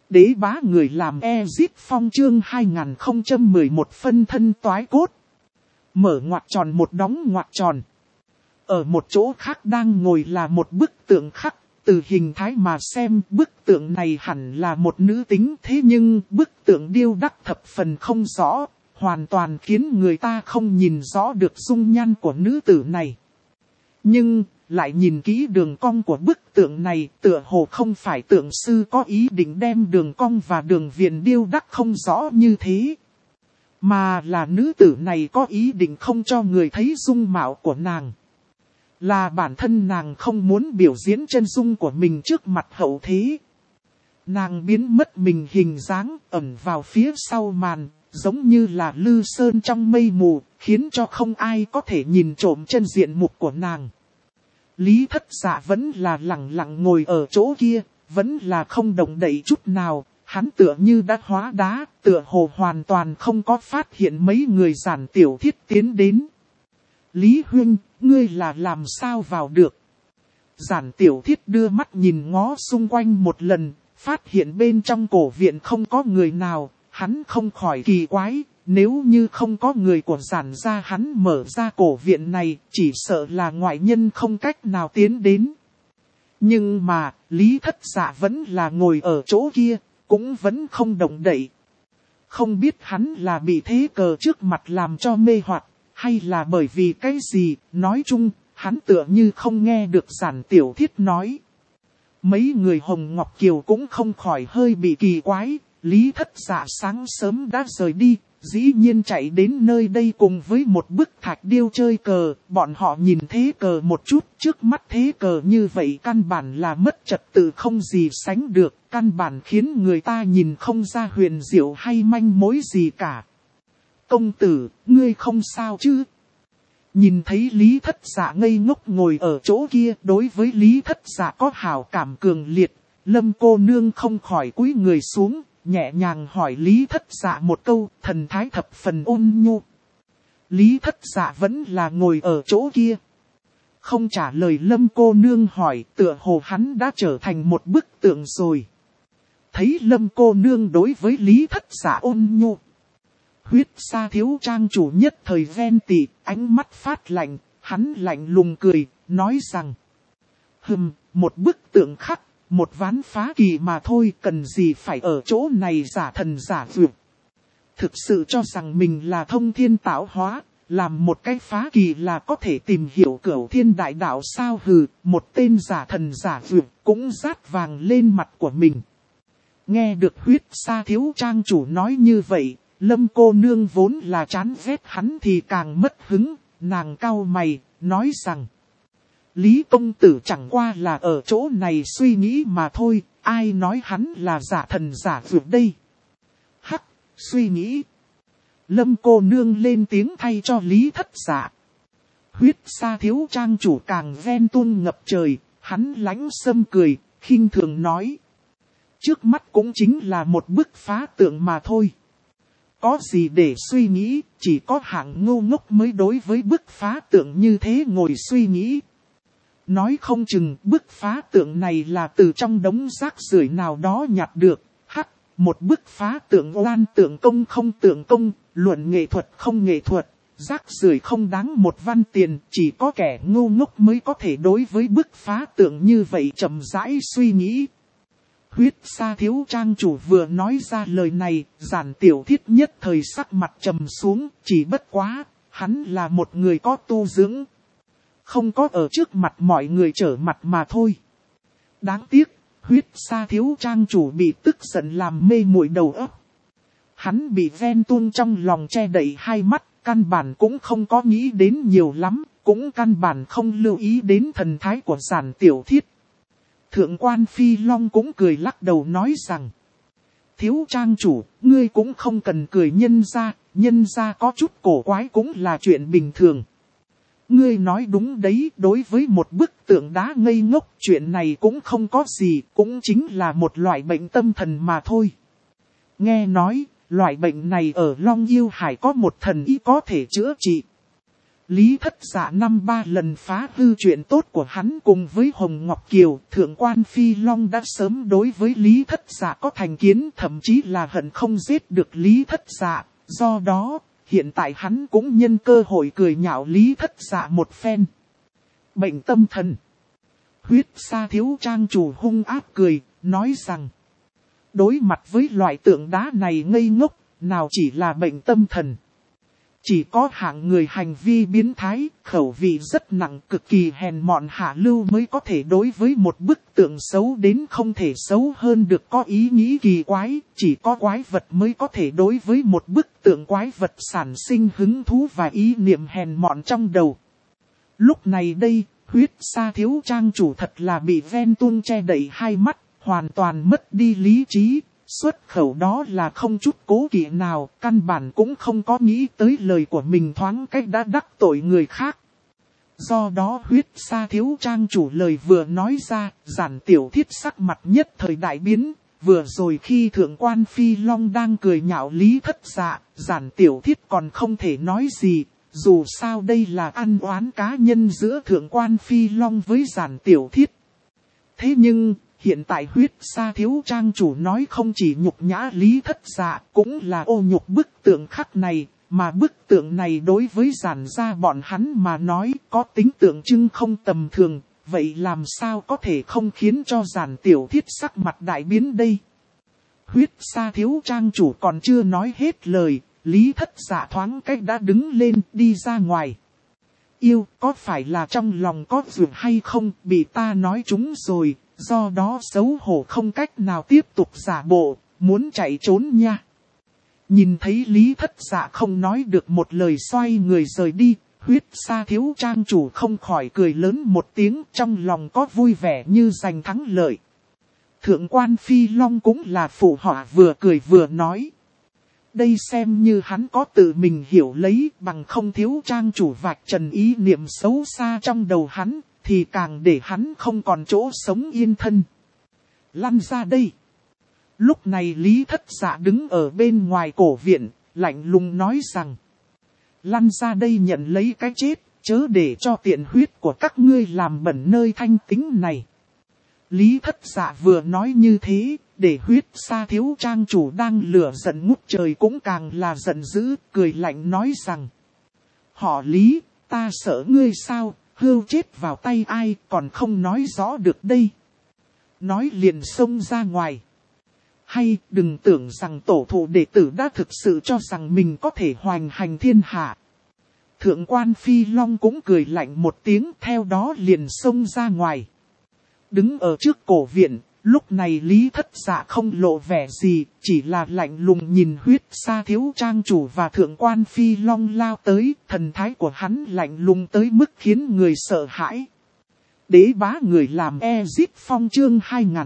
Đế bá người làm Ezit Phong chương 2011 phân thân toái cốt. Mở ngoặc tròn một đóng ngoặc tròn. Ở một chỗ khác đang ngồi là một bức tượng khắc. Từ hình thái mà xem bức tượng này hẳn là một nữ tính, thế nhưng bức tượng điêu đắc thập phần không rõ, hoàn toàn khiến người ta không nhìn rõ được dung nhan của nữ tử này. Nhưng lại nhìn kỹ đường cong của bức tượng này, tựa hồ không phải tượng sư có ý định đem đường cong và đường viền điêu đắc không rõ như thế. Mà là nữ tử này có ý định không cho người thấy dung mạo của nàng. Là bản thân nàng không muốn biểu diễn chân dung của mình trước mặt hậu thế. Nàng biến mất mình hình dáng ẩn vào phía sau màn, giống như là lư sơn trong mây mù, khiến cho không ai có thể nhìn trộm chân diện mục của nàng. Lý Thất Dạ vẫn là lặng lặng ngồi ở chỗ kia, vẫn là không động đậy chút nào, hắn tựa như đã hóa đá, tựa hồ hoàn toàn không có phát hiện mấy người Giản Tiểu Thiết tiến đến. Lý Huynh, ngươi là làm sao vào được? Giản Tiểu Thiết đưa mắt nhìn ngó xung quanh một lần, phát hiện bên trong cổ viện không có người nào, hắn không khỏi kỳ quái, nếu như không có người của Giản gia hắn mở ra cổ viện này, chỉ sợ là ngoại nhân không cách nào tiến đến. Nhưng mà, Lý Thất Dạ vẫn là ngồi ở chỗ kia, cũng vẫn không động đậy. Không biết hắn là bị thế cờ trước mặt làm cho mê hoặc, hay là bởi vì cái gì, nói chung, hắn tựa như không nghe được Giản Tiểu Thiết nói. Mấy người Hồng Ngọc Kiều cũng không khỏi hơi bị kỳ quái, Lý Thất Dạ sáng sớm đã rời đi, dĩ nhiên chạy đến nơi đây cùng với một bức thạch điêu chơi cờ, bọn họ nhìn thế cờ một chút, trước mắt thế cờ như vậy căn bản là mất trật tự không gì sánh được, căn bản khiến người ta nhìn không ra huyền diệu hay manh mối gì cả. Công tử, ngươi không sao chứ? Nhìn thấy Lý Thất Dạ ngây ngốc ngồi ở chỗ kia, đối với Lý Thất Dạ có hảo cảm cường liệt, Lâm cô nương không khỏi cúi người xuống, nhẹ nhàng hỏi Lý Thất Dạ một câu, thần thái thập phần ôn nhu. Lý Thất Dạ vẫn là ngồi ở chỗ kia. Không trả lời Lâm cô nương hỏi, tựa hồ hắn đã trở thành một bức tượng rồi. Thấy Lâm cô nương đối với Lý Thất Dạ ôn nhu. Huyết Sa thiếu trang chủ nhất thời ven tị, ánh mắt phát lạnh, hắn lạnh lùng cười, nói rằng. Một bức tượng khắc, một ván phá kỳ mà thôi, cần gì phải ở chỗ này giả thần giả vượt. Thực sự cho rằng mình là thông thiên tạo hóa, làm một cái phá kỳ là có thể tìm hiểu cửu thiên đại đạo sao hừ, một tên giả thần giả vượt cũng rát vàng lên mặt của mình. Nghe được Huyết Sa thiếu trang chủ nói như vậy, Lâm cô nương vốn là chán ghét hắn thì càng mất hứng, nàng cau mày, nói rằng. Lý công tử chẳng qua là ở chỗ này suy nghĩ mà thôi, ai nói hắn là giả thần giả vượt đây. Hắc, suy nghĩ. Lâm cô nương lên tiếng thay cho Lý Thất Dạ. Huyết Sa thiếu trang chủ càng ven tuôn ngập trời, hắn lánh sâm cười, khinh thường nói. Trước mắt cũng chính là một bức phá tượng mà thôi. Có gì để suy nghĩ, chỉ có hạng ngu ngốc mới đối với bức phá tượng như thế ngồi suy nghĩ. Nói không chừng bức phá tượng này là từ trong đống rác rưởi nào đó nhặt được. Hắc, một bức phá tượng oan tượng công không tượng công, luận nghệ thuật không nghệ thuật, rác rưởi không đáng một văn tiền. Chỉ có kẻ ngu ngốc mới có thể đối với bức phá tượng như vậy chậm rãi suy nghĩ. Huyết Sa thiếu trang chủ vừa nói ra lời này, Giản Tiểu Thiết nhất thời sắc mặt trầm xuống, chỉ bất quá, hắn là một người có tu dưỡng. Không có ở trước mặt mọi người trở mặt mà thôi. Đáng tiếc, Huyết Sa thiếu trang chủ bị tức giận làm mê muội đầu óc. Hắn bị ven tuôn trong lòng che đậy hai mắt, căn bản cũng không có nghĩ đến nhiều lắm, cũng căn bản không lưu ý đến thần thái của Giản Tiểu Thiết. Thượng quan Phi Long cũng cười lắc đầu nói rằng. Thiếu trang chủ, ngươi cũng không cần cười nhân ra có chút cổ quái cũng là chuyện bình thường. Ngươi nói đúng đấy, đối với một bức tượng đá ngây ngốc, chuyện này cũng không có gì, cũng chính là một loại bệnh tâm thần mà thôi. Nghe nói, loại bệnh này ở Long Yêu Hải có một thần y có thể chữa trị. Lý Thất Dạ năm 3 lần phá hư chuyện tốt của hắn cùng với Hồng Ngọc Kiều, Thượng quan Phi Long đã sớm đối với Lý Thất Dạ có thành kiến, thậm chí là hận không giết được Lý Thất Dạ. Do đó, hiện tại hắn cũng nhân cơ hội cười nhạo Lý Thất Dạ một phen. Bệnh tâm thần. Huyết Sa Thiếu trang chủ hung ác cười, nói rằng, đối mặt với loại tượng đá này ngây ngốc, nào chỉ là bệnh tâm thần. Chỉ có hạng người hành vi biến thái, khẩu vị rất nặng, cực kỳ hèn mọn hạ lưu mới có thể đối với một bức tượng xấu đến không thể xấu hơn được, có ý nghĩ kỳ quái. Chỉ có quái vật mới có thể đối với một bức tượng quái vật sản sinh hứng thú và ý niệm hèn mọn trong đầu. Lúc này đây, Huyết Sa Thiếu trang chủ thật là bị ven tuôn che đậy hai mắt, hoàn toàn mất đi lý trí. Xuất khẩu đó là không chút cố kỵ nào, căn bản cũng không có nghĩ tới lời của mình thoáng cách đã đắc tội người khác. Do đó Huyết Sa Thiếu trang chủ lời vừa nói ra, Giản Tiểu Thiết sắc mặt nhất thời đại biến. Vừa rồi khi Thượng quan Phi Long đang cười nhạo Lý Thất Dạ, Giản Tiểu Thiết còn không thể nói gì. Dù sao đây là ăn oán cá nhân giữa Thượng quan Phi Long với Giản Tiểu Thiết. Thế nhưng, hiện tại Huyết Sa Thiếu trang chủ nói không chỉ nhục nhã Lý Thất Dạ, cũng là ô nhục bức tượng khắc này, mà bức tượng này đối với Giản gia bọn hắn mà nói có tính tượng trưng không tầm thường, vậy làm sao có thể không khiến cho Giản Tiểu Thiết sắc mặt đại biến đây. Huyết Sa Thiếu trang chủ còn chưa nói hết lời, Lý Thất Dạ thoáng cách đã đứng lên đi ra ngoài. Yêu, có phải là trong lòng có duyệt hay không, bị ta nói trúng rồi. Do đó xấu hổ không cách nào tiếp tục giả bộ, muốn chạy trốn nha. Nhìn thấy Lý Thất Dạ không nói được một lời xoay người rời đi, Huyết Sa Thiếu trang chủ không khỏi cười lớn một tiếng, trong lòng có vui vẻ như giành thắng lợi. Thượng quan Phi Long cũng là phụ họa vừa cười vừa nói. Đây xem như hắn có tự mình hiểu lấy, bằng không Thiếu trang chủ vạch trần ý niệm xấu xa trong đầu hắn, thì càng để hắn không còn chỗ sống yên thân. Lăn ra đây. Lúc này Lý Thất Dạ đứng ở bên ngoài cổ viện, lạnh lùng nói rằng. Lăn ra đây nhận lấy cái chết, chớ để cho tiện huyết của các ngươi làm bẩn nơi thanh tĩnh này. Lý Thất Dạ vừa nói như thế, để Huyết Sa Thiếu trang chủ đang lửa giận ngút trời cũng càng là giận dữ, cười lạnh nói rằng. Họ Lý, ta sợ ngươi sao? Hưu chết vào tay ai còn không nói rõ được đây. Nói liền xông ra ngoài. Hay đừng tưởng rằng tổ thụ đệ tử đã thực sự cho rằng mình có thể hoành hành thiên hạ. Thượng quan Phi Long cũng cười lạnh một tiếng, theo đó liền xông ra ngoài. Đứng ở trước cổ viện, lúc này Lý Thất Dạ không lộ vẻ gì, chỉ là lạnh lùng nhìn Huyết Sa Thiếu trang chủ và Thượng quan Phi Long lao tới, thần thái của hắn lạnh lùng tới mức khiến người sợ hãi. Đế bá người làm Ezip Phong chương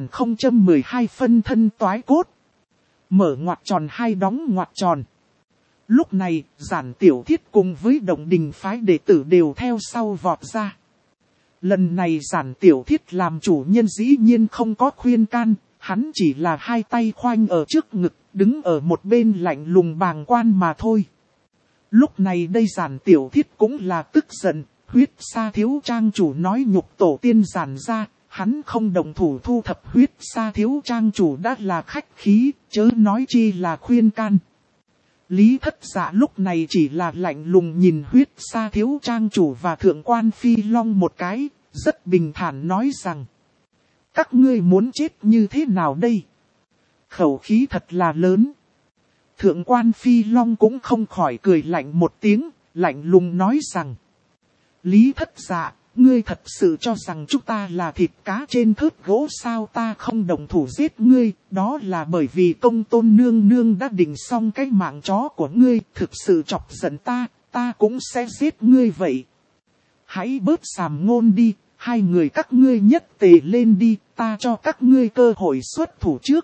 2012 phân thân toái cốt. Mở ngoặc tròn hai đóng ngoặc tròn. Lúc này, Giản Tiểu Thiết cùng với Động Đình phái đệ tử đều theo sau vọt ra. Lần này Giản Tiểu Thiết làm chủ nhân dĩ nhiên không có khuyên can, hắn chỉ là hai tay khoanh ở trước ngực, đứng ở một bên lạnh lùng bàng quan mà thôi. Lúc này đây Giản Tiểu Thiết cũng là tức giận, Huyết Sa Thiếu trang chủ nói nhục tổ tiên Giản ra, hắn không đồng thủ thu thập Huyết Sa Thiếu trang chủ đã là khách khí, chớ nói chi là khuyên can. Lý Thất Dạ lúc này chỉ là lạnh lùng nhìn Huyết Sa Thiếu trang chủ và Thượng quan Phi Long một cái, rất bình thản nói rằng. Các ngươi muốn chết như thế nào đây? Khẩu khí thật là lớn. Thượng quan Phi Long cũng không khỏi cười lạnh một tiếng, lạnh lùng nói rằng. Lý Thất Dạ, ngươi thật sự cho rằng chúng ta là thịt cá trên thớt gỗ sao? Ta không đồng thủ giết ngươi, đó là bởi vì Công Tôn nương nương đã định xong cái mạng chó của ngươi, thực sự chọc giận ta cũng sẽ giết ngươi vậy. Hãy bớt sàm ngôn đi, hai người các ngươi nhất tề lên đi, ta cho các ngươi cơ hội xuất thủ trước.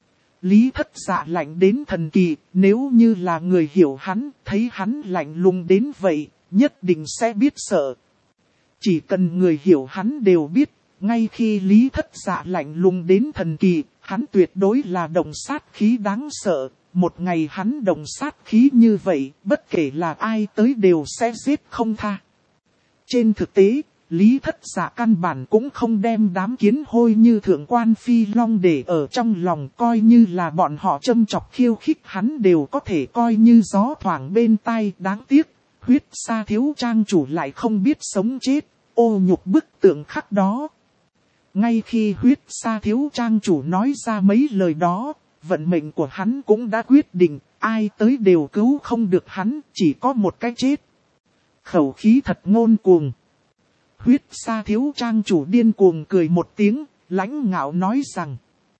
Lý Thất Dạ lạnh đến thần kỳ, nếu như là người hiểu hắn, thấy hắn lạnh lùng đến vậy, nhất định sẽ biết sợ. Chỉ cần người hiểu hắn đều biết, ngay khi Lý Thất Dạ lạnh lùng đến thần kỳ, hắn tuyệt đối là động sát khí đáng sợ. Một ngày hắn động sát khí như vậy, bất kể là ai tới đều sẽ giết không tha. Trên thực tế, Lý Thất Dạ căn bản cũng không đem đám kiến hôi như Thượng quan Phi Long để ở trong lòng, coi như là bọn họ châm chọc khiêu khích hắn đều có thể coi như gió thoảng bên tai. Đáng tiếc, Huyết Sa thiếu trang chủ lại không biết sống chết, ô nhục bức tượng khắc đó. Ngay khi Huyết Sa thiếu trang chủ nói ra mấy lời đó, vận mệnh của hắn cũng đã quyết định, ai tới đều cứu không được hắn, chỉ có một cái chết. Khẩu khí thật ngôn cuồng. Huyết Sa thiếu trang chủ điên cuồng cười một tiếng, lãnh ngạo nói rằng: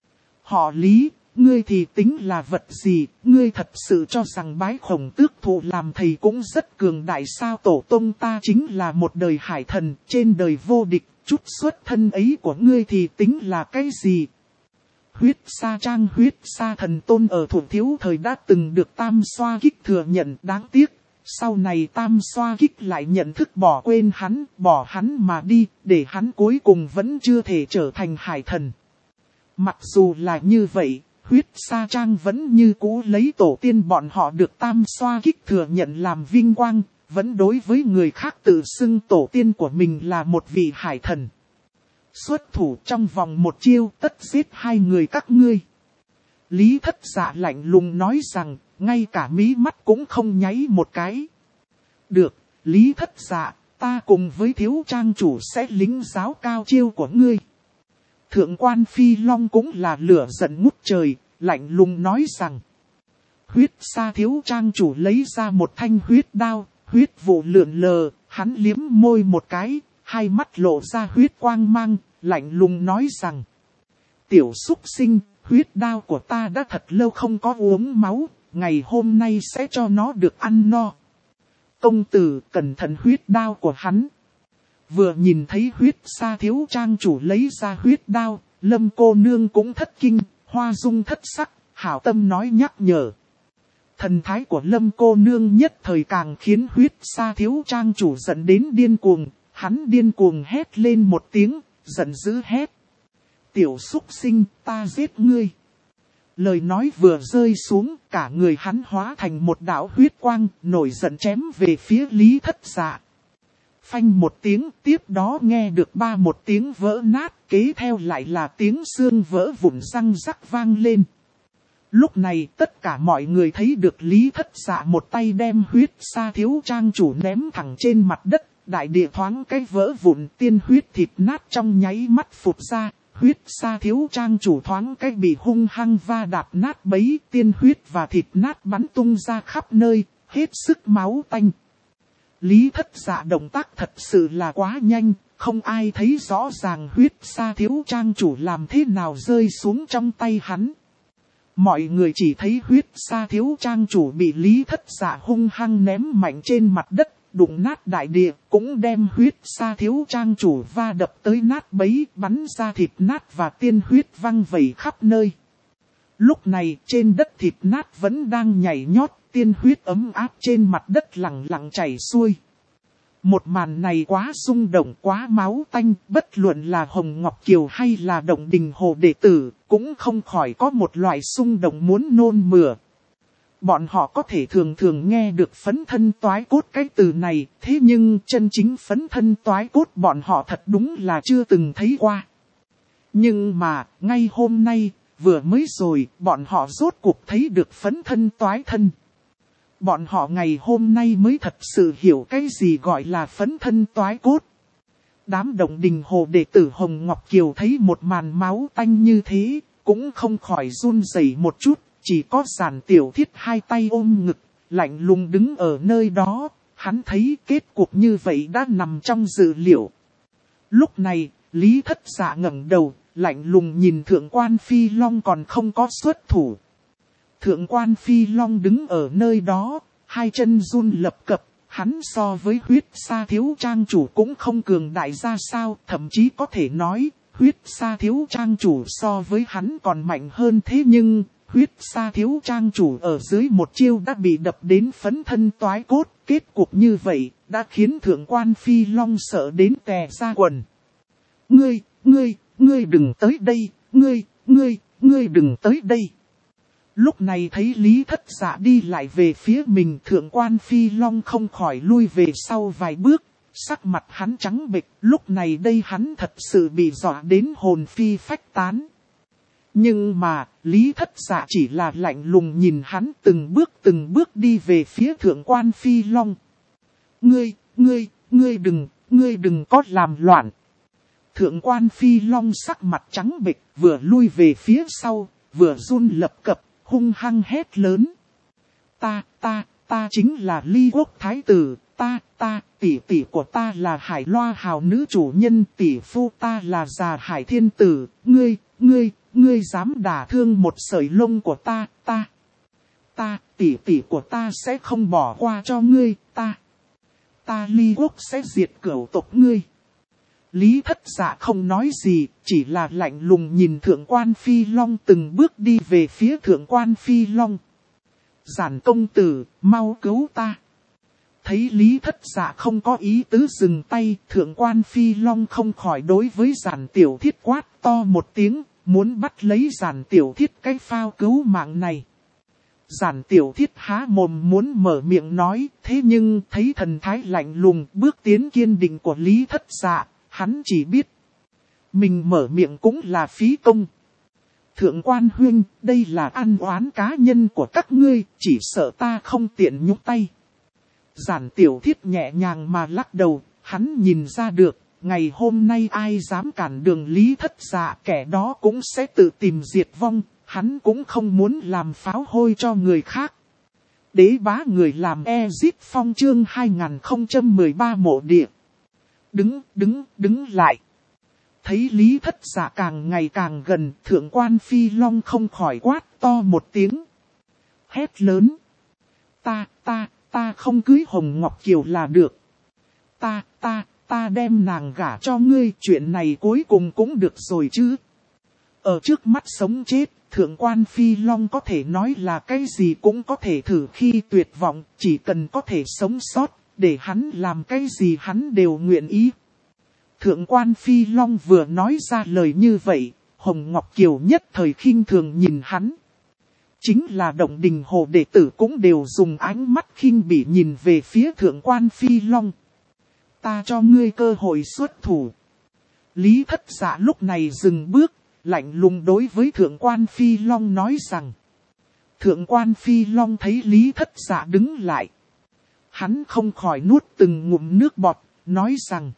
họ Lý, ngươi thì tính là vật gì, ngươi thật sự cho rằng Bái Khổng Tước Thụ làm thầy cũng rất cường đại sao? Tổ tông ta chính là một đời hải thần, trên đời vô địch, chút xuất thân ấy của ngươi thì tính là cái gì? Huyết Sa Trang Huyết Sa thần tôn ở Thượng Thiếu thời đã từng được Tam Xoa Kích thừa nhận, đáng tiếc. Sau này Tam Xoa Kích lại nhận thức bỏ quên hắn, bỏ hắn mà đi, để hắn cuối cùng vẫn chưa thể trở thành hải thần. Mặc dù là như vậy, Huyết Sa Trang vẫn như cũ lấy tổ tiên bọn họ được Tam Xoa Kích thừa nhận làm vinh quang, vẫn đối với người khác tự xưng tổ tiên của mình là một vị hải thần. Xuất thủ trong vòng một chiêu tất giết hai người các ngươi. Lý Thất Dạ lạnh lùng nói rằng, ngay cả mí mắt cũng không nháy một cái. Được, Lý Thất Dạ, ta cùng với thiếu trang chủ sẽ lính giáo cao chiêu của ngươi. Thượng quan Phi Long cũng là lửa giận ngút trời, lạnh lùng nói rằng. Huyết Sa thiếu trang chủ lấy ra một thanh huyết đao, huyết vụ lượn lờ, hắn liếm môi một cái, hai mắt lộ ra huyết quang mang, lạnh lùng nói rằng. Tiểu súc sinh, huyết đao của ta đã thật lâu không có uống máu, ngày hôm nay sẽ cho nó được ăn no. Công tử cẩn thận huyết đao của hắn. Vừa nhìn thấy Huyết Sa thiếu trang chủ lấy ra huyết đao, Lâm cô nương cũng thất kinh, hoa dung thất sắc, hảo tâm nói nhắc nhở. Thần thái của Lâm cô nương nhất thời càng khiến Huyết Sa thiếu trang chủ giận đến điên cuồng, hắn điên cuồng hét lên một tiếng, giận dữ hét. Tiểu súc sinh, ta giết ngươi. Lời nói vừa rơi xuống, cả người hắn hóa thành một đạo huyết quang, nổi giận chém về phía Lý Thất Dạ. Phanh một tiếng, tiếp đó nghe được một tiếng vỡ nát, kế theo lại là tiếng xương vỡ vụn răng rắc vang lên. Lúc này tất cả mọi người thấy được Lý Thất Dạ một tay đem Huyết Sa thiếu trang chủ ném thẳng trên mặt đất, đại địa thoáng cái vỡ vụn, tiên huyết thịt nát trong nháy mắt phụt ra. Huyết Sa thiếu trang chủ thoáng cái bị hung hăng va đạp nát bấy, tiên huyết và thịt nát bắn tung ra khắp nơi, hết sức máu tanh. Lý Thất Dạ động tác thật sự là quá nhanh, không ai thấy rõ ràng Huyết Sa thiếu trang chủ làm thế nào rơi xuống trong tay hắn. Mọi người chỉ thấy Huyết Sa thiếu trang chủ bị Lý Thất Dạ hung hăng ném mạnh trên mặt đất, đụng nát đại địa, cũng đem Huyết Sa thiếu trang chủ va đập tới nát bấy, bắn ra thịt nát và tiên huyết văng vẩy khắp nơi. Lúc này trên đất thịt nát vẫn đang nhảy nhót, tiên huyết ấm áp trên mặt đất lẳng lặng chảy xuôi. Một màn này quá xung động, quá máu tanh, bất luận là Hồng Ngọc Kiều hay là Động Đình Hồ đệ tử, cũng không khỏi có một loại xung động muốn nôn mửa. Bọn họ có thể thường thường nghe được phấn thân toái cốt cái từ này, thế nhưng chân chính phấn thân toái cốt bọn họ thật đúng là chưa từng thấy qua. Nhưng mà, ngay hôm nay, vừa mới rồi, bọn họ rốt cuộc thấy được phấn thân toái thân. Bọn họ ngày hôm nay mới thật sự hiểu cái gì gọi là phấn thân toái cốt. Đám Động Đình Hồ đệ tử Hồng Ngọc Kiều thấy một màn máu tanh như thế, cũng không khỏi run rẩy một chút, chỉ có Giản Tiểu Thiết hai tay ôm ngực, lạnh lùng đứng ở nơi đó, hắn thấy kết cục như vậy đã nằm trong dự liệu. Lúc này, Lý Thất Dạ ngẩng đầu, lạnh lùng nhìn Thượng quan Phi Long còn không có xuất thủ. Thượng quan Phi Long đứng ở nơi đó, hai chân run lập cập, hắn so với Huyết Sa thiếu trang chủ cũng không cường đại ra sao, thậm chí có thể nói, Huyết Sa thiếu trang chủ so với hắn còn mạnh hơn, thế nhưng, Huyết Sa thiếu trang chủ ở dưới một chiêu đã bị đập đến phấn thân toái cốt, kết cục như vậy, đã khiến Thượng quan Phi Long sợ đến tè ra quần. Ngươi đừng tới đây, ngươi đừng tới đây. Lúc này thấy Lý Thất Dạ đi lại về phía mình, Thượng quan Phi Long không khỏi lui về sau vài bước, sắc mặt hắn trắng bệch, lúc này đây hắn thật sự bị dọa đến hồn phi phách tán. Nhưng mà, Lý Thất Dạ chỉ là lạnh lùng nhìn hắn từng bước đi về phía Thượng Quan Phi Long. Ngươi đừng có làm loạn. Thượng Quan Phi Long sắc mặt trắng bệch, vừa lui về phía sau, vừa run lập cập, hung hăng hét lớn. Ta chính là Ly Quốc Thái Tử, tỷ của ta là Hải Loa Hào nữ chủ nhân, tỷ phu ta là Già Hải Thiên Tử, ngươi dám đả thương một sợi lông của ta, tỷ của ta sẽ không bỏ qua cho ngươi, ta Ly Quốc sẽ diệt cửu tộc ngươi. Lý Thất Dạ không nói gì, chỉ là lạnh lùng nhìn Thượng Quan Phi Long từng bước đi về phía Thượng Quan Phi Long. Giản công tử, mau cứu ta. Thấy Lý Thất Dạ không có ý tứ dừng tay, Thượng Quan Phi Long không khỏi đối với Giản Tiểu Thiết quát to một tiếng, muốn bắt lấy Giản Tiểu Thiết cái phao cứu mạng này. Giản Tiểu Thiết há mồm muốn mở miệng nói, thế nhưng thấy thần thái lạnh lùng bước tiến kiên định của Lý Thất Dạ, hắn chỉ biết mình mở miệng cũng là phí công. Thượng Quan huynh, đây là ăn oán cá nhân của các ngươi, chỉ sợ ta không tiện nhúc tay. Giản Tiểu Thiết nhẹ nhàng mà lắc đầu, hắn nhìn ra được, ngày hôm nay ai dám cản đường Lý Thất Dạ, kẻ đó cũng sẽ tự tìm diệt vong, hắn cũng không muốn làm pháo hôi cho người khác. Đế bá người làm Ezip Phong chương 2013 mộ địa. Đứng lại. Thấy Lý Thất Dạ càng ngày càng gần, Thượng Quan Phi Long không khỏi quát to một tiếng. Hét lớn. Ta không cưới Hồng Ngọc Kiều là được. Ta đem nàng gả cho ngươi, chuyện này cuối cùng cũng được rồi chứ. Ở trước mắt sống chết, Thượng Quan Phi Long có thể nói là cái gì cũng có thể thử khi tuyệt vọng, chỉ cần có thể sống sót, để hắn làm cái gì hắn đều nguyện ý. Thượng Quan Phi Long vừa nói ra lời như vậy, Hồng Ngọc Kiều nhất thời khinh thường nhìn hắn. Chính là Động Đình Hồ đệ tử cũng đều dùng ánh mắt khinh bỉ nhìn về phía Thượng Quan Phi Long. Ta cho ngươi cơ hội xuất thủ. Lý Thất Dạ lúc này dừng bước, lạnh lùng đối với Thượng Quan Phi Long nói rằng. Thượng Quan Phi Long thấy Lý Thất Dạ đứng lại. Hắn không khỏi nuốt từng ngụm nước bọt, nói rằng.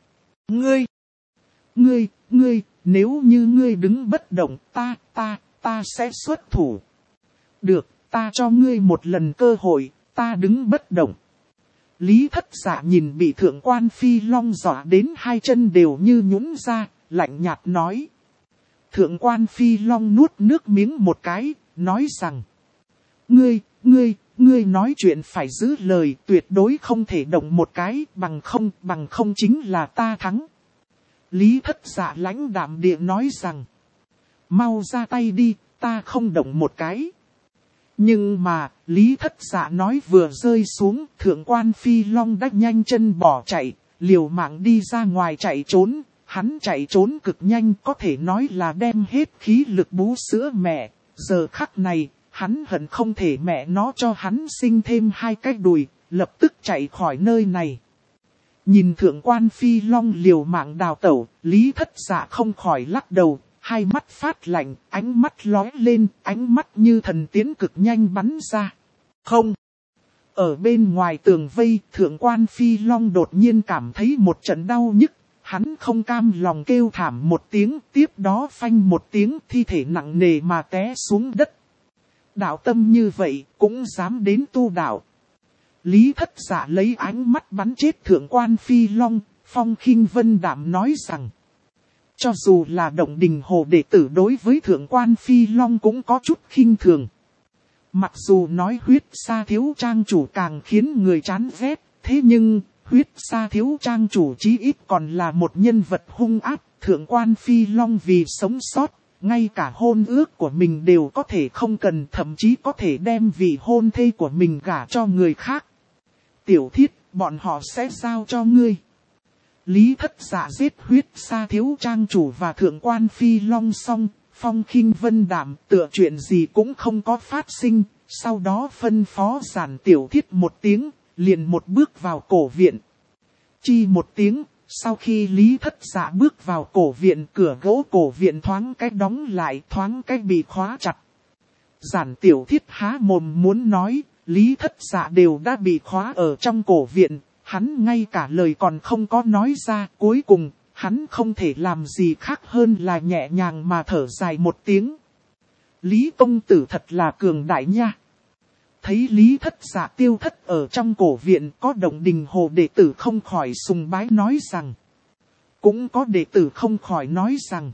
Ngươi, nếu như ngươi đứng bất động, ta sẽ xuất thủ. Được, ta cho ngươi một lần cơ hội, ta đứng bất động. Lý Thất Dạ nhìn bị Thượng Quan Phi Long dọa đến hai chân đều như nhũn ra, lạnh nhạt nói. Thượng Quan Phi Long nuốt nước miếng một cái, nói rằng. Ngươi nói chuyện phải giữ lời, tuyệt đối không thể động một cái, bằng không chính là ta thắng. Lý Thất Dạ lãnh đạm địa nói rằng. Mau ra tay đi, ta không động một cái. Nhưng mà, Lý Thất Dạ nói vừa rơi xuống, Thượng Quan Phi Long đã nhanh chân bỏ chạy, liều mạng đi ra ngoài chạy trốn. Hắn chạy trốn cực nhanh, có thể nói là đem hết khí lực bú sữa mẹ. Giờ khắc này, hắn hận không thể mẹ nó cho hắn sinh thêm hai cái đùi, lập tức chạy khỏi nơi này. Nhìn Thượng Quan Phi Long liều mạng đào tẩu, Lý Thất Dạ không khỏi lắc đầu, hai mắt phát lạnh, ánh mắt lóe lên, ánh mắt như thần tiễn cực nhanh bắn ra. Không! Ở bên ngoài tường vây, Thượng Quan Phi Long đột nhiên cảm thấy một trận đau nhức, hắn không cam lòng kêu thảm một tiếng, tiếp đó phanh một tiếng, thi thể nặng nề mà té xuống đất. Đạo tâm như vậy, cũng dám đến tu đạo. Lý Thất Dạ lấy ánh mắt bắn chết Thượng Quan Phi Long, phong khinh vân đạm nói rằng. Cho dù là Động Đình Hồ đệ tử đối với Thượng Quan Phi Long cũng có chút khinh thường. Mặc dù nói Huyết Sa thiếu trang chủ càng khiến người chán ghét, thế nhưng Huyết Sa thiếu trang chủ chí ít còn là một nhân vật hung ác. Thượng Quan Phi Long vì sống sót, ngay cả hôn ước của mình đều có thể không cần, thậm chí có thể đem vị hôn thê của mình gả cho người khác. Tiểu Thiết, bọn họ sẽ giao cho ngươi. Lý Thất Dạ giết Huyết Sa thiếu trang chủ và Thượng Quan Phi Long xong, phong khinh vân đạm, tựa chuyện gì cũng không có phát sinh, sau đó phân phó Giản Tiểu Thiết một tiếng, liền một bước vào cổ viện. Chi một tiếng, sau khi Lý Thất Dạ bước vào cổ viện, cửa gỗ cổ viện thoáng cách đóng lại, thoáng cách bị khóa chặt. Giản Tiểu Thiết há mồm muốn nói, Lý Thất Dạ đều đã bị khóa ở trong cổ viện, hắn ngay cả lời còn không có nói ra. Cuối cùng, hắn không thể làm gì khác hơn là nhẹ nhàng mà thở dài một tiếng. Lý công tử thật là cường đại nha. Thấy Lý Thất Dạ tiêu thất ở trong cổ viện, có Động Đình Hồ đệ tử không khỏi sùng bái nói rằng. Cũng có đệ tử không khỏi nói rằng.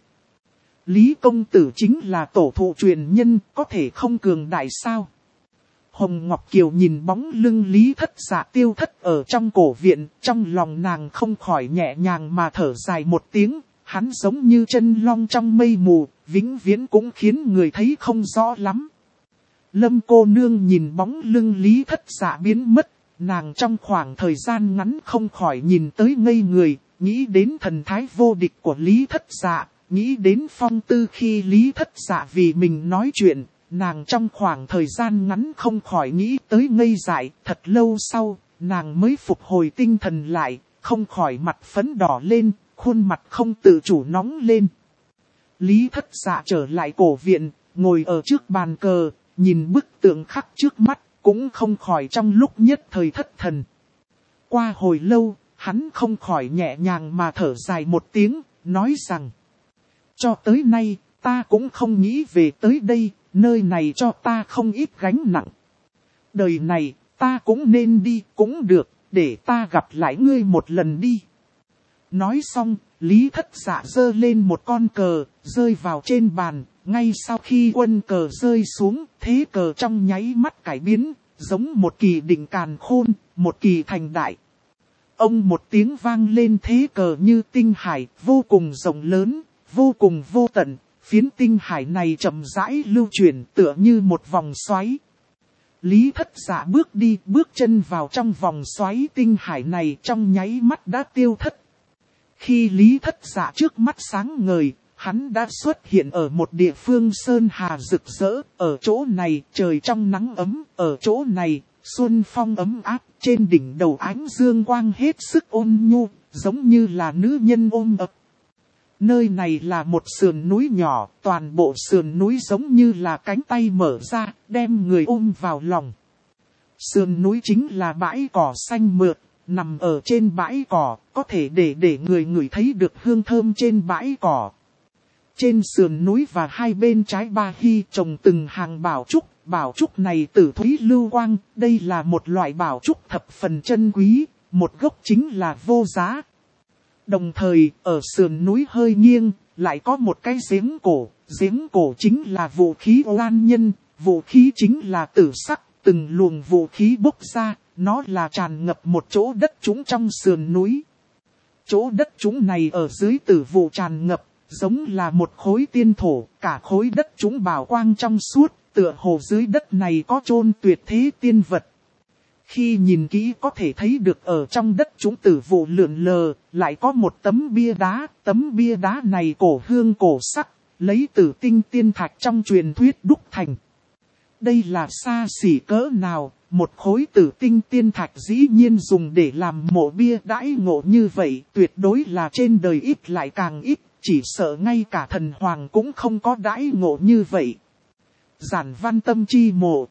Lý công tử chính là tổ thụ truyền nhân, có thể không cường đại sao? Hồng Ngọc Kiều nhìn bóng lưng Lý Thất Dạ tiêu thất ở trong cổ viện, trong lòng nàng không khỏi nhẹ nhàng mà thở dài một tiếng. Hắn giống như chân long trong mây mù, vĩnh viễn cũng khiến người thấy không rõ lắm. Lâm cô nương nhìn bóng lưng Lý Thất Dạ biến mất, nàng trong khoảng thời gian ngắn không khỏi nhìn tới ngây người, nghĩ đến thần thái vô địch của Lý Thất Dạ, nghĩ đến phong tư khi Lý Thất Dạ vì mình nói chuyện, nàng trong khoảng thời gian ngắn không khỏi nghĩ tới ngây dại. Thật lâu sau, nàng mới phục hồi tinh thần lại, không khỏi mặt phấn đỏ lên, khuôn mặt không tự chủ nóng lên. Lý Thất Dạ trở lại cổ viện, ngồi ở trước bàn cờ, nhìn bức tượng khắc trước mắt, cũng không khỏi trong lúc nhất thời thất thần. Qua hồi lâu, hắn không khỏi nhẹ nhàng mà thở dài một tiếng, nói rằng. Cho tới nay, ta cũng không nghĩ về tới đây, nơi này cho ta không ít gánh nặng. Đời này, ta cũng nên đi, cũng được, để ta gặp lại ngươi một lần đi. Nói xong, Lý Thất Dạ giơ lên một con cờ, rơi vào trên bàn. Ngay sau khi quân cờ rơi xuống, thế cờ trong nháy mắt cải biến, giống một kỳ định càn khôn, một kỳ thành đại. Ông một tiếng vang lên, thế cờ như tinh hải, vô cùng rộng lớn, vô cùng vô tận. Phiến tinh hải này chậm rãi lưu chuyển tựa như một vòng xoáy. Lý Thất Dạ bước đi, bước chân vào trong vòng xoáy tinh hải này, trong nháy mắt đã tiêu thất. Khi Lý Thất Dạ trước mắt sáng ngời, hắn đã xuất hiện ở một địa phương sơn hà rực rỡ. Ở chỗ này trời trong nắng ấm, ở chỗ này xuân phong ấm áp, trên đỉnh đầu ánh dương quang hết sức ôn nhu, giống như là nữ nhân ôm ấp. Nơi này là một sườn núi nhỏ, toàn bộ sườn núi giống như là cánh tay mở ra, đem người ôm vào lòng. Sườn núi chính là bãi cỏ xanh mượt, nằm ở trên bãi cỏ, có thể để người ngửi thấy được hương thơm trên bãi cỏ. Trên sườn núi và hai bên trái Ba Hy trồng từng hàng bảo trúc này tử thúy lưu quang, đây là một loại bảo trúc thập phần chân quý, một gốc chính là vô giá. Đồng thời, ở sườn núi hơi nghiêng, lại có một cái giếng cổ chính là vũ khí oan nhân, vũ khí chính là tử sắc, từng luồng vũ khí bốc ra, nó là tràn ngập một chỗ đất trũng trong sườn núi. Chỗ đất trũng này ở dưới tử vụ tràn ngập, giống là một khối tiên thổ, cả khối đất trũng bảo quang trong suốt, tựa hồ dưới đất này có chôn tuyệt thế tiên vật. Khi nhìn kỹ có thể thấy được ở trong đất trũng tử vụ lượn lờ, lại có một tấm bia đá này cổ hương cổ sắc, lấy tử tinh tiên thạch trong truyền thuyết đúc thành. Đây là xa xỉ cỡ nào, một khối tử tinh tiên thạch dĩ nhiên dùng để làm mộ bia đãi ngộ như vậy, tuyệt đối là trên đời ít lại càng ít, chỉ sợ ngay cả thần hoàng cũng không có đãi ngộ như vậy. Giản Văn Tâm chi mộ.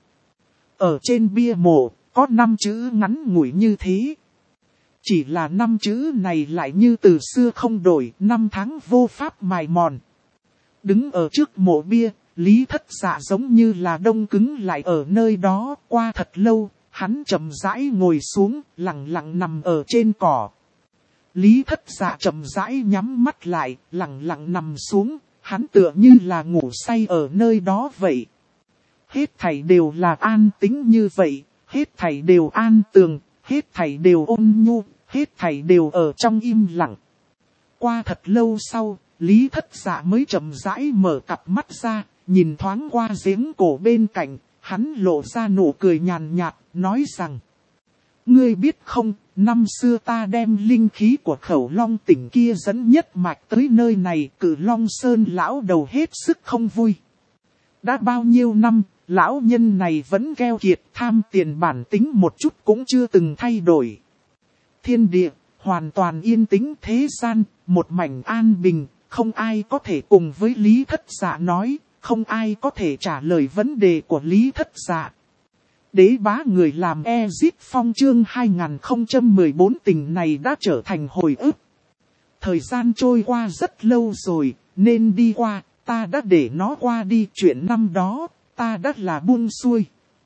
Ở trên bia mộ, có 5 chữ ngắn ngủi như thế. Chỉ là 5 chữ này lại như từ xưa không đổi, 5 tháng vô pháp mài mòn. Đứng ở trước mộ bia, Lý Thất Dạ giống như là đông cứng lại ở nơi đó. Qua thật lâu, hắn chậm rãi ngồi xuống, lặng lặng nằm ở trên cỏ. Lý Thất Dạ chậm rãi nhắm mắt lại, lặng lặng nằm xuống, hắn tựa như là ngủ say ở nơi đó vậy. Hết thảy đều là an tĩnh như vậy, hết thảy đều an tường, hết thảy đều ôn nhu, hết thảy đều ở trong im lặng. Qua thật lâu sau, Lý Thất Dạ mới chậm rãi mở cặp mắt ra, nhìn thoáng qua giếng cổ bên cạnh, hắn lộ ra nụ cười nhàn nhạt, nói rằng. Ngươi biết không, năm xưa ta đem linh khí của Khẩu Long tỉnh kia dẫn nhất mạch tới nơi này, Cử Long Sơn lão đầu hết sức không vui. Đã bao nhiêu năm, lão nhân này vẫn keo kiệt tham tiền bản tính một chút cũng chưa từng thay đổi. Thiên địa, hoàn toàn yên tĩnh thế gian, một mảnh an bình, không ai có thể cùng với Lý Thất Dạ nói, không ai có thể trả lời vấn đề của Lý Thất Dạ. Đế bá người làm Exit Phong chương 2014 tình này đã trở thành hồi ức. Thời gian trôi qua rất lâu rồi, nên đi qua, ta đã để nó qua đi, chuyện năm đó, ta đã là buông xuôi.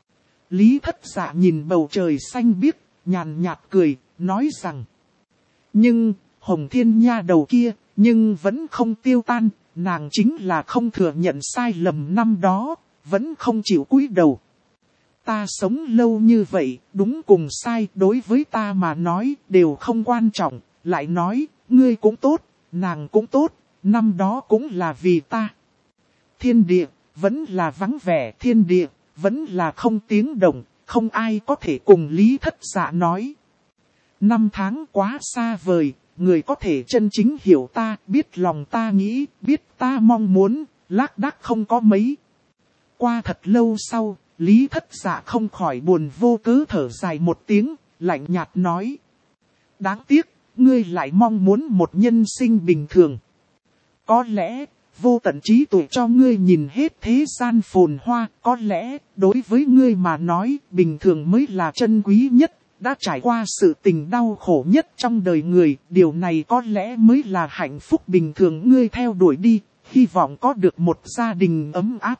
Lý Thất Dạ nhìn bầu trời xanh biếc, nhàn nhạt cười, nói rằng. Nhưng, Hồng Thiên Nha đầu kia, nhưng vẫn không tiêu tan, nàng chính là không thừa nhận sai lầm năm đó, vẫn không chịu cúi đầu. Ta sống lâu như vậy, đúng cùng sai, đối với ta mà nói, đều không quan trọng, lại nói, ngươi cũng tốt, nàng cũng tốt, năm đó cũng là vì ta. Thiên địa, vẫn là vắng vẻ, thiên địa, vẫn là không tiếng động, không ai có thể cùng Lý Thất Dạ nói. Năm tháng quá xa vời, người có thể chân chính hiểu ta, biết lòng ta nghĩ, biết ta mong muốn, lác đác không có mấy. Qua thật lâu sau, Lý Thất Dạ không khỏi buồn vô cớ thở dài một tiếng, lạnh nhạt nói. Đáng tiếc, ngươi lại mong muốn một nhân sinh bình thường. Có lẽ, vô tận trí tuệ cho ngươi nhìn hết thế gian phồn hoa, có lẽ, đối với ngươi mà nói, bình thường mới là chân quý nhất, đã trải qua sự tình đau khổ nhất trong đời người, điều này có lẽ mới là hạnh phúc bình thường ngươi theo đuổi đi, hy vọng có được một gia đình ấm áp.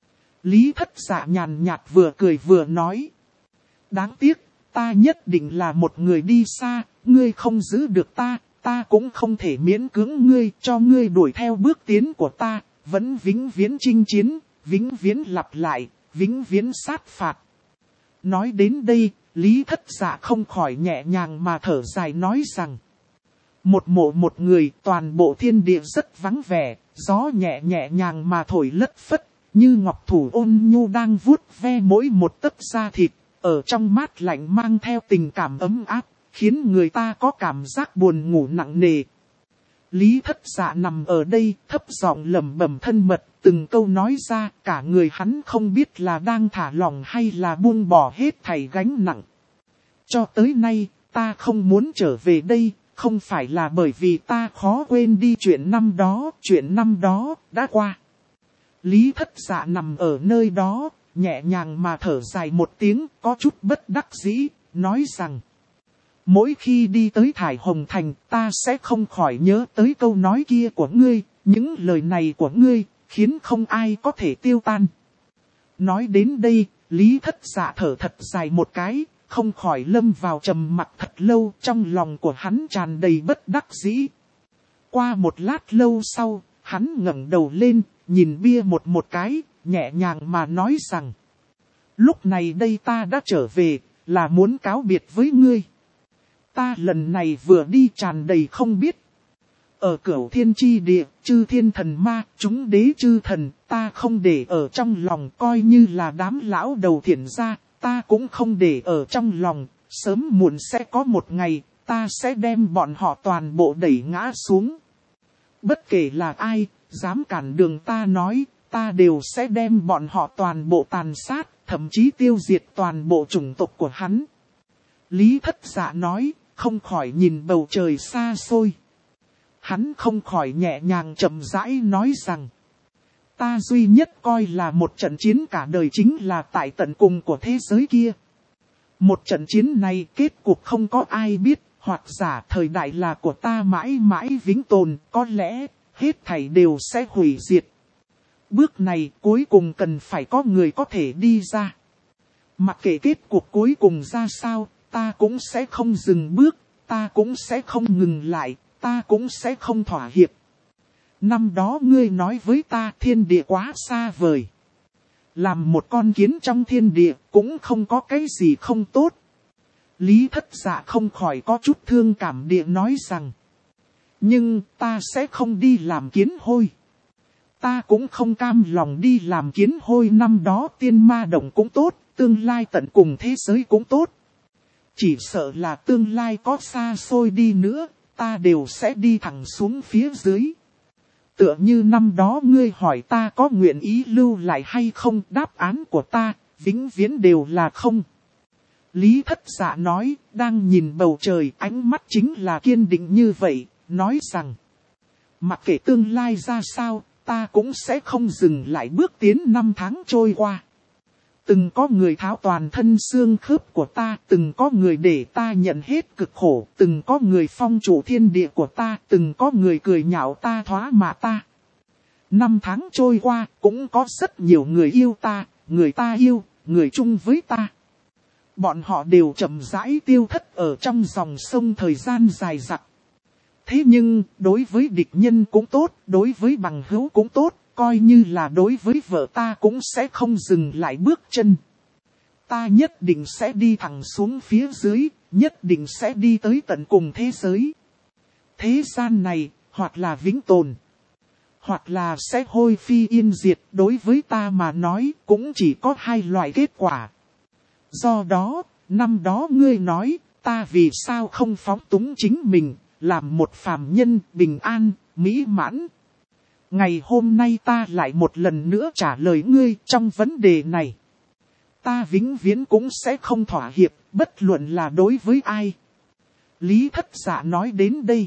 Lý Thất Dạ nhàn nhạt vừa cười vừa nói. Đáng tiếc, ta nhất định là một người đi xa, ngươi không giữ được ta, ta cũng không thể miễn cưỡng ngươi, cho ngươi đuổi theo bước tiến của ta, vẫn vĩnh viễn chinh chiến, vĩnh viễn lặp lại, vĩnh viễn sát phạt. Nói đến đây, Lý Thất Dạ không khỏi nhẹ nhàng mà thở dài nói rằng. Một mộ một người, toàn bộ thiên địa rất vắng vẻ, gió nhẹ nhẹ nhàng mà thổi lất phất, như ngọc thủ ôn nhu đang vuốt ve mỗi một tấc da thịt, ở trong mát lạnh mang theo tình cảm ấm áp, khiến người ta có cảm giác buồn ngủ nặng nề. Lý Thất Dạ nằm ở đây, thấp giọng lẩm bẩm thân mật, từng câu nói ra, cả người hắn không biết là đang thả lỏng hay là buông bỏ hết thảy gánh nặng. Cho tới nay, ta không muốn trở về đây, không phải là bởi vì ta khó quên đi chuyện năm đó đã qua. Lý Thất Dạ nằm ở nơi đó, nhẹ nhàng mà thở dài một tiếng, có chút bất đắc dĩ, nói rằng. Mỗi khi đi tới Thải Hồng Thành, ta sẽ không khỏi nhớ tới câu nói kia của ngươi, những lời này của ngươi, khiến không ai có thể tiêu tan. Nói đến đây, Lý Thất Dạ thở thật dài một cái, không khỏi lâm vào trầm mặc thật lâu, trong lòng của hắn tràn đầy bất đắc dĩ. Qua một lát lâu sau, hắn ngẩng đầu lên, nhìn bia một cái, nhẹ nhàng mà nói rằng. Lúc này đây ta đã trở về, là muốn cáo biệt với ngươi. Ta lần này vừa đi tràn đầy không biết. Ở Cửu Thiên Chi Địa, chư thiên thần ma, chúng đế chư thần, ta không để ở trong lòng, coi như là đám lão đầu thiện gia, ta cũng không để ở trong lòng, sớm muộn sẽ có một ngày, ta sẽ đem bọn họ toàn bộ đẩy ngã xuống. Bất kể là ai, dám cản đường ta nói, ta đều sẽ đem bọn họ toàn bộ tàn sát, thậm chí tiêu diệt toàn bộ chủng tộc của hắn. Lý Thất Dạ nói, không khỏi nhìn bầu trời xa xôi. Hắn không khỏi nhẹ nhàng chậm rãi nói rằng. Ta duy nhất coi là một trận chiến cả đời chính là tại tận cùng của thế giới kia. Một trận chiến này kết cục không có ai biết, hoặc giả thời đại là của ta mãi mãi vĩnh tồn, có lẽ hết thảy đều sẽ hủy diệt. Bước này cuối cùng cần phải có người có thể đi ra. Mặc kệ kết cuộc cuối cùng ra sao, ta cũng sẽ không dừng bước, ta cũng sẽ không ngừng lại, ta cũng sẽ không thỏa hiệp. Năm đó ngươi nói với ta thiên địa quá xa vời. Làm một con kiến trong thiên địa cũng không có cái gì không tốt. Lý Thất Dạ không khỏi có chút thương cảm địa nói rằng. Nhưng ta sẽ không đi làm kiến hôi. Ta cũng không cam lòng đi làm kiến hôi, năm đó tiên ma động cũng tốt, tương lai tận cùng thế giới cũng tốt. Chỉ sợ là tương lai có xa xôi đi nữa, ta đều sẽ đi thẳng xuống phía dưới. Tựa như năm đó ngươi hỏi ta có nguyện ý lưu lại hay không, đáp án của ta, vĩnh viễn đều là không. Lý Thất Dạ nói, đang nhìn bầu trời, ánh mắt chính là kiên định như vậy, nói rằng. Mặc kệ tương lai ra sao, ta cũng sẽ không dừng lại bước tiến 5 tháng trôi qua. Từng có người tháo toàn thân xương khớp của ta, từng có người để ta nhận hết cực khổ, từng có người phong chủ thiên địa của ta, từng có người cười nhạo ta thoá mạ ta. 5 tháng trôi qua, cũng có rất nhiều người yêu ta, người ta yêu, người chung với ta. Bọn họ đều chậm rãi tiêu thất ở trong dòng sông thời gian dài dặc. Thế nhưng, đối với địch nhân cũng tốt, đối với bằng hữu cũng tốt, coi như là đối với vợ ta cũng sẽ không dừng lại bước chân. Ta nhất định sẽ đi thẳng xuống phía dưới, nhất định sẽ đi tới tận cùng thế giới. Thế gian này, hoặc là vĩnh tồn, hoặc là sẽ hôi phi yên diệt. Đối với ta mà nói, cũng chỉ có 2 loại kết quả. Do đó, năm đó ngươi nói, ta vì sao không phóng túng chính mình, làm một phàm nhân bình an, mỹ mãn. Ngày hôm nay ta lại một lần nữa trả lời ngươi trong vấn đề này. Ta vĩnh viễn cũng sẽ không thỏa hiệp, bất luận là đối với ai. Lý Thất Dạ nói đến đây.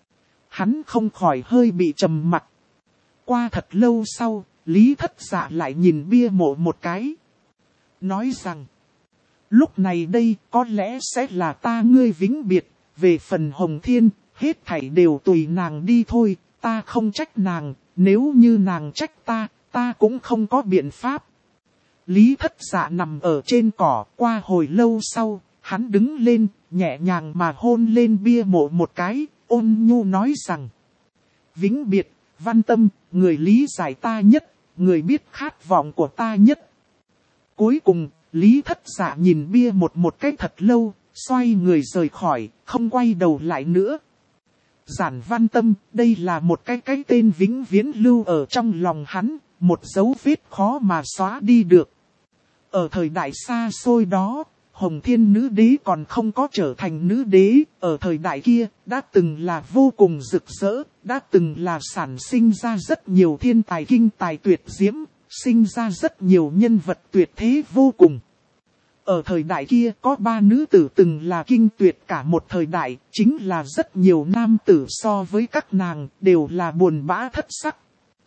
Hắn không khỏi hơi bị trầm mặc. Qua thật lâu sau, Lý Thất Dạ lại nhìn bia mộ một cái. Nói rằng, lúc này đây có lẽ sẽ là ta ngươi vĩnh biệt, về phần Hồng Thiên, hết thảy đều tùy nàng đi thôi, ta không trách nàng, nếu như nàng trách ta, ta cũng không có biện pháp. Lý Thất Dạ nằm ở trên cỏ, qua hồi lâu sau, hắn đứng lên, nhẹ nhàng mà hôn lên bia mộ một cái, ôn nhu nói rằng, vĩnh biệt, Văn Tâm, người lý giải ta nhất, người biết khát vọng của ta nhất. Cuối cùng, Lý Thất Dạ nhìn bia một cái thật lâu, xoay người rời khỏi, không quay đầu lại nữa. Giản Văn Tâm, đây là một cái tên vĩnh viễn lưu ở trong lòng hắn, một dấu vết khó mà xóa đi được. Ở thời đại xa xôi đó, Hồng Thiên nữ đế còn không có trở thành nữ đế, ở thời đại kia, đã từng là vô cùng rực rỡ, đã từng là sản sinh ra rất nhiều thiên tài kinh tài tuyệt diễm, sinh ra rất nhiều nhân vật tuyệt thế vô cùng. Ở thời đại kia có 3 nữ tử từng là kinh tuyệt cả một thời đại, chính là rất nhiều nam tử so với các nàng đều là buồn bã thất sắc.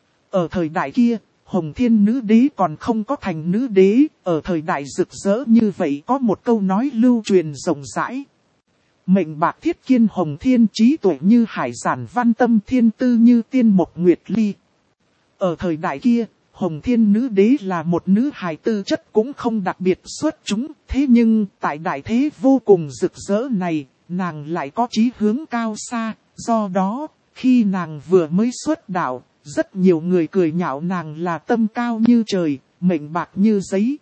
Ở thời đại kia, Hồng Thiên nữ đế còn không có thành nữ đế, ở thời đại rực rỡ như vậy có một câu nói lưu truyền rộng rãi. Mệnh bạc thiết kiên Hồng Thiên, trí tuệ như hải giản Văn Tâm, thiên tư như tiên mộc nguyệt ly. Ở thời đại kia, Hồng Thiên nữ đế là một nữ hài tư chất cũng không đặc biệt xuất chúng, thế nhưng tại đại thế vô cùng rực rỡ này, nàng lại có chí hướng cao xa, do đó, khi nàng vừa mới xuất đạo, rất nhiều người cười nhạo nàng là tâm cao như trời, mệnh bạc như giấy.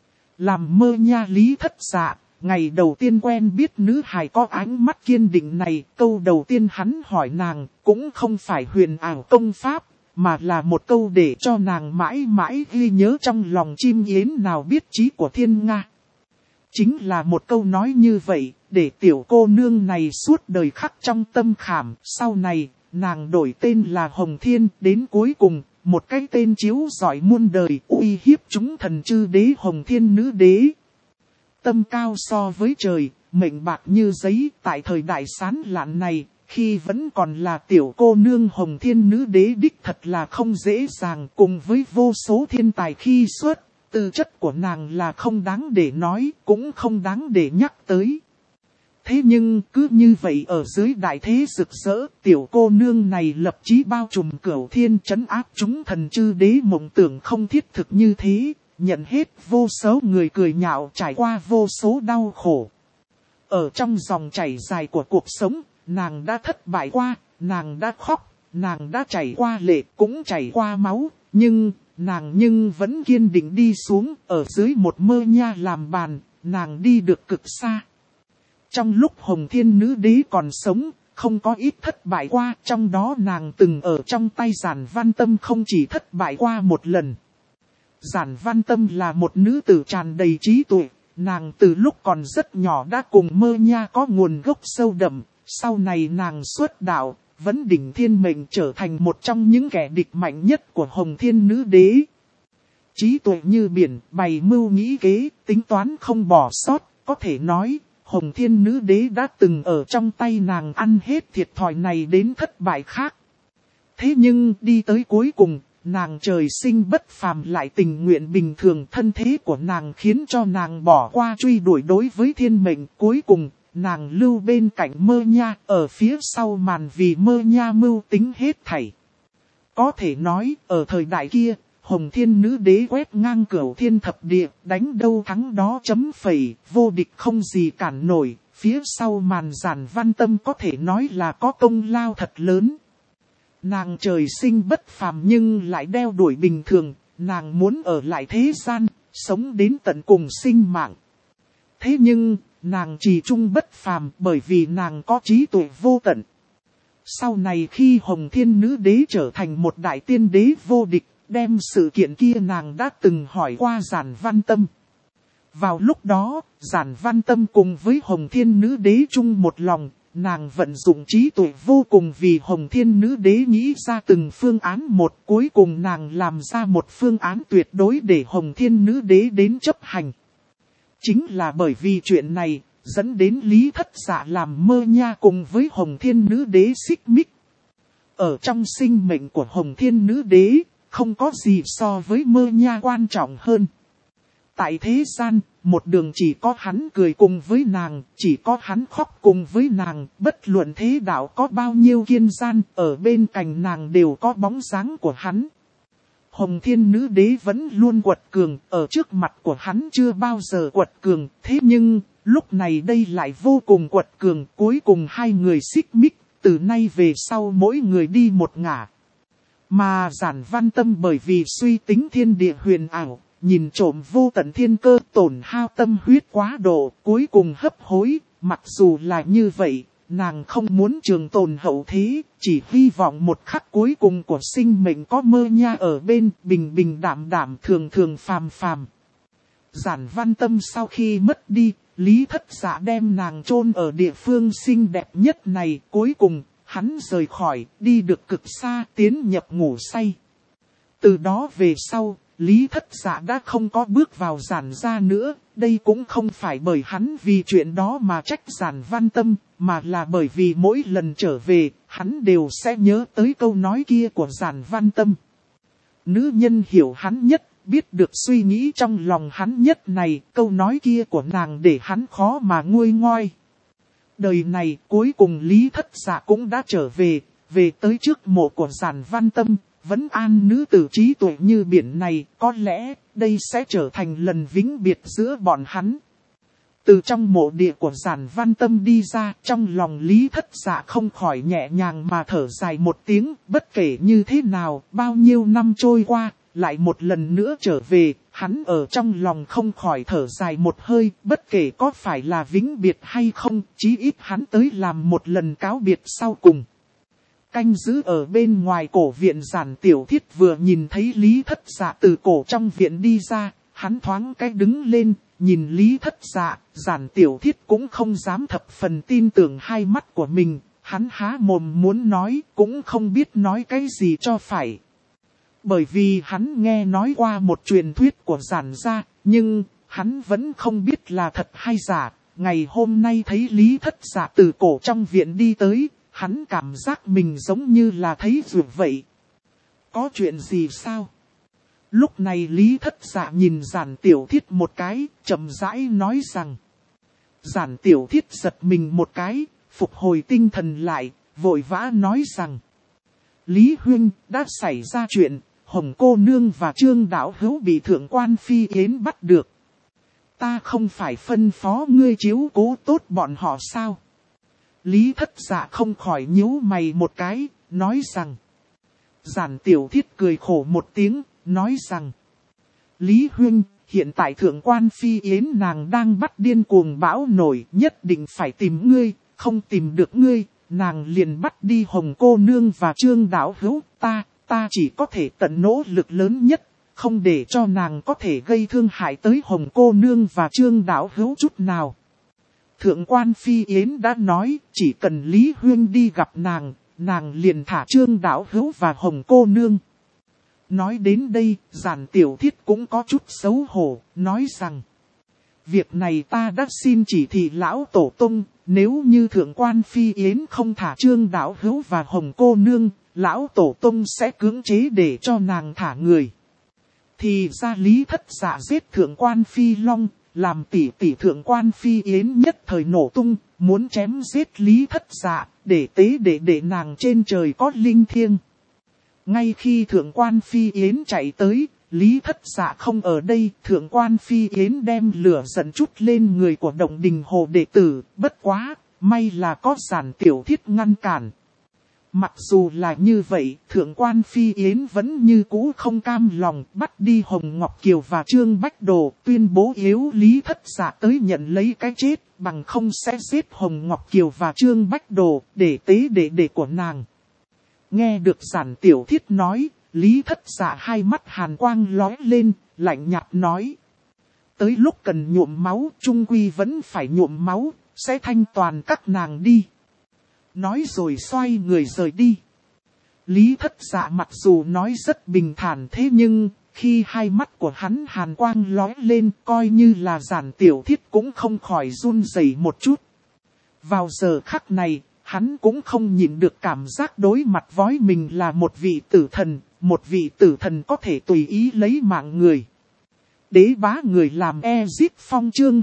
Làm mơ nha Lý Thất Dạ, ngày đầu tiên quen biết nữ hài có ánh mắt kiên định này, câu đầu tiên hắn hỏi nàng cũng không phải huyền ảo công pháp, mà là một câu để cho nàng mãi mãi ghi nhớ trong lòng chim yến nào biết trí của thiên nga. Chính là một câu nói như vậy, để tiểu cô nương này suốt đời khắc trong tâm khảm. Sau này, nàng đổi tên là Hồng Thiên, đến cuối cùng, một cái tên chiếu rọi muôn đời uy hiếp chúng thần chư đế Hồng Thiên nữ đế. Tâm cao so với trời, mệnh bạc như giấy, tại thời đại sán lạn này. Khi vẫn còn là tiểu cô nương Hồng Thiên nữ đế đích thật là không dễ dàng, cùng với vô số thiên tài khi xuất, tư chất của nàng là không đáng để nói, cũng không đáng để nhắc tới. Thế nhưng cứ như vậy ở dưới đại thế rực rỡ, tiểu cô nương này lập chí bao trùm cửu thiên trấn áp chúng thần chư đế, mộng tưởng không thiết thực như thế, nhận hết vô số người cười nhạo, trải qua vô số đau khổ. Ở trong dòng chảy dài của cuộc sống, nàng đã thất bại qua, nàng đã khóc, nàng đã chảy qua lệ, cũng chảy qua máu, nhưng nàng vẫn kiên định đi xuống, ở dưới một mơ nha làm bàn, nàng đi được cực xa. Trong lúc Hồng Thiên nữ đế còn sống, không có ít thất bại qua, trong đó nàng từng ở trong tay Giản Văn Tâm không chỉ thất bại qua một lần. Giản Văn Tâm là một nữ tử tràn đầy trí tuệ, nàng từ lúc còn rất nhỏ đã cùng mơ nha có nguồn gốc sâu đậm. Sau này nàng xuất đạo, vẫn đỉnh thiên mệnh trở thành một trong những kẻ địch mạnh nhất của Hồng Thiên nữ đế. Trí tuệ như biển, bày mưu nghĩ kế, tính toán không bỏ sót, có thể nói, Hồng Thiên Nữ Đế đã từng ở trong tay nàng ăn hết thiệt thòi này đến thất bại khác. Thế nhưng đi tới cuối cùng, nàng trời sinh bất phàm lại tình nguyện bình thường, thân thế của nàng khiến cho nàng bỏ qua truy đuổi đối với thiên mệnh. Cuối cùng, nàng lưu bên cạnh Mơ Nha, ở phía sau màn vì Mơ Nha mưu tính hết thảy. Có thể nói, ở thời đại kia, Hồng Thiên Nữ Đế quét ngang cửu thiên thập địa, đánh đâu thắng đó chấm phẩy, vô địch không gì cản nổi. Phía sau màn Giản Văn Tâm có thể nói là có công lao thật lớn. Nàng trời sinh bất phàm nhưng lại đeo đuổi bình thường, nàng muốn ở lại thế gian, sống đến tận cùng sinh mạng. Thế nhưng, nàng chỉ trung bất phàm bởi vì nàng có trí tuệ vô tận. Sau này khi Hồng Thiên Nữ Đế trở thành một đại tiên đế vô địch, đem sự kiện kia nàng đã từng hỏi qua Giản Văn Tâm. Vào lúc đó, Giản Văn Tâm cùng với Hồng Thiên Nữ Đế chung một lòng, nàng vận dụng trí tuệ vô cùng vì Hồng Thiên Nữ Đế nghĩ ra từng phương án một, cuối cùng nàng làm ra một phương án tuyệt đối để Hồng Thiên Nữ Đế đến chấp hành. Chính là bởi vì chuyện này, dẫn đến Lý Thất Dạ làm Mơ Nha cùng với Hồng Thiên Nữ Đế xích mích. Ở trong sinh mệnh của Hồng Thiên Nữ Đế, không có gì so với Mơ Nha quan trọng hơn. Tại thế gian, một đường chỉ có hắn cười cùng với nàng, chỉ có hắn khóc cùng với nàng, bất luận thế đạo có bao nhiêu kiên gian, ở bên cạnh nàng đều có bóng dáng của hắn. Hồng Thiên Nữ Đế vẫn luôn quật cường, ở trước mặt của hắn chưa bao giờ quật cường, thế nhưng, lúc này đây lại vô cùng quật cường, cuối cùng hai người xích mích, từ nay về sau mỗi người đi một ngả. Mà Giản Văn Tâm bởi vì suy tính thiên địa huyền ảo, nhìn trộm vô tận thiên cơ, tổn hao tâm huyết quá độ, cuối cùng hấp hối. Mặc dù là như vậy, nàng không muốn trường tồn hậu thế, chỉ hy vọng một khắc cuối cùng của sinh mệnh có Mơ Nha ở bên, bình bình đạm đạm, thường thường phàm phàm. Giản Văn Tâm sau khi mất đi, Lý Thất Dạ đem nàng chôn ở địa phương xinh đẹp nhất này, cuối cùng, hắn rời khỏi, đi được cực xa, tiến nhập ngủ say. Từ đó về sau, Lý Thất Dạ đã không có bước vào Giản gia nữa, đây cũng không phải bởi hắn vì chuyện đó mà trách Giản Văn Tâm, mà là bởi vì mỗi lần trở về, hắn đều sẽ nhớ tới câu nói kia của Giản Văn Tâm. Nữ nhân hiểu hắn nhất, biết được suy nghĩ trong lòng hắn nhất này, câu nói kia của nàng để hắn khó mà nguôi ngoai. Đời này cuối cùng Lý Thất Dạ cũng đã trở về, về tới trước mộ của Giản Văn Tâm, vẫn an nữ tử trí tuệ như biển này, có lẽ đây sẽ trở thành lần vĩnh biệt giữa bọn hắn. Từ trong mộ địa của Giản Văn Tâm đi ra, trong lòng Lý Thất Dạ không khỏi nhẹ nhàng mà thở dài một tiếng, bất kể như thế nào, bao nhiêu năm trôi qua, lại một lần nữa trở về, hắn ở trong lòng không khỏi thở dài một hơi, bất kể có phải là vĩnh biệt hay không, chí ít hắn tới làm một lần cáo biệt sau cùng. Canh giữ ở bên ngoài cổ viện Giản Tiểu Thiết vừa nhìn thấy Lý Thất Dạ từ cổ trong viện đi ra, hắn thoáng cái đứng lên, nhìn Lý Thất Dạ, Giản Tiểu Thiết cũng không dám thập phần tin tưởng hai mắt của mình, hắn há mồm muốn nói, cũng không biết nói cái gì cho phải. Bởi vì hắn nghe nói qua một truyền thuyết của Giản gia, nhưng hắn vẫn không biết là thật hay giả. Ngày hôm nay thấy Lý Thất Dạ từ cổ trong viện đi tới, hắn cảm giác mình giống như là thấy ruột vậy. Có chuyện gì sao? Lúc này Lý Thất Dạ nhìn Giản Tiểu Thiết một cái, chậm rãi nói rằng. Giản Tiểu Thiết giật mình một cái, phục hồi tinh thần lại, vội vã nói rằng. Lý Huynh, đã xảy ra chuyện, Hồng cô nương và Trương Đạo Hữu bị Thượng quan Phi Yến bắt được. Ta không phải phân phó ngươi chiếu cố tốt bọn họ sao? Lý Thất Dạ không khỏi nhíu mày một cái, nói rằng. Giản Tiểu Thiết cười khổ một tiếng, nói rằng. Lý Huynh, hiện tại Thượng quan Phi Yến nàng đang bắt điên cuồng bão nổi, nhất định phải tìm ngươi, không tìm được ngươi, nàng liền bắt đi Hồng cô nương và Trương Đạo Hữu, ta chỉ có thể tận nỗ lực lớn nhất, không để cho nàng có thể gây thương hại tới Hồng cô nương và Trương Đạo Hữu chút nào. Thượng quan Phi Yến đã nói, chỉ cần Lý Huyên đi gặp nàng liền thả Trương Đạo Hữu và Hồng cô nương. Nói đến đây, Giản Tiểu Thiết cũng có chút xấu hổ, nói rằng. việc này ta đã xin chỉ thị lão tổ tông, nếu như thượng quan phi yến không thả Trương đạo hữu và Hồng cô nương, lão tổ tông sẽ cưỡng chế để cho nàng thả người. Thì ra Lý Thất Dạ giết thượng quan phi long, làm tỷ tỷ thượng quan phi yến nhất thời nổ tung, muốn chém giết Lý Thất Dạ, để tế để nàng trên trời có linh thiêng. Ngay khi thượng quan phi yến chạy tới, Lý Thất Dạ không ở đây, thượng quan phi yến đem lửa giận chút lên người của Động Đình Hồ đệ tử, bất quá, may là có Giản Tiểu Thiết ngăn cản. Mặc dù là như vậy, thượng quan phi yến vẫn như cũ không cam lòng, bắt đi Hồng Ngọc Kiều và Trương Bách Đồ, tuyên bố yếu Lý Thất Dạ tới nhận lấy cái chết, bằng không sẽ giết Hồng Ngọc Kiều và Trương Bách Đồ, để tế đệ của nàng. Nghe được Giản Tiểu Thiết nói, Lý Thất Dạ hai mắt hàn quang lóe lên, lạnh nhạt nói. Tới lúc cần nhuộm máu, trung quy vẫn phải nhuộm máu, sẽ thanh toàn các nàng đi. Nói rồi xoay người rời đi. Lý Thất Dạ mặc dù nói rất bình thản thế nhưng, khi hai mắt của hắn hàn quang lóe lên, coi như là Giản Tiểu Thiết cũng không khỏi run rẩy một chút. Vào giờ khắc này, hắn cũng không nhịn được cảm giác đối mặt với mình là một vị tử thần có thể tùy ý lấy mạng người. Đế bá người làm Ezip Phong chương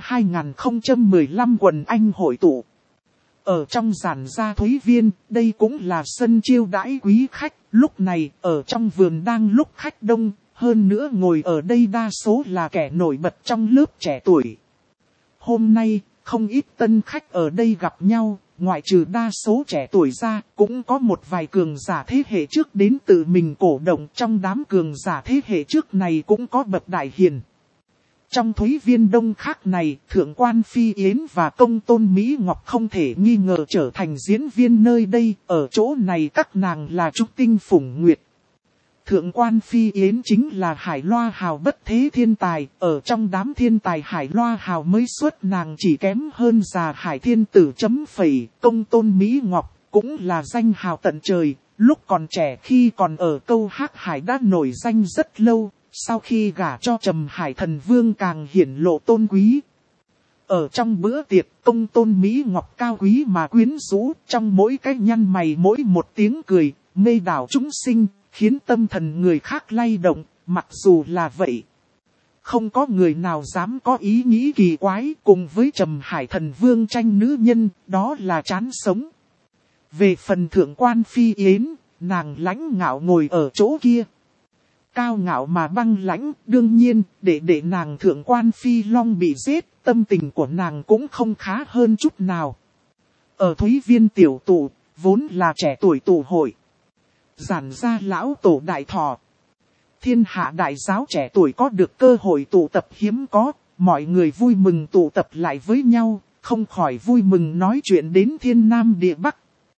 2015 quần anh hội tụ. Ở trong giản gia Thúy Viên, đây cũng là sân chiêu đãi quý khách, lúc này ở trong vườn đang lúc khách đông, hơn nữa ngồi ở đây đa số là kẻ nổi bật trong lớp trẻ tuổi. Hôm nay, không ít tân khách ở đây gặp nhau, ngoại trừ đa số trẻ tuổi ra, cũng có một vài cường giả thế hệ trước đến tự mình cổ động, trong đám cường giả thế hệ trước này cũng có bậc đại hiền. Trong Thúy Viên đông khác này, thượng quan Phi Yến và công tôn Mỹ Ngọc không thể nghi ngờ trở thành diễn viên nơi đây, ở chỗ này các nàng là trúc tinh phủng nguyệt. Thượng quan Phi Yến chính là Hải Loa Hào bất thế thiên tài, ở trong đám thiên tài Hải Loa Hào mới xuất nàng chỉ kém hơn già Hải Thiên Tử chấm phẩy, công tôn Mỹ Ngọc cũng là danh hào tận trời, lúc còn trẻ khi còn ở câu hát Hải đã nổi danh rất lâu, sau khi gả cho Trầm Hải Thần Vương càng hiển lộ tôn quý. Ở trong bữa tiệc, công tôn Mỹ Ngọc cao quý mà quyến rũ, trong mỗi cái nhăn mày mỗi một tiếng cười, mê đảo chúng sinh, khiến tâm thần người khác lay động, mặc dù là vậy. Không có người nào dám có ý nghĩ kỳ quái cùng với Trầm Hải Thần Vương tranh nữ nhân, đó là chán sống. Về phần thượng quan Phi Yến, nàng lãnh ngạo ngồi ở chỗ kia. Cao ngạo mà băng lãnh, đương nhiên, để nàng thượng quan Phi Long bị giết, tâm tình của nàng cũng không khá hơn chút nào. Ở Thúy Viên tiểu tụ, vốn là trẻ tuổi tụ hội. Giản gia lão tổ đại thọ. Thiên hạ đại giáo trẻ tuổi có được cơ hội tụ tập hiếm có, mọi người vui mừng tụ tập lại với nhau, không khỏi vui mừng nói chuyện đến thiên nam địa bắc.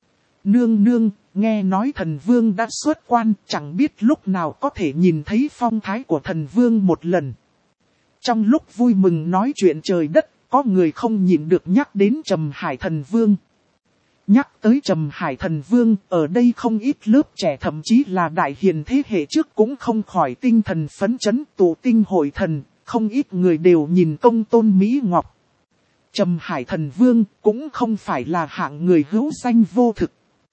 Nương nương, nghe nói thần vương đã xuất quan, chẳng biết lúc nào có thể nhìn thấy phong thái của thần vương một lần. Trong lúc vui mừng nói chuyện trời đất, có người không nhịn được nhắc đến Trầm Hải Thần Vương. Nhắc tới Trầm Hải Thần Vương, ở đây không ít lớp trẻ thậm chí là đại hiền thế hệ trước cũng không khỏi tinh thần phấn chấn tụ tinh hội thần, không ít người đều nhìn công tôn Mỹ Ngọc. Trầm Hải Thần Vương cũng không phải là hạng người hữu danh vô thực.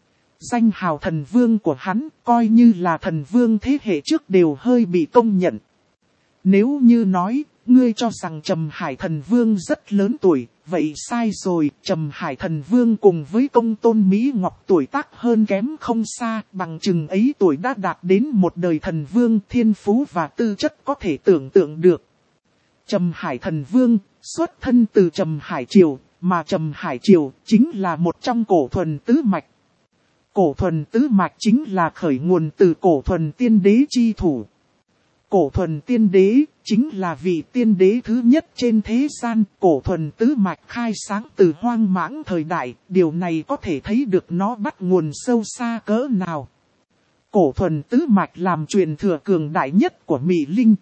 Danh hào thần vương của hắn, coi như là thần vương thế hệ trước đều hơi bị công nhận. Nếu như nói, ngươi cho rằng Trầm Hải Thần Vương rất lớn tuổi, vậy sai rồi, Trầm Hải Thần Vương cùng với công tôn Mỹ Ngọc tuổi tác hơn kém không xa, bằng chừng ấy tuổi đã đạt đến một đời thần vương thiên phú và tư chất có thể tưởng tượng được. Trầm Hải Thần Vương, xuất thân từ Trầm Hải Triều, mà Trầm Hải Triều chính là một trong cổ thuần tứ mạch. Cổ thuần tứ mạch chính là khởi nguồn từ cổ thuần tiên đế chi thủ. Cổ thuần tiên đế chính là vị tiên đế thứ nhất trên thế gian. Cổ thuần tứ mạch khai sáng từ hoang mãng thời đại. Điều này có thể thấy được nó bắt nguồn sâu xa cỡ nào. Cổ thuần tứ mạch làm truyền thừa cường đại nhất của Mỹ Linh.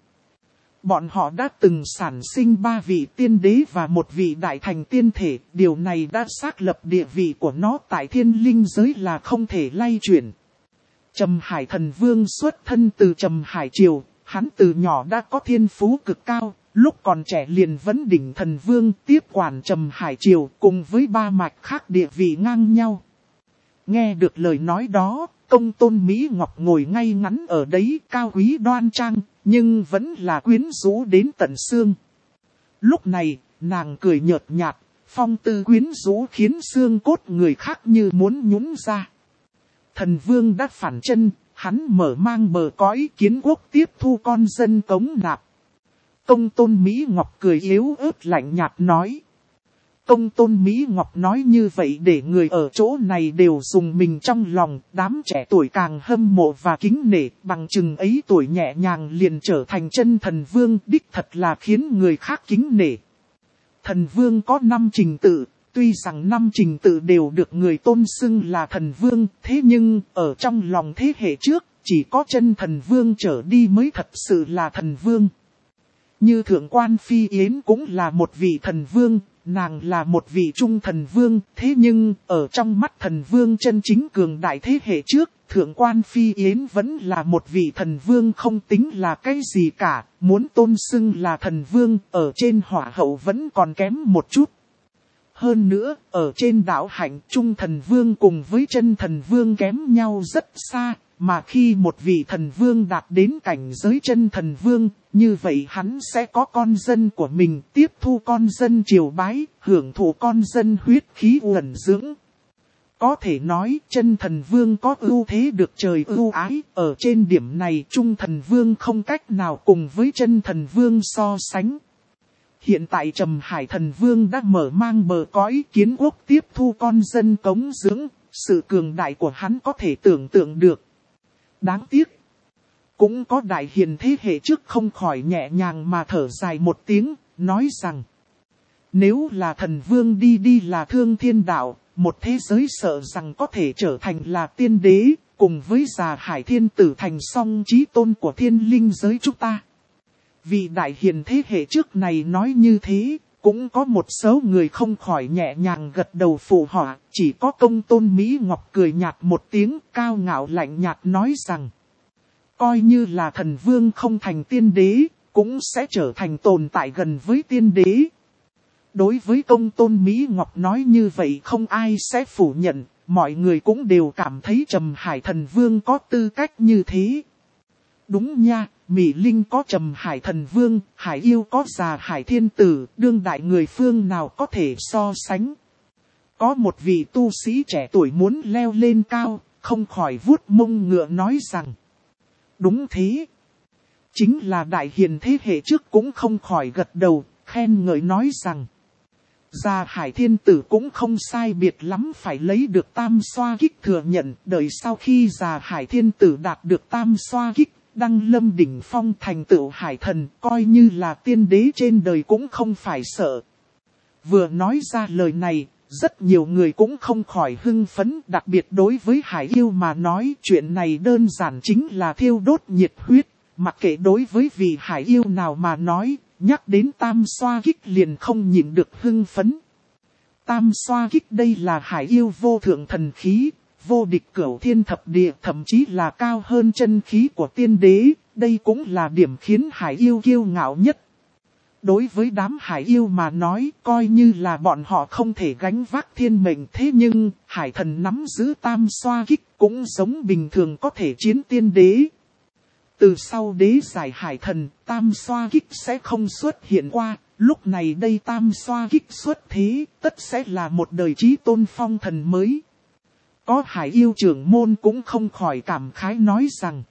Bọn họ đã từng sản sinh 3 vị tiên đế và một vị đại thành tiên thể. Điều này đã xác lập địa vị của nó tại thiên linh giới là không thể lay chuyển. Trầm Hải Thần Vương xuất thân từ Trầm Hải Triều. Hắn từ nhỏ đã có thiên phú cực cao, Lúc còn trẻ liền vấn đỉnh thần vương, tiếp quản Trầm Hải Triều, cùng với ba mạch khác địa vị ngang nhau. Nghe được lời nói đó, Công Tôn Mỹ Ngọc ngồi ngay ngắn ở đấy, cao quý đoan trang, nhưng vẫn là quyến rũ đến tận xương. Lúc này, nàng cười nhợt nhạt, phong tư quyến rũ khiến xương cốt người khác như muốn nhũn ra. Thần vương đã phản chân, hắn mở mang bờ cõi, kiến quốc tiếp thu con dân cống nạp. Công Tôn Mỹ Ngọc cười yếu ớt lạnh nhạt nói. Công Tôn Mỹ Ngọc nói như vậy để người ở chỗ này đều dùng mình trong lòng, đám trẻ tuổi càng hâm mộ và kính nể, bằng chừng ấy tuổi nhẹ nhàng liền trở thành chân thần vương, đích thật là khiến người khác kính nể. Thần vương có 5 trình tự, tuy rằng 5 trình tự đều được người tôn xưng là thần vương, thế nhưng ở trong lòng thế hệ trước, chỉ có chân thần vương trở đi mới thật sự là thần vương. Như Thượng quan Phi Yến cũng là một vị thần vương, nàng là một vị trung thần vương, thế nhưng ở trong mắt thần vương chân chính cường đại thế hệ trước, Thượng quan Phi Yến vẫn là một vị thần vương không tính là cái gì cả, muốn tôn xưng là thần vương, ở trên hỏa hậu vẫn còn kém một chút. Hơn nữa, ở trên đạo hạnh trung thần vương cùng với chân thần vương kém nhau rất xa, mà khi một vị thần vương đạt đến cảnh giới chân thần vương, như vậy hắn sẽ có con dân của mình, tiếp thu con dân triều bái, hưởng thụ con dân huyết khí uẩn dưỡng. Có thể nói chân thần vương có ưu thế được trời ưu ái, ở trên điểm này trung thần vương không cách nào cùng với chân thần vương so sánh. Hiện tại Trầm Hải thần vương đã mở mang bờ cõi, kiến quốc tiếp thu con dân cống dưỡng, sự cường đại của hắn có thể tưởng tượng được. Đáng tiếc, cũng có đại hiền thế hệ trước không khỏi nhẹ nhàng mà thở dài một tiếng, nói rằng nếu là thần vương đi là thương thiên đạo, một thế giới sợ rằng có thể trở thành là tiên đế, cùng với già Hải thiên tử thành song chí tôn của thiên linh giới chúng ta. Vì đại hiền thế hệ trước này nói như thế, cũng có một số người không khỏi nhẹ nhàng gật đầu phụ họa, chỉ có Công Tôn Mỹ Ngọc cười nhạt một tiếng cao ngạo lạnh nhạt nói rằng coi như là thần vương không thành tiên đế, cũng sẽ trở thành tồn tại gần với tiên đế. Đối với Công Tôn Mỹ Ngọc nói như vậy không ai sẽ phủ nhận, mọi người cũng đều cảm thấy Trầm Hải thần vương có tư cách như thế. Đúng nha, Mỹ Linh có Trầm Hải thần vương, Hải Yêu có già Hải thiên tử, đương đại người phương nào có thể so sánh. Có một vị tu sĩ trẻ tuổi muốn leo lên cao, không khỏi vuốt mông ngựa nói rằng đúng thế. Chính là đại hiền thế hệ trước cũng không khỏi gật đầu, khen ngợi nói rằng già Hải thiên tử cũng không sai biệt lắm phải lấy được tam xoa kích thừa nhận, đợi sau khi già Hải thiên tử đạt được tam xoa kích, đăng lâm đỉnh phong thành tựu hải thần, coi như là tiên đế trên đời cũng không phải sợ. Vừa nói ra lời này, rất nhiều người cũng không khỏi hưng phấn, đặc biệt đối với Hải Yêu mà nói chuyện này đơn giản chính là thiêu đốt nhiệt huyết, mặc kệ đối với vị Hải Yêu nào mà nói, nhắc đến tam xoa kích liền không nhịn được hưng phấn. Tam xoa kích đây là Hải Yêu vô thượng thần khí, vô địch cửu thiên thập địa, thậm chí là cao hơn chân khí của tiên đế, đây cũng là điểm khiến Hải Yêu kiêu ngạo nhất. Đối với đám Hải Yêu mà nói, coi như là bọn họ không thể gánh vác thiên mệnh, thế nhưng Hải thần nắm giữ tam xoa kích cũng giống bình thường có thể chiến tiên đế. Từ sau đế giải Hải thần, tam xoa kích sẽ không xuất hiện qua, lúc này đây tam xoa kích xuất thế, tất sẽ là một đời chí tôn phong thần mới. Có Hải Yêu trưởng môn cũng không khỏi cảm khái nói rằng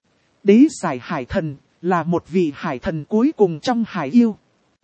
đế giải Hải thần là một vị Hải thần cuối cùng trong Hải Yêu.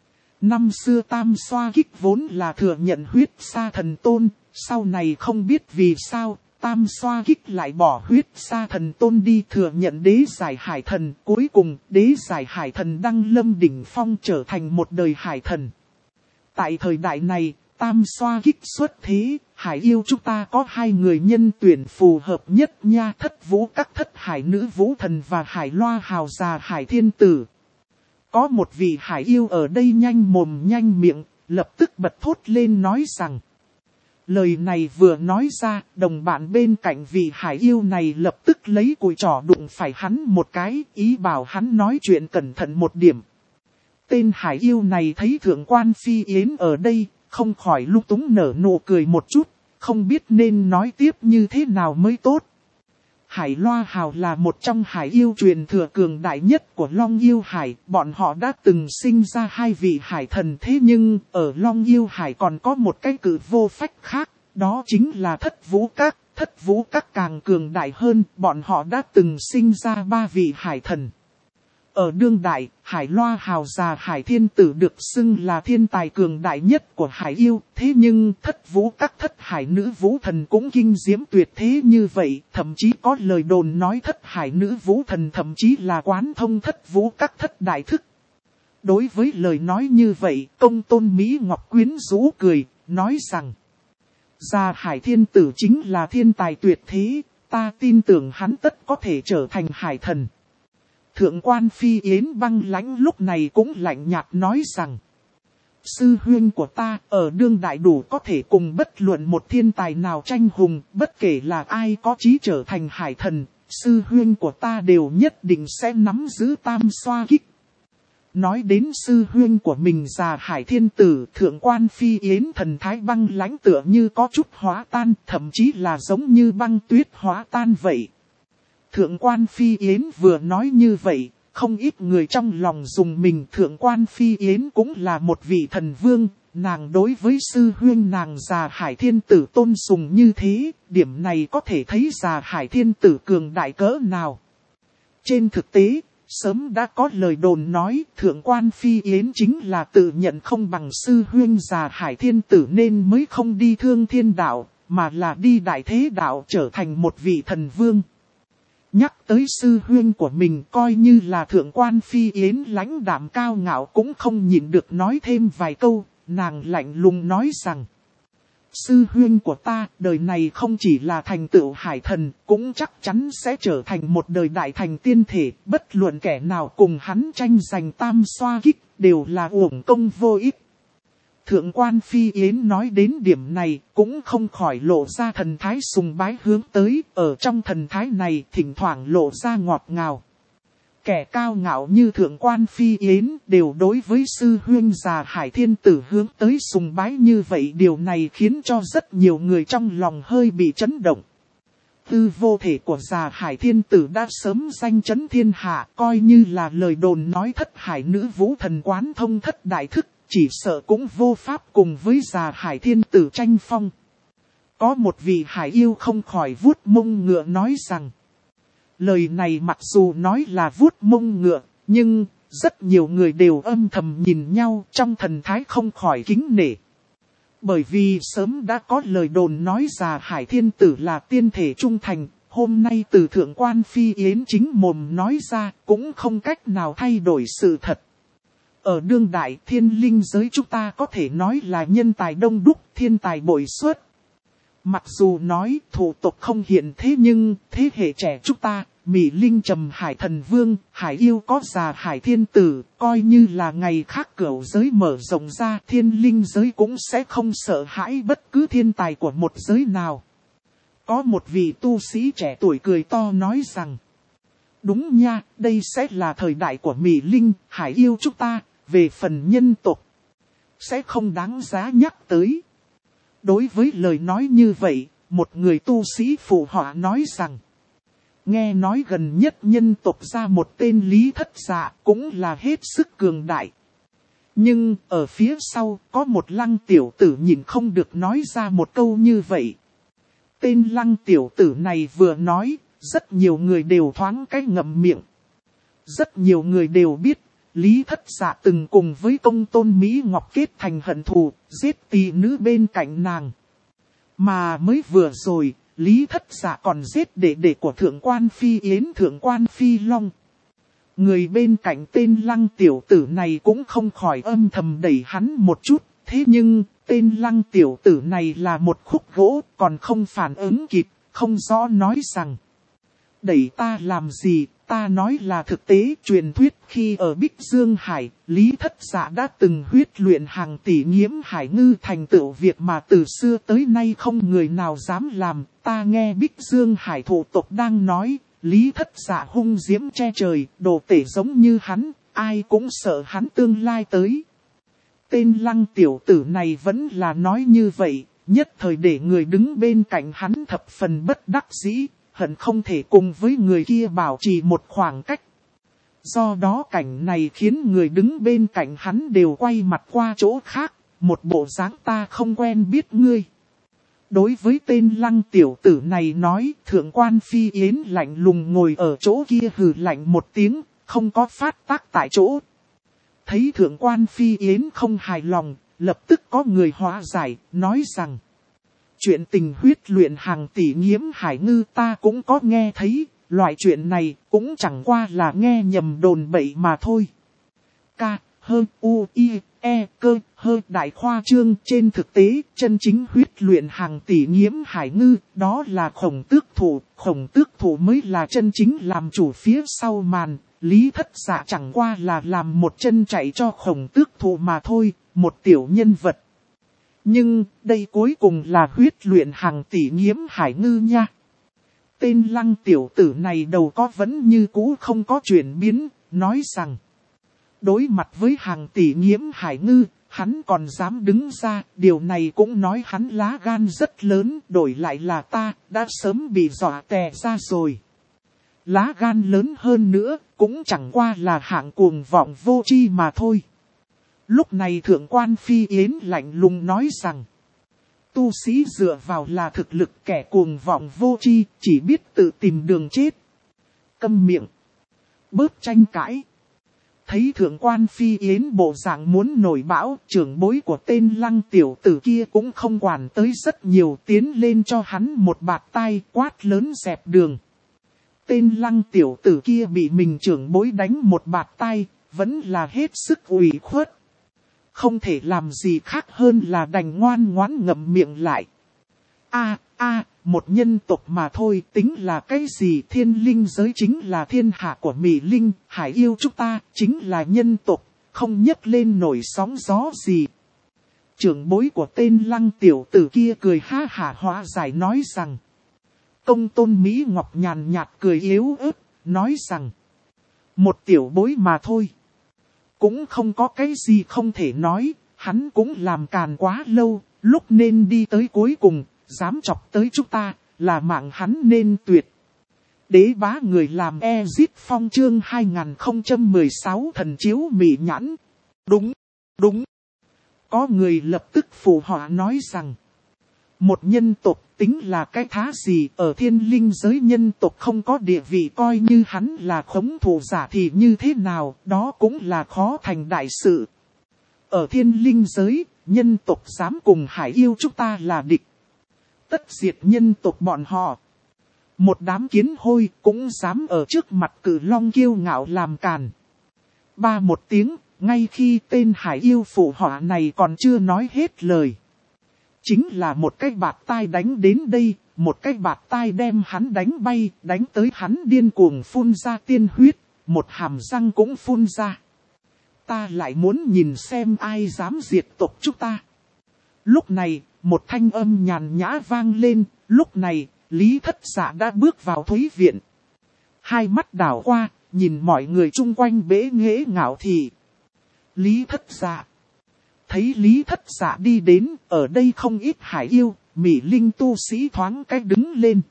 Năm xưa tam xoa kích vốn là thừa nhận huyết sa thần tôn, sau này không biết vì sao, tam xoa kích lại bỏ huyết sa thần tôn đi thừa nhận đế giải Hải thần, cuối cùng đế giải Hải thần đăng lâm đỉnh phong trở thành một đời Hải thần. Tại thời đại này, tam xoa kích xuất thế, Hải Yêu chúng ta có 2 người nhân tuyển phù hợp nhất nha, Thất Vũ các Thất Hải nữ vũ thần và Hải Loa hào già Hải thiên tử. Có một vị Hải Yêu ở đây nhanh mồm nhanh miệng, lập tức bật thốt lên nói rằng. Lời này vừa nói ra, đồng bạn bên cạnh vị Hải Yêu này lập tức lấy cùi trỏ đụng phải hắn một cái, ý bảo hắn nói chuyện cẩn thận một điểm. Tên hải yêu này thấy Thượng quan Phi Yến ở đây, không khỏi lung túng nở nụ cười một chút, không biết nên nói tiếp như thế nào mới tốt. Hải Loa Hào là một trong hải yêu truyền thừa cường đại nhất của Long Yêu Hải, bọn họ đã từng sinh ra hai vị hải thần, thế nhưng ở Long Yêu Hải còn có một cái cự vô phách khác, đó chính là Thất Vũ Các. Thất Vũ Các càng cường đại hơn, bọn họ đã từng sinh ra ba vị hải thần. Ở đương đại, Hải Loa Hào già Hải Thiên Tử được xưng là thiên tài cường đại nhất của hải yêu, thế nhưng Thất Vũ Các thất hải nữ vũ thần cũng kinh diễm tuyệt thế như vậy, thậm chí có lời đồn nói thất hải nữ vũ thần thậm chí là quán thông Thất Vũ Các thất đại thức. Đối với lời nói như vậy, Công Tôn Mỹ Ngọc quyến rũ cười, nói rằng: Già Hải Thiên Tử chính là thiên tài tuyệt thế, ta tin tưởng hắn tất có thể trở thành hải thần. Thượng quan Phi Yến băng lãnh lúc này cũng lạnh nhạt nói rằng: Sư huynh của ta ở đương đại đủ có thể cùng bất luận một thiên tài nào tranh hùng, bất kể là ai có chí trở thành hải thần, sư huynh của ta đều nhất định sẽ nắm giữ tam xoa kích. Nói đến sư huynh của mình già Hải Thiên Tử, Thượng quan Phi Yến thần thái băng lãnh tựa như có chút hóa tan, thậm chí là giống như băng tuyết hóa tan vậy. Thượng quan Phi Yến vừa nói như vậy, không ít người trong lòng dùng mình. Thượng quan Phi Yến cũng là một vị thần vương, nàng đối với sư huynh nàng già Hải Thiên Tử tôn sùng như thế, điểm này có thể thấy già Hải Thiên Tử cường đại cỡ nào. Trên thực tế, sớm đã có lời đồn nói Thượng quan Phi Yến chính là tự nhận không bằng sư huynh già Hải Thiên Tử nên mới không đi Thương Thiên Đạo, mà là đi Đại Thế Đạo trở thành một vị thần vương. Nhắc tới sư huynh của mình, coi như là Thượng quan Phi Yến lãnh đạm cao ngạo cũng không nhịn được nói thêm vài câu, nàng lạnh lùng nói rằng: Sư huynh của ta, đời này không chỉ là thành tựu hải thần, cũng chắc chắn sẽ trở thành một đời đại thành tiên thể, bất luận kẻ nào cùng hắn tranh giành tam xoa kích, đều là uổng công vô ích. Thượng quan Phi Yến nói đến điểm này, cũng không khỏi lộ ra thần thái sùng bái hướng tới, ở trong thần thái này thỉnh thoảng lộ ra ngọt ngào. Kẻ cao ngạo như Thượng quan Phi Yến đều đối với sư huynh già Hải Thiên Tử hướng tới sùng bái như vậy, điều này khiến cho rất nhiều người trong lòng hơi bị chấn động. Tư vô thể của già Hải Thiên Tử đã sớm danh chấn thiên hạ, coi như là lời đồn nói thất hải nữ vũ thần quán thông thất đại thức, chỉ sợ cũng vô pháp cùng với già Hải Thiên Tử tranh phong. Có một vị hải yêu không khỏi vuốt mông ngựa nói rằng: Lời này mặc dù nói là vuốt mông ngựa, nhưng rất nhiều người đều âm thầm nhìn nhau trong thần thái không khỏi kính nể. Bởi vì sớm đã có lời đồn nói già Hải Thiên Tử là tiên thể trung thành, hôm nay từ Thượng quan Phi Yến chính mồm nói ra cũng không cách nào thay đổi sự thật. Ở đương đại thiên linh giới chúng ta có thể nói là nhân tài đông đúc, thiên tài bội xuất. Mặc dù nói thủ tộc không hiện thế nhưng thế hệ trẻ chúng ta, Mỹ Linh Trầm Hải Thần Vương, Hải Yêu có già Hải Thiên Tử, coi như là ngày khác cửu giới mở rộng ra, thiên linh giới cũng sẽ không sợ hãi bất cứ thiên tài của một giới nào. Có một vị tu sĩ trẻ tuổi cười to nói rằng: Đúng nha, đây sẽ là thời đại của Mỹ Linh, Hải Yêu chúng ta, về phần nhân tộc sẽ không đáng giá nhắc tới. Đối với lời nói như vậy, một người tu sĩ phụ họa nói rằng: Nghe nói gần nhất nhân tộc ra một tên Lý Thất Dạ cũng là hết sức cường đại. Nhưng ở phía sau có một Lăng tiểu tử nhìn không được nói ra một câu như vậy. Tên Lăng tiểu tử này vừa nói, rất nhiều người đều thoáng cái ngậm miệng. Rất nhiều người đều biết, Lý Thất Dạ từng cùng với Công Tôn Mỹ Ngọc kết thành hận thù, giết tỷ nữ bên cạnh nàng. Mà mới vừa rồi, Lý Thất Dạ còn giết đệ đệ của Thượng quan Phi Yến, Thượng quan Phi Long. Người bên cạnh tên Lăng tiểu tử này cũng không khỏi âm thầm đẩy hắn một chút, thế nhưng tên Lăng tiểu tử này là một khúc gỗ, còn không phản ứng kịp, không rõ nói rằng: Đẩy ta làm gì? Ta nói là thực tế. Truyền thuyết khi ở Bích Dương Hải, Lý Thất Dạ đã từng huyết luyện hàng tỷ nghiễm hải ngư, thành tựu việc mà từ xưa tới nay không người nào dám làm. Ta nghe Bích Dương Hải thủ tộc đang nói, Lý Thất Dạ hung diễm che trời, đồ tể giống như hắn, ai cũng sợ hắn tương lai tới. Tên Lăng tiểu tử này vẫn là nói như vậy, nhất thời để người đứng bên cạnh hắn thập phần bất đắc dĩ, hận không thể cùng với người kia bảo trì một khoảng cách. Do đó cảnh này khiến người đứng bên cạnh hắn đều quay mặt qua chỗ khác, một bộ dáng ta không quen biết ngươi. Đối với tên Lăng tiểu tử này nói, Thượng quan Phi Yến lạnh lùng ngồi ở chỗ kia hừ lạnh một tiếng, không có phát tác tại chỗ. Thấy Thượng quan Phi Yến không hài lòng, lập tức có người hóa giải, nói rằng: chuyện tình huyết luyện hàng tỷ nghiễm hải ngư ta cũng có nghe thấy, loại chuyện này cũng chẳng qua là nghe nhầm đồn bậy mà thôi. Đại khoa trương, trên thực tế, chân chính huyết luyện hàng tỷ nghiễm hải ngư, đó là Khổng Tước Thủ mới là chân chính làm chủ phía sau màn, Lý Thất Dạ chẳng qua là làm một chân chạy cho Khổng Tước Thủ mà thôi, một tiểu nhân vật. Nhưng, đây cuối cùng là huyết luyện hàng tỷ nghiễm hải ngư nha. Tên Lăng tiểu tử này đầu có vẫn như cũ không có chuyển biến, nói rằng: đối mặt với hàng tỷ nghiễm hải ngư, hắn còn dám đứng ra, điều này cũng nói hắn lá gan rất lớn, đổi lại là ta, đã sớm bị dọa tè ra rồi. Lá gan lớn hơn nữa, cũng chẳng qua là hạng cuồng vọng vô tri mà thôi. Lúc này Thượng quan Phi Yến lạnh lùng nói rằng: tu sĩ dựa vào là thực lực, kẻ cuồng vọng vô tri, chỉ biết tự tìm đường chết. Câm miệng. Bớt tranh cãi. Thấy Thượng quan Phi Yến bộ dạng muốn nổi bão, trưởng bối của tên Lăng tiểu tử kia cũng không quản tới rất nhiều, tiến lên cho hắn một bạt tai quát lớn dẹp đường. Tên Lăng tiểu tử kia bị mình trưởng bối đánh một bạt tai, vẫn là hết sức ủy khuất. Không thể làm gì khác hơn là đành ngoan ngoãn ngậm miệng lại. Một nhân tộc mà thôi, tính là cái gì? Thiên linh giới chính là thiên hạ của Mỹ Linh, hải yêu chúng ta chính là nhân tộc, không nhấc lên nổi sóng gió gì. Trưởng bối của tên Lăng tiểu tử kia cười ha hả hóa giải nói rằng: Công tôn Mỹ Ngọc nhàn nhạt cười yếu ớt, nói rằng: một tiểu bối mà thôi. Cũng không có cái gì không thể nói, hắn cũng làm càn quá lâu, lúc nên đi tới cuối cùng, dám chọc tới chúng ta, là mạng hắn nên tuyệt. Đế bá người làm Exit Phong chương 2016 thần chiếu mị nhãn. Đúng. Có người lập tức phụ họa nói rằng: một nhân tộc tính là cái thá gì, ở thiên linh giới nhân tộc không có địa vị, coi như hắn là khống thủ giả thì như thế nào, đó cũng là khó thành đại sự. Ở thiên linh giới, nhân tộc dám cùng hải yêu chúng ta là địch, tất diệt nhân tộc bọn họ. Một đám kiến hôi cũng dám ở trước mặt Cử Long kiêu ngạo làm càn. Ba một tiếng, ngay khi tên hải yêu phụ họa này còn chưa nói hết lời, chính là một cái bạt tai đánh đến đây, một cái bạt tai đem hắn đánh bay, đánh tới hắn điên cuồng phun ra tiên huyết, một hàm răng cũng phun ra. Ta lại muốn nhìn xem ai dám diệt tộc chúng ta. Lúc này, một thanh âm nhàn nhã vang lên, lúc này, Lý Thất Dạ đã bước vào thúy viện. Hai mắt đảo qua, nhìn mọi người chung quanh bẽ nghễ ngạo thị. Lý Thất Dạ. Thấy Lý Thất Dạ đi đến, ở đây không ít hải yêu, Mỹ Linh tu sĩ thoáng cái đứng lên.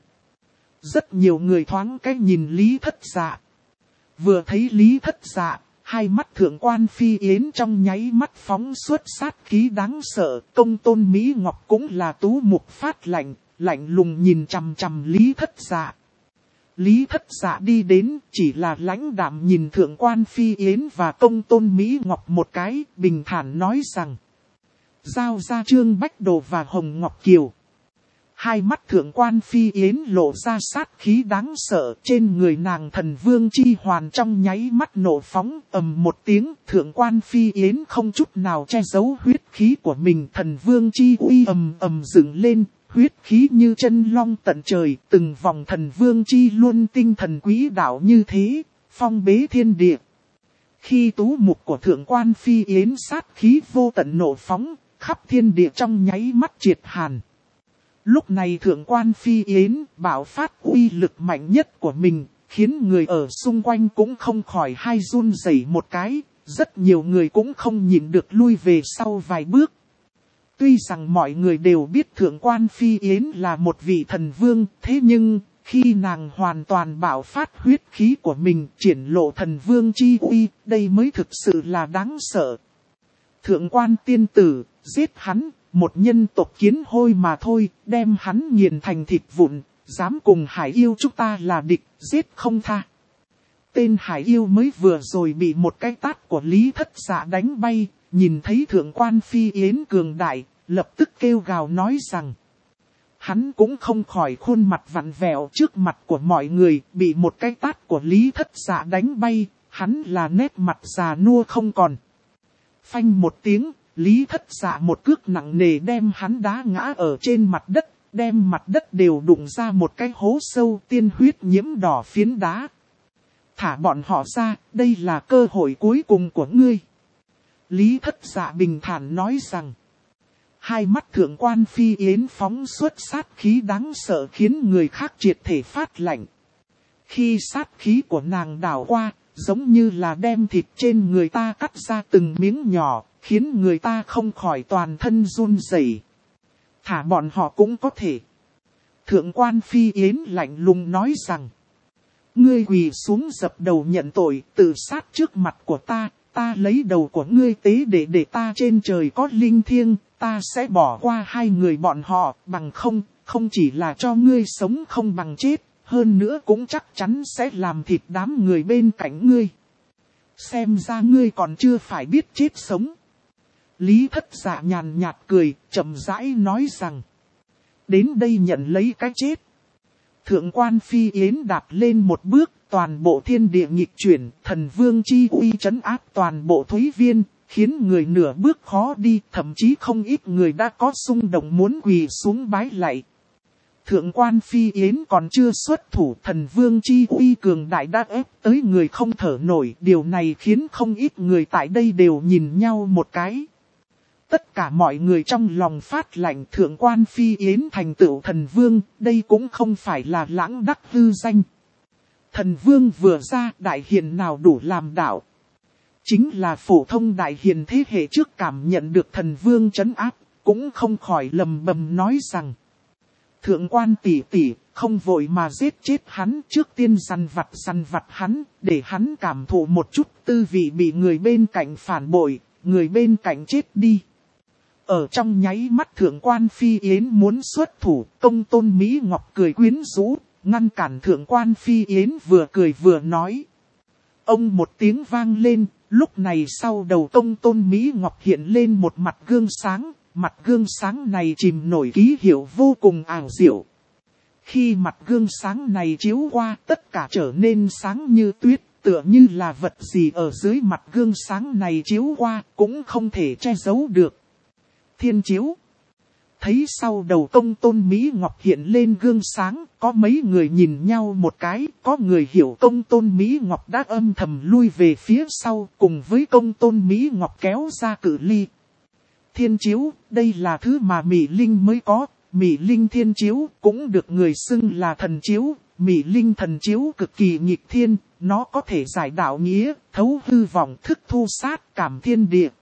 Rất nhiều người thoáng cái nhìn Lý Thất Dạ. Vừa thấy Lý Thất Dạ, hai mắt Thượng quan Phi Yến trong nháy mắt phóng xuất sát khí đáng sợ. Công tôn Mỹ Ngọc cũng là tú mục phát lạnh, lạnh lùng nhìn chằm chằm Lý Thất Dạ. Lý Thất Dạ đi đến, chỉ là lãnh đạm nhìn Thượng quan Phi Yến và công tôn Mỹ Ngọc một cái, bình thản nói rằng: giao ra Trương Bách Đồ và Hồng Ngọc Kiều. Hai mắt Thượng quan Phi Yến lộ ra sát khí đáng sợ, trên người nàng thần vương chi hoàn trong nháy mắt nổ phóng, ầm một tiếng, Thượng quan Phi Yến không chút nào che giấu huyết khí của mình, thần vương chi uy ầm ầm dựng lên. Huyết khí như chân long tận trời, từng vòng thần vương chi luôn tinh thần quý đạo như thế, phong bế thiên địa. Khi tú mục của Thượng quan Phi Yến sát khí vô tận nổ phóng, khắp thiên địa trong nháy mắt triệt hàn. Lúc này Thượng quan Phi Yến bảo phát uy lực mạnh nhất của mình, khiến người ở xung quanh cũng không khỏi hay run rẩy một cái, rất nhiều người cũng không nhịn được lui về sau vài bước. Tuy rằng mọi người đều biết Thượng quan Phi Yến là một vị thần vương, thế nhưng khi nàng hoàn toàn bạo phát huyết khí của mình, triển lộ thần vương chi uy, đây mới thực sự là đáng sợ. Thượng quan tiên tử, giết hắn, một nhân tộc kiến hôi mà thôi, đem hắn nghiền thành thịt vụn, dám cùng hải yêu chúng ta là địch, giết không tha. Tên hải yêu mới vừa rồi bị một cái tát của Lý Thất Dạ đánh bay, nhìn thấy Thượng quan Phi Yến cường đại, lập tức kêu gào nói rằng. Hắn cũng không khỏi khuôn mặt vặn vẹo trước mặt của mọi người, bị một cái tát của Lý Thất Dạ đánh bay, hắn là nét mặt già nua không còn. Phanh một tiếng, Lý Thất Dạ một cước nặng nề đem hắn đá ngã ở trên mặt đất, đem mặt đất đều đụng ra một cái hố sâu, tiên huyết nhiễm đỏ phiến đá. Thả bọn họ ra, đây là cơ hội cuối cùng của ngươi. Lý Thất Dạ bình thản nói rằng. Hai mắt Thượng quan Phi Yến phóng xuất sát khí đáng sợ khiến người khác triệt thể phát lạnh. Khi sát khí của nàng đảo qua, giống như là đem thịt trên người ta cắt ra từng miếng nhỏ, khiến người ta không khỏi toàn thân run rẩy. Thả bọn họ cũng có thể. Thượng quan Phi Yến lạnh lùng nói rằng. Ngươi quỳ xuống dập đầu nhận tội, tự sát trước mặt của ta lấy đầu của ngươi tế để ta trên trời có linh thiêng, ta sẽ bỏ qua hai người bọn họ, bằng không chỉ là cho ngươi sống không bằng chết, hơn nữa cũng chắc chắn sẽ làm thịt đám người bên cạnh ngươi. Xem ra ngươi còn chưa phải biết chết sống. Lý Thất Dạ nhàn nhạt cười, chậm rãi nói rằng. Đến đây nhận lấy cái chết. Thượng quan Phi Yến đạp lên một bước, toàn bộ thiên địa nghịch chuyển, thần vương chi uy trấn áp toàn bộ Thúy Viên, khiến người nửa bước khó đi, thậm chí không ít người đã có xung động muốn quỳ xuống bái lạy. Thượng quan Phi Yến còn chưa xuất thủ, thần vương chi uy cường đại đã ép tới người không thở nổi, điều này khiến không ít người tại đây đều nhìn nhau một cái. Tất cả mọi người trong lòng phát lạnh, Thượng quan Phi Yến thành tựu thần vương, đây cũng không phải là lãng đắc hư danh. Thần vương vừa ra, đại hiền nào đủ làm đạo. Chính là phổ thông đại hiền thế hệ trước cảm nhận được thần vương trấn áp, cũng không khỏi lầm bầm nói rằng. Thượng quan tỷ tỷ, không vội mà giết chết hắn, trước tiên săn vặt hắn, để hắn cảm thụ một chút tư vị bị người bên cạnh phản bội, người bên cạnh chết đi. Ở trong nháy mắt Thượng quan Phi Yến muốn xuất thủ, Công Tôn Mỹ Ngọc cười quyến rũ, ngăn cản Thượng quan Phi Yến vừa cười vừa nói. Ông một tiếng vang lên, lúc này sau đầu Công Tôn Mỹ Ngọc hiện lên một mặt gương sáng, mặt gương sáng này chìm nổi ký hiệu vô cùng ảo diệu. Khi mặt gương sáng này chiếu qua, tất cả trở nên sáng như tuyết, tựa như là vật gì ở dưới mặt gương sáng này chiếu qua, cũng không thể che giấu được. Thiên chiếu. Thấy sau đầu Công Tôn Mỹ Ngọc hiện lên gương sáng, có mấy người nhìn nhau một cái, có người hiểu Công Tôn Mỹ Ngọc đã âm thầm lui về phía sau, cùng với Công Tôn Mỹ Ngọc kéo ra cự ly. Thiên chiếu, đây là thứ mà Mỹ Linh mới có, Mỹ Linh thiên chiếu cũng được người xưng là thần chiếu, Mỹ Linh thần chiếu cực kỳ nghịch thiên, nó có thể giải đạo nghĩa, thấu hư vọng, thức thu sát, cảm thiên địa.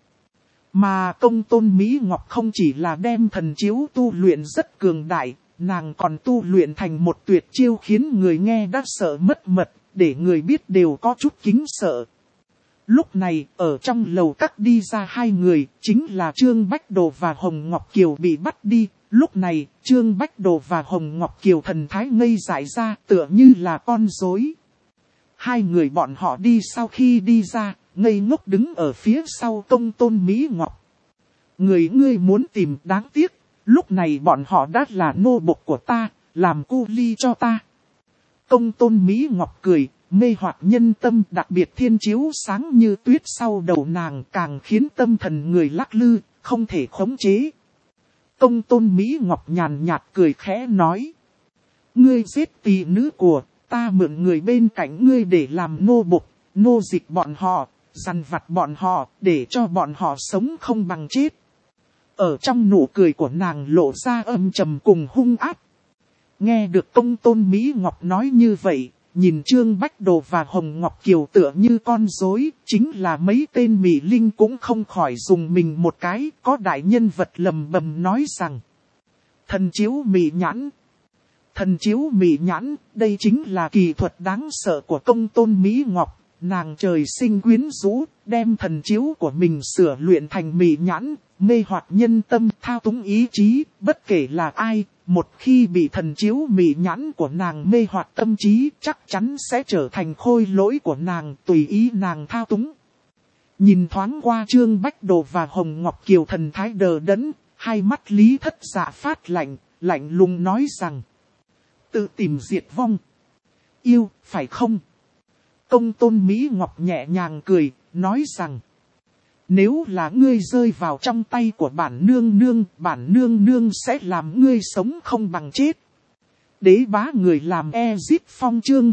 Mà Công Tôn Mỹ Ngọc không chỉ là đem thần chiếu tu luyện rất cường đại, nàng còn tu luyện thành một tuyệt chiêu khiến người nghe đã sợ mất mật, để người biết đều có chút kính sợ. Lúc này, ở trong lầu các đi ra hai người, chính là Trương Bách Đồ và Hồng Ngọc Kiều bị bắt đi. Lúc này, Trương Bách Đồ và Hồng Ngọc Kiều thần thái ngây dại ra, tựa như là con rối. Hai người bọn họ đi sau khi đi ra, ngây ngốc đứng ở phía sau Công Tôn Mỹ Ngọc. Người ngươi muốn tìm đáng tiếc, lúc này bọn họ đã là nô bộc của ta, làm cu ly cho ta. Công Tôn Mỹ Ngọc cười, mê hoặc nhân tâm, đặc biệt thiên chiếu sáng như tuyết sau đầu nàng càng khiến tâm thần người lắc lư, không thể khống chế. Công Tôn Mỹ Ngọc nhàn nhạt cười khẽ nói. Ngươi giết tỷ nữ của ta, mượn người bên cạnh ngươi để làm nô bộc, nô dịch bọn họ, dằn vặt bọn họ, để cho bọn họ sống không bằng chết. Ở trong nụ cười của nàng lộ ra âm trầm cùng hung ác. Nghe được Công Tôn Mỹ Ngọc nói như vậy, nhìn Trương Bách Đồ và Hồng Ngọc Kiều tựa như con rối, chính là mấy tên Mỹ Linh cũng không khỏi dùng mình một cái, có đại nhân vật lầm bầm nói rằng. Thần chiếu Mỹ nhãn. Thần chiếu Mỹ nhãn, đây chính là kỳ thuật đáng sợ của Công Tôn Mỹ Ngọc, nàng trời sinh quyến rũ, đem thần chiếu của mình sửa luyện thành Mỹ nhãn, mê hoặc nhân tâm, thao túng ý chí, bất kể là ai. Một khi bị thần chiếu Mỹ nhãn của nàng mê hoặc tâm trí, chắc chắn sẽ trở thành khôi lỗi của nàng, tùy ý nàng thao túng. Nhìn thoáng qua Trương Bách Đồ và Hồng Ngọc Kiều thần thái đờ đẫn, hai mắt Lý Thất Dạ phát lạnh, lạnh lùng nói rằng. Tự tìm diệt vong. Yêu, phải không? Công Tôn Mỹ Ngọc nhẹ nhàng cười, nói rằng. Nếu là ngươi rơi vào trong tay của bản nương nương sẽ làm ngươi sống không bằng chết. Đế bá người làm Ezip Phong chương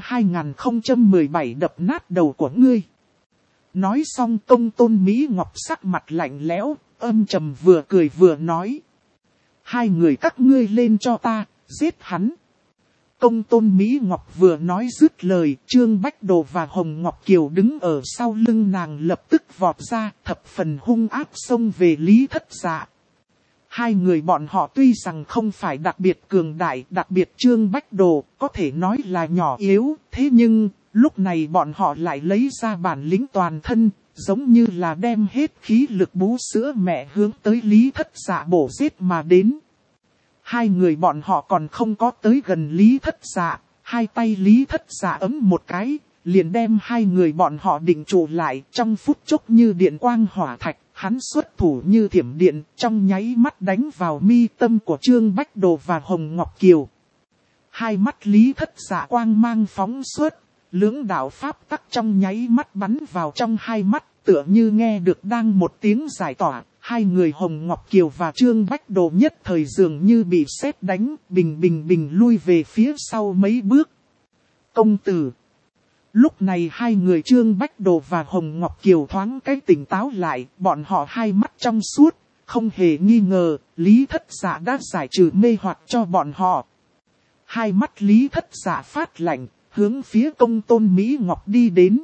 2017 đập nát đầu của ngươi. Nói xong Công Tôn Mỹ Ngọc sắc mặt lạnh lẽo, âm trầm vừa cười vừa nói. Hai người các ngươi lên cho ta, giết hắn. Công Tôn Mỹ Ngọc vừa nói dứt lời, Trương Bách Đồ và Hồng Ngọc Kiều đứng ở sau lưng nàng lập tức vọt ra, thập phần hung ác xông về Lý Thất Dạ. Hai người bọn họ tuy rằng không phải đặc biệt cường đại, đặc biệt Trương Bách Đồ, có thể nói là nhỏ yếu, thế nhưng, lúc này bọn họ lại lấy ra bản lĩnh toàn thân, giống như là đem hết khí lực bú sữa mẹ hướng tới Lý Thất Dạ bổ giết mà đến. Hai người bọn họ còn không có tới gần Lý Thất Dạ, hai tay Lý Thất Dạ ấm một cái, liền đem hai người bọn họ định trụ lại trong phút chốc như điện quang hỏa thạch, hắn xuất thủ như thiểm điện, trong nháy mắt đánh vào mi tâm của Trương Bách Đồ và Hồng Ngọc Kiều. Hai mắt Lý Thất Dạ quang mang phóng xuất, lưỡng đạo pháp tắc trong nháy mắt bắn vào trong hai mắt, tựa như nghe được đang một tiếng giải tỏa. Hai người Hồng Ngọc Kiều và Trương Bách Đồ nhất thời dường như bị sét đánh, bình lui về phía sau mấy bước. Công tử. Lúc này hai người Trương Bách Đồ và Hồng Ngọc Kiều thoáng cái tỉnh táo lại, bọn họ hai mắt trong suốt, không hề nghi ngờ, Lý Thất Dạ đã giải trừ mê hoặc cho bọn họ. Hai mắt Lý Thất Dạ phát lạnh, hướng phía Công Tôn Mỹ Ngọc đi đến.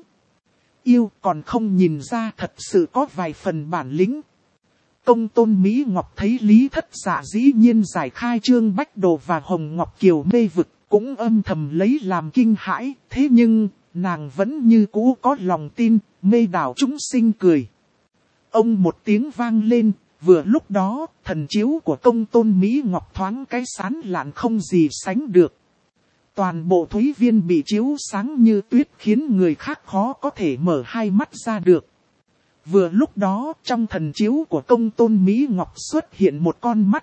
Yêu còn không nhìn ra thật sự có vài phần bản lĩnh. Công Tôn Mỹ Ngọc thấy Lý Thất Dạ dĩ nhiên giải khai Trương Bách Đồ và Hồng Ngọc Kiều mê vực, cũng âm thầm lấy làm kinh hãi, thế nhưng, nàng vẫn như cũ có lòng tin, mê đảo chúng sinh cười. Ông một tiếng vang lên, vừa lúc đó, thần chiếu của Công Tôn Mỹ Ngọc thoáng cái sán lạn không gì sánh được. Toàn bộ thúy viên bị chiếu sáng như tuyết khiến người khác khó có thể mở hai mắt ra được. Vừa lúc đó, trong thần chiếu của Công Tôn Mỹ Ngọc xuất hiện một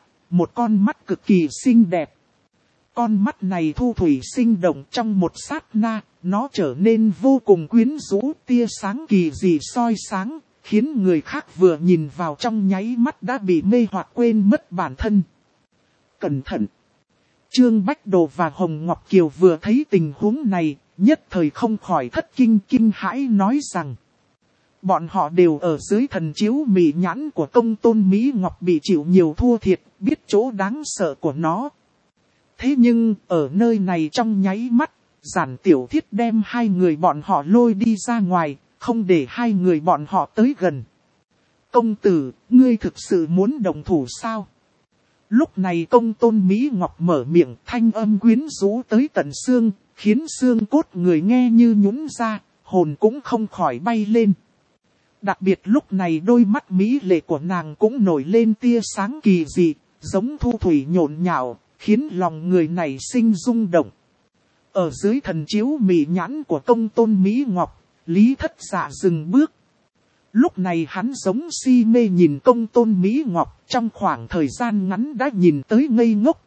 con mắt cực kỳ xinh đẹp. Con mắt này thu thủy sinh động trong một sát na, nó trở nên vô cùng quyến rũ, tia sáng kỳ dị soi sáng, khiến người khác vừa nhìn vào trong nháy mắt đã bị mê hoặc quên mất bản thân. Cẩn thận! Trương Bách Đồ và Hồng Ngọc Kiều vừa thấy tình huống này, nhất thời không khỏi thất kinh hãi nói rằng. Bọn họ đều ở dưới thần chiếu Mỹ nhãn của Công Tôn Mỹ Ngọc bị chịu nhiều thua thiệt, biết chỗ đáng sợ của nó. Thế nhưng, ở nơi này trong nháy mắt, Giản Tiểu Thiết đem hai người bọn họ lôi đi ra ngoài, không để hai người bọn họ tới gần. Công tử, ngươi thực sự muốn đồng thủ sao? Lúc này Công Tôn Mỹ Ngọc mở miệng, thanh âm quyến rũ tới tận xương, khiến xương cốt người nghe như nhũn ra, hồn cũng không khỏi bay lên. Đặc biệt lúc này đôi mắt mỹ lệ của nàng cũng nổi lên tia sáng kỳ dị, giống thu thủy nhộn nhạo, khiến lòng người này sinh rung động. Ở dưới thần chiếu Mỹ nhãn của Công Tôn Mỹ Ngọc, Lý Thất Dạ dừng bước. Lúc này hắn giống si mê nhìn Công Tôn Mỹ Ngọc, trong khoảng thời gian ngắn đã nhìn tới ngây ngốc.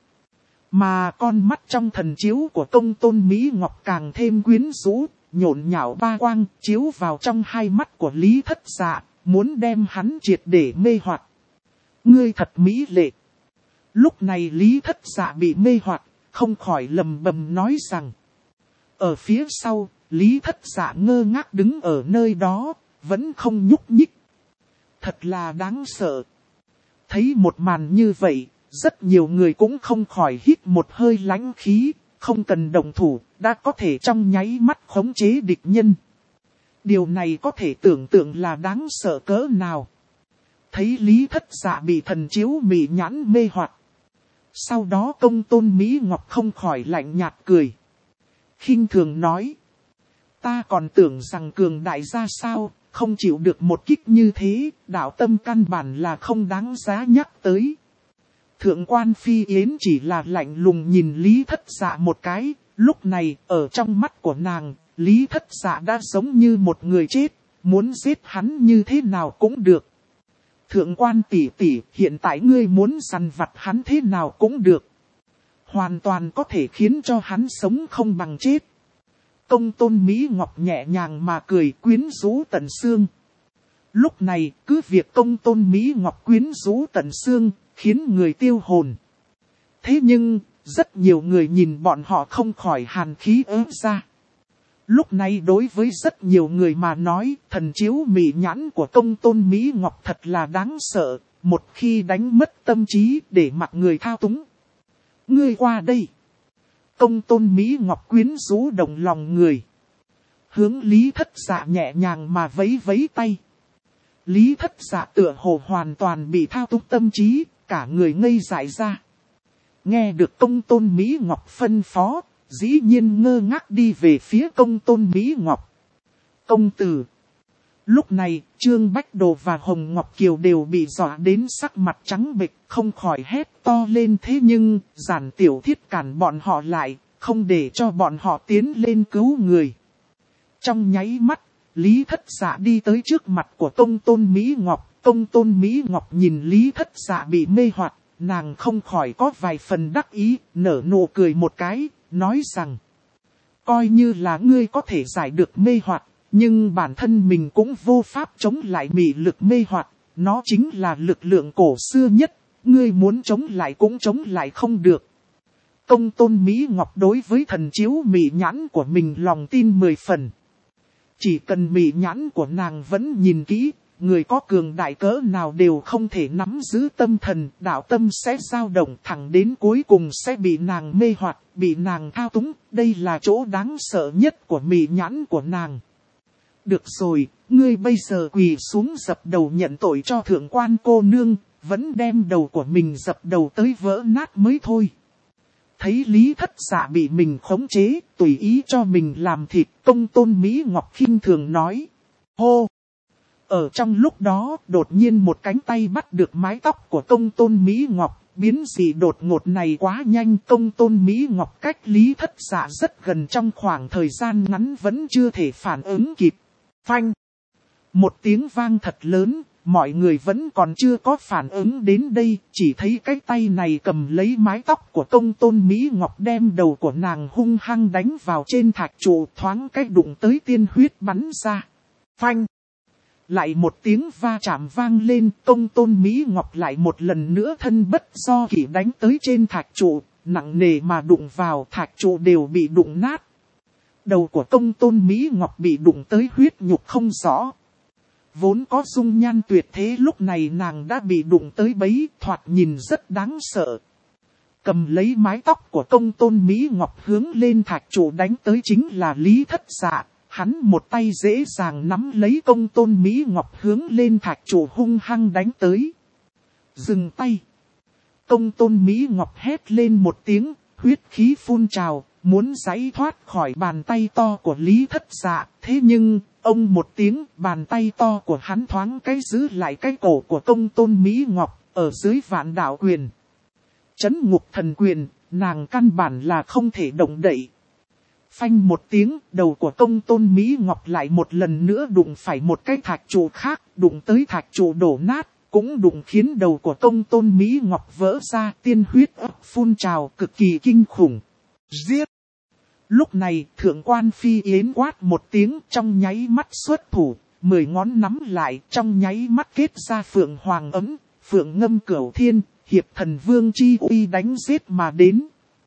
Mà con mắt trong thần chiếu của Công Tôn Mỹ Ngọc càng thêm quyến rũ, nhộn nhạo ba quang, chiếu vào trong hai mắt của Lý Thất Dạ, muốn đem hắn triệt để mê hoặc. Ngươi thật mỹ lệ. Lúc này Lý Thất Dạ bị mê hoặc, không khỏi lầm bầm nói rằng. Ở phía sau, Lý Thất Dạ ngơ ngác đứng ở nơi đó, vẫn không nhúc nhích. Thật là đáng sợ. Thấy một màn như vậy, rất nhiều người cũng không khỏi hít một hơi lãnh khí, không cần động thủ, đã có thể trong nháy mắt khống chế địch nhân. Điều này có thể tưởng tượng là đáng sợ cỡ nào. Thấy Lý Thất Dạ bị thần chiếu mị nhãn mê hoặc. Sau đó Công Tôn Mỹ Ngọc không khỏi lạnh nhạt cười. Khinh thường nói. Ta còn tưởng rằng cường đại ra sao, không chịu được một kích như thế, đạo tâm căn bản là không đáng giá nhắc tới. Thượng quan Phi Yến chỉ là lạnh lùng nhìn Lý Thất Dạ một cái, lúc này ở trong mắt của nàng, Lý Thất Dạ đã giống như một người chết, muốn giết hắn như thế nào cũng được. Thượng quan tỷ tỷ, hiện tại ngươi muốn săn vặt hắn thế nào cũng được. Hoàn toàn có thể khiến cho hắn sống không bằng chết. Công Tôn Mỹ Ngọc nhẹ nhàng mà cười, quyến rũ tận xương. Lúc này, cứ việc Công Tôn Mỹ Ngọc quyến rũ tận xương, khiến người tiêu hồn. Thế nhưng, rất nhiều người nhìn bọn họ không khỏi hàn khí ớt ra. Lúc này đối với rất nhiều người mà nói, thần chiếu mị nhãn của Công Tôn Mỹ Ngọc thật là đáng sợ, một khi đánh mất tâm trí để mặc người thao túng. Ngươi qua đây. Công Tôn Mỹ Ngọc quyến rũ động lòng người. Hướng Lý Thất Dạ nhẹ nhàng mà vẫy vẫy tay. Lý Thất Dạ tựa hồ hoàn toàn bị thao túng tâm trí, cả người ngây dại ra. Nghe được Công Tôn Mỹ Ngọc phân phó, dĩ nhiên ngơ ngác đi về phía Công Tôn Mỹ Ngọc. Công tử. Lúc này, Trương Bách Đồ và Hồng Ngọc Kiều đều bị dọa đến sắc mặt trắng bệch, không khỏi hét to lên, thế nhưng, Giản Tiểu Thiết cản bọn họ lại, không để cho bọn họ tiến lên cứu người. Trong nháy mắt, Lý Thất Dạ đi tới trước mặt của Công Tôn Mỹ Ngọc. Công Tôn Mỹ Ngọc nhìn Lý Thất Dạ bị mê hoặc, nàng không khỏi có vài phần đắc ý, nở nụ cười một cái, nói rằng: coi như là ngươi có thể giải được mê hoặc, nhưng bản thân mình cũng vô pháp chống lại mị lực mê hoặc, nó chính là lực lượng cổ xưa nhất, ngươi muốn chống lại cũng chống lại không được. Công Tôn Mỹ Ngọc đối với thần chiếu mị nhãn của mình lòng tin 10 phần. Chỉ cần mị nhãn của nàng vẫn nhìn kỹ, người có cường đại cỡ nào đều không thể nắm giữ tâm thần, đạo tâm sẽ dao động thẳng đến cuối cùng sẽ bị nàng mê hoặc, bị nàng thao túng, đây là chỗ đáng sợ nhất của mị nhãn của nàng. Được rồi, ngươi bây giờ quỳ xuống dập đầu nhận tội cho thượng quan cô nương, vẫn đem đầu của mình dập đầu tới vỡ nát mới thôi. Thấy Lý Thất Dạ bị mình khống chế, tùy ý cho mình làm thịt, Công Tôn Mỹ Ngọc khinh thường nói. Hô! Ở trong lúc đó, đột nhiên một cánh tay bắt được mái tóc của Công Tôn Mỹ Ngọc, biến dị đột ngột này quá nhanh. Công Tôn Mỹ Ngọc cách Lý Thất Dạ rất gần, trong khoảng thời gian ngắn vẫn chưa thể phản ứng kịp. Phanh! Một tiếng vang thật lớn. Mọi người vẫn còn chưa có phản ứng đến đây, chỉ thấy cái tay này cầm lấy mái tóc của Công Tôn Mỹ Ngọc, đem đầu của nàng hung hăng đánh vào trên thạch trụ, thoáng cách đụng tới tiên huyết bắn ra. Phanh! Lại một tiếng va chạm vang lên, Công Tôn Mỹ Ngọc lại một lần nữa thân bất do kỷ đánh tới trên thạch trụ, nặng nề mà đụng vào, thạch trụ đều bị đụng nát. Đầu của Công Tôn Mỹ Ngọc bị đụng tới huyết nhục không rõ. Vốn có dung nhan tuyệt thế, lúc này nàng đã bị đụng tới bấy, thoạt nhìn rất đáng sợ. Cầm lấy mái tóc của Công Tôn Mỹ Ngọc hướng lên thạch trụ đánh tới chính là Lý Thất Dạ. Hắn một tay dễ dàng nắm lấy Công Tôn Mỹ Ngọc hướng lên thạch trụ hung hăng đánh tới. Dừng tay. Công Tôn Mỹ Ngọc hét lên một tiếng, huyết khí phun trào, muốn giãy thoát khỏi bàn tay to của Lý Thất Dạ. Thế nhưng, ông một tiếng, bàn tay to của hắn thoáng cái giữ lại cái cổ của Công Tôn Mỹ Ngọc, ở dưới Vạn Đạo Quyền. Chấn Ngục Thần Quyền, nàng căn bản là không thể động đậy. Phanh một tiếng, đầu của Công Tôn Mỹ Ngọc lại một lần nữa đụng phải một cái thạch trụ khác, đụng tới thạch trụ đổ nát, cũng đụng khiến đầu của Công Tôn Mỹ Ngọc vỡ ra, tiên huyết ấp phun trào cực kỳ kinh khủng. Giết! Lúc này, Thượng quan Phi Yến quát một tiếng, trong nháy mắt xuất thủ, 10 ngón nắm lại, trong nháy mắt kết ra Phượng Hoàng ấm, Phượng Ngâm Cửu Thiên, Hiệp Thần Vương chi uy đánh giết mà đến.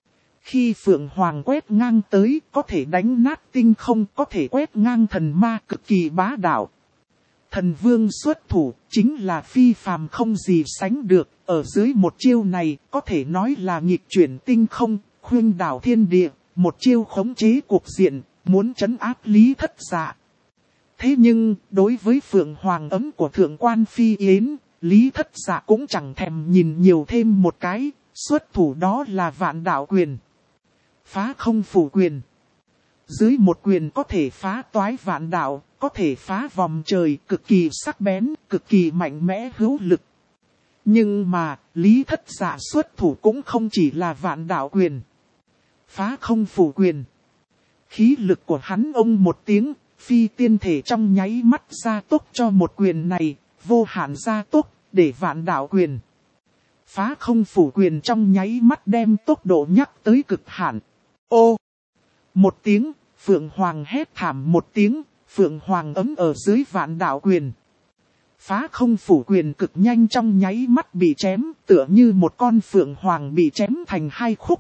Khi Phượng Hoàng quét ngang tới, có thể đánh nát tinh không, có thể quét ngang thần ma, cực kỳ bá đạo. Thần Vương xuất thủ, chính là phi phàm không gì sánh được, ở dưới một chiêu này, có thể nói là nghịch chuyển tinh không, khuynh đảo thiên địa, một chiêu khống chế cuộc diện, muốn trấn áp Lý Thất Dạ. Thế nhưng, đối với Phượng Hoàng ấm của Thượng quan Phi Yến, Lý Thất Dạ cũng chẳng thèm nhìn nhiều thêm một cái, xuất thủ đó là Vạn Đạo Quyền. Phá không phủ quyền. Dưới một quyền có thể phá toái vạn đạo, có thể phá vòng trời, cực kỳ sắc bén, cực kỳ mạnh mẽ hữu lực. Nhưng mà, Lý Thất Dạ xuất thủ cũng không chỉ là Vạn Đạo Quyền. Phá không phủ quyền. Khí lực của hắn ông một tiếng, phi tiên thể trong nháy mắt gia tốc cho một quyền này, vô hạn gia tốc, để Vạn Đạo Quyền. Phá không phủ quyền trong nháy mắt đem tốc độ nhắc tới cực hạn. Ô! Một tiếng, Phượng Hoàng hét thảm một tiếng, Phượng Hoàng ấm ở dưới Vạn Đạo Quyền. Phá không phủ quyền cực nhanh trong nháy mắt bị chém, tựa như một con Phượng Hoàng bị chém thành hai khúc.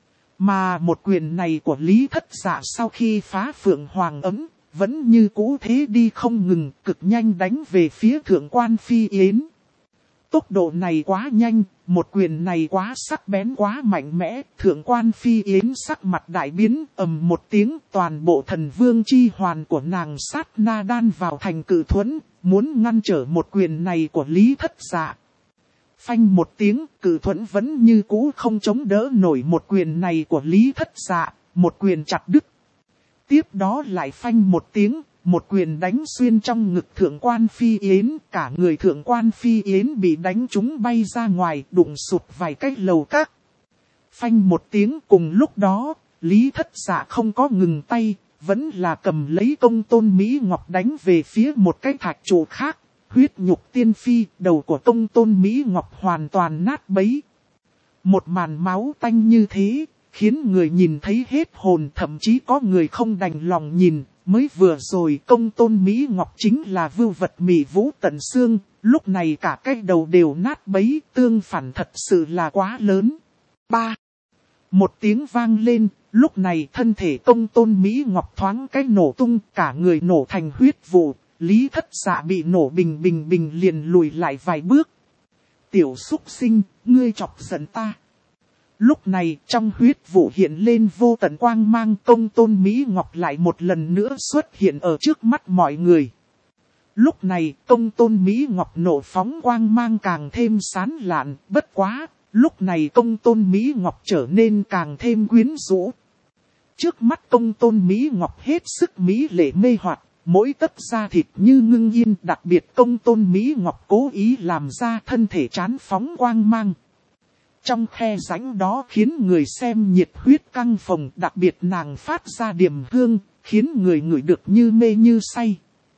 Mà một quyền này của Lý Thất Dạ sau khi phá Phượng Hoàng ấm, vẫn như cũ thế đi không ngừng, cực nhanh đánh về phía Thượng quan Phi Yến. Tốc độ này quá nhanh, một quyền này quá sắc bén quá mạnh mẽ, Thượng quan Phi Yến sắc mặt đại biến, ầm một tiếng, toàn bộ thần vương chi hoàn của nàng sát na đan vào thành cự thuẫn, muốn ngăn trở một quyền này của Lý Thất Dạ. Phanh một tiếng, cự thuẫn vẫn như cũ không chống đỡ nổi một quyền này của Lý Thất Dạ, một quyền chặt đứt. Tiếp đó lại phanh một tiếng, một quyền đánh xuyên trong ngực Thượng quan Phi Yến, cả người Thượng quan Phi Yến bị đánh trúng bay ra ngoài, đụng sụt vài cái lầu các. Phanh một tiếng, cùng lúc đó, Lý Thất Dạ không có ngừng tay, vẫn là cầm lấy Công Tôn Mỹ Ngọc đánh về phía một cái thạch trụ khác. Huyết nhục tiên phi, đầu của Công Tôn Mỹ Ngọc hoàn toàn nát bấy. Một màn máu tanh như thế, khiến người nhìn thấy hết hồn, thậm chí có người không đành lòng nhìn. Mới vừa rồi Công Tôn Mỹ Ngọc chính là vưu vật mị vũ tận xương, lúc này cả cái đầu đều nát bấy, tương phản thật sự là quá lớn. 3. Một tiếng vang lên, lúc này thân thể Công Tôn Mỹ Ngọc thoáng cái nổ tung, cả người nổ thành huyết vụ. Lý Thất Dạ bị nổ bình liền lùi lại vài bước. Tiểu súc sinh, ngươi chọc giận ta. Lúc này trong huyết vụ hiện lên vô tận quang mang, Công Tôn Mỹ Ngọc lại một lần nữa xuất hiện ở trước mắt mọi người. Lúc này Công Tôn Mỹ Ngọc nổ phóng quang mang càng thêm sán lạn, bất quá, lúc này Công Tôn Mỹ Ngọc trở nên càng thêm quyến rũ. Trước mắt Công Tôn Mỹ Ngọc hết sức mỹ lệ mê hoặc. Mỗi tấc da thịt như ngưng yên, đặc biệt Công Tôn Mỹ Ngọc cố ý làm ra thân thể chán phóng quang mang. Trong khe rãnh đó khiến người xem nhiệt huyết căng phồng, đặc biệt nàng phát ra điểm hương, khiến người ngửi được như mê như say.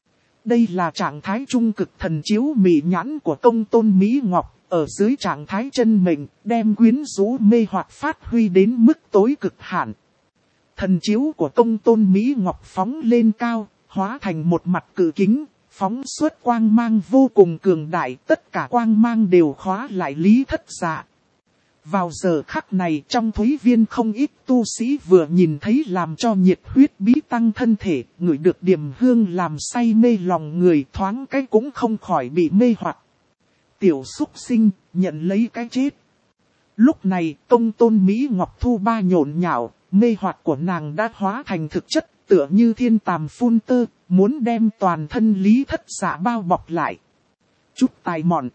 Đây là trạng thái trung cực thần chiếu mị nhãn của Công Tôn Mỹ Ngọc, ở dưới trạng thái chân mệnh, đem quyến rũ mê hoặc phát huy đến mức tối cực hạn. Thần chiếu của Công Tôn Mỹ Ngọc phóng lên cao, hóa thành một mặt cự kính, phóng xuất quang mang vô cùng cường đại, tất cả quang mang đều khóa lại Lý Thất Dạ. Vào giờ khắc này trong thúy viên không ít tu sĩ vừa nhìn thấy làm cho nhiệt huyết bí tăng thân thể, ngửi được điểm hương làm say mê lòng người, thoáng cái cũng không khỏi bị mê hoặc. Tiểu súc sinh, nhận lấy cái chết. Lúc này Công Tôn Mỹ Ngọc thu ba nhộn nhạo, mê hoặc của nàng đã hóa thành thực chất. Tựa như thiên tàm phun tơ, muốn đem toàn thân Lý Thất Dạ bao bọc lại. Chút tài mọn.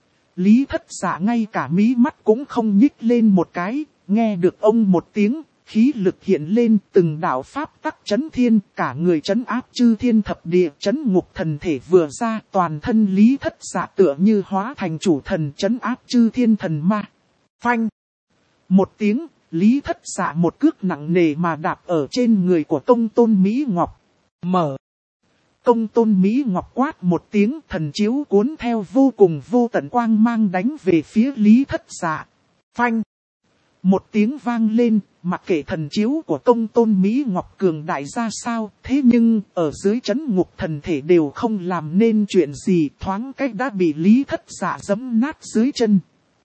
Lý Thất Dạ ngay cả mí mắt cũng không nhích lên một cái, nghe được ông một tiếng, khí lực hiện lên từng đạo pháp tắc chấn thiên, cả người chấn áp chư thiên thập địa, chấn ngục thần thể vừa ra, toàn thân Lý Thất Dạ tựa như hóa thành chủ thần chấn áp chư thiên thần ma. Phanh. Một tiếng. Lý Thất Dạ một cước nặng nề mà đạp ở trên người của Công Tôn Mỹ Ngọc. Mở. Công Tôn Mỹ Ngọc quát một tiếng, thần chiếu cuốn theo vô cùng vô tận quang mang đánh về phía Lý Thất Dạ. Phanh. Một tiếng vang lên, mặc kệ thần chiếu của Công Tôn Mỹ Ngọc cường đại ra sao, thế nhưng ở dưới chấn ngục thần thể đều không làm nên chuyện gì, thoáng cách đã bị Lý Thất Dạ giẫm nát dưới chân.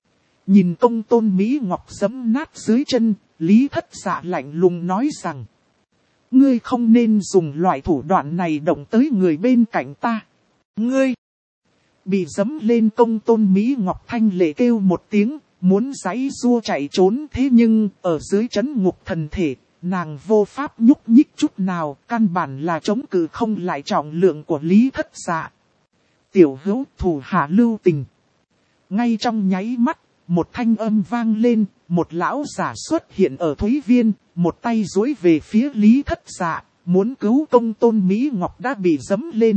Nhìn Công Tôn Mỹ Ngọc giẫm nát dưới chân, Lý Thất Dạ lạnh lùng nói rằng: ngươi không nên dùng loại thủ đoạn này động tới người bên cạnh ta. Ngươi! Bị giẫm lên Công Tôn Mỹ Ngọc thanh lệ kêu một tiếng, muốn giãy giụa chạy trốn, thế nhưng ở dưới chấn ngục thần thể, nàng vô pháp nhúc nhích chút nào, căn bản là chống cự không lại trọng lượng của Lý Thất Dạ. Tiểu hữu, thủ hạ lưu tình. Ngay trong nháy mắt, một thanh âm vang lên, một lão giả xuất hiện ở Thúy Viên, một tay duỗi về phía Lý Thất Dạ, muốn cứu Công Tôn Mỹ Ngọc đã bị giẫm lên.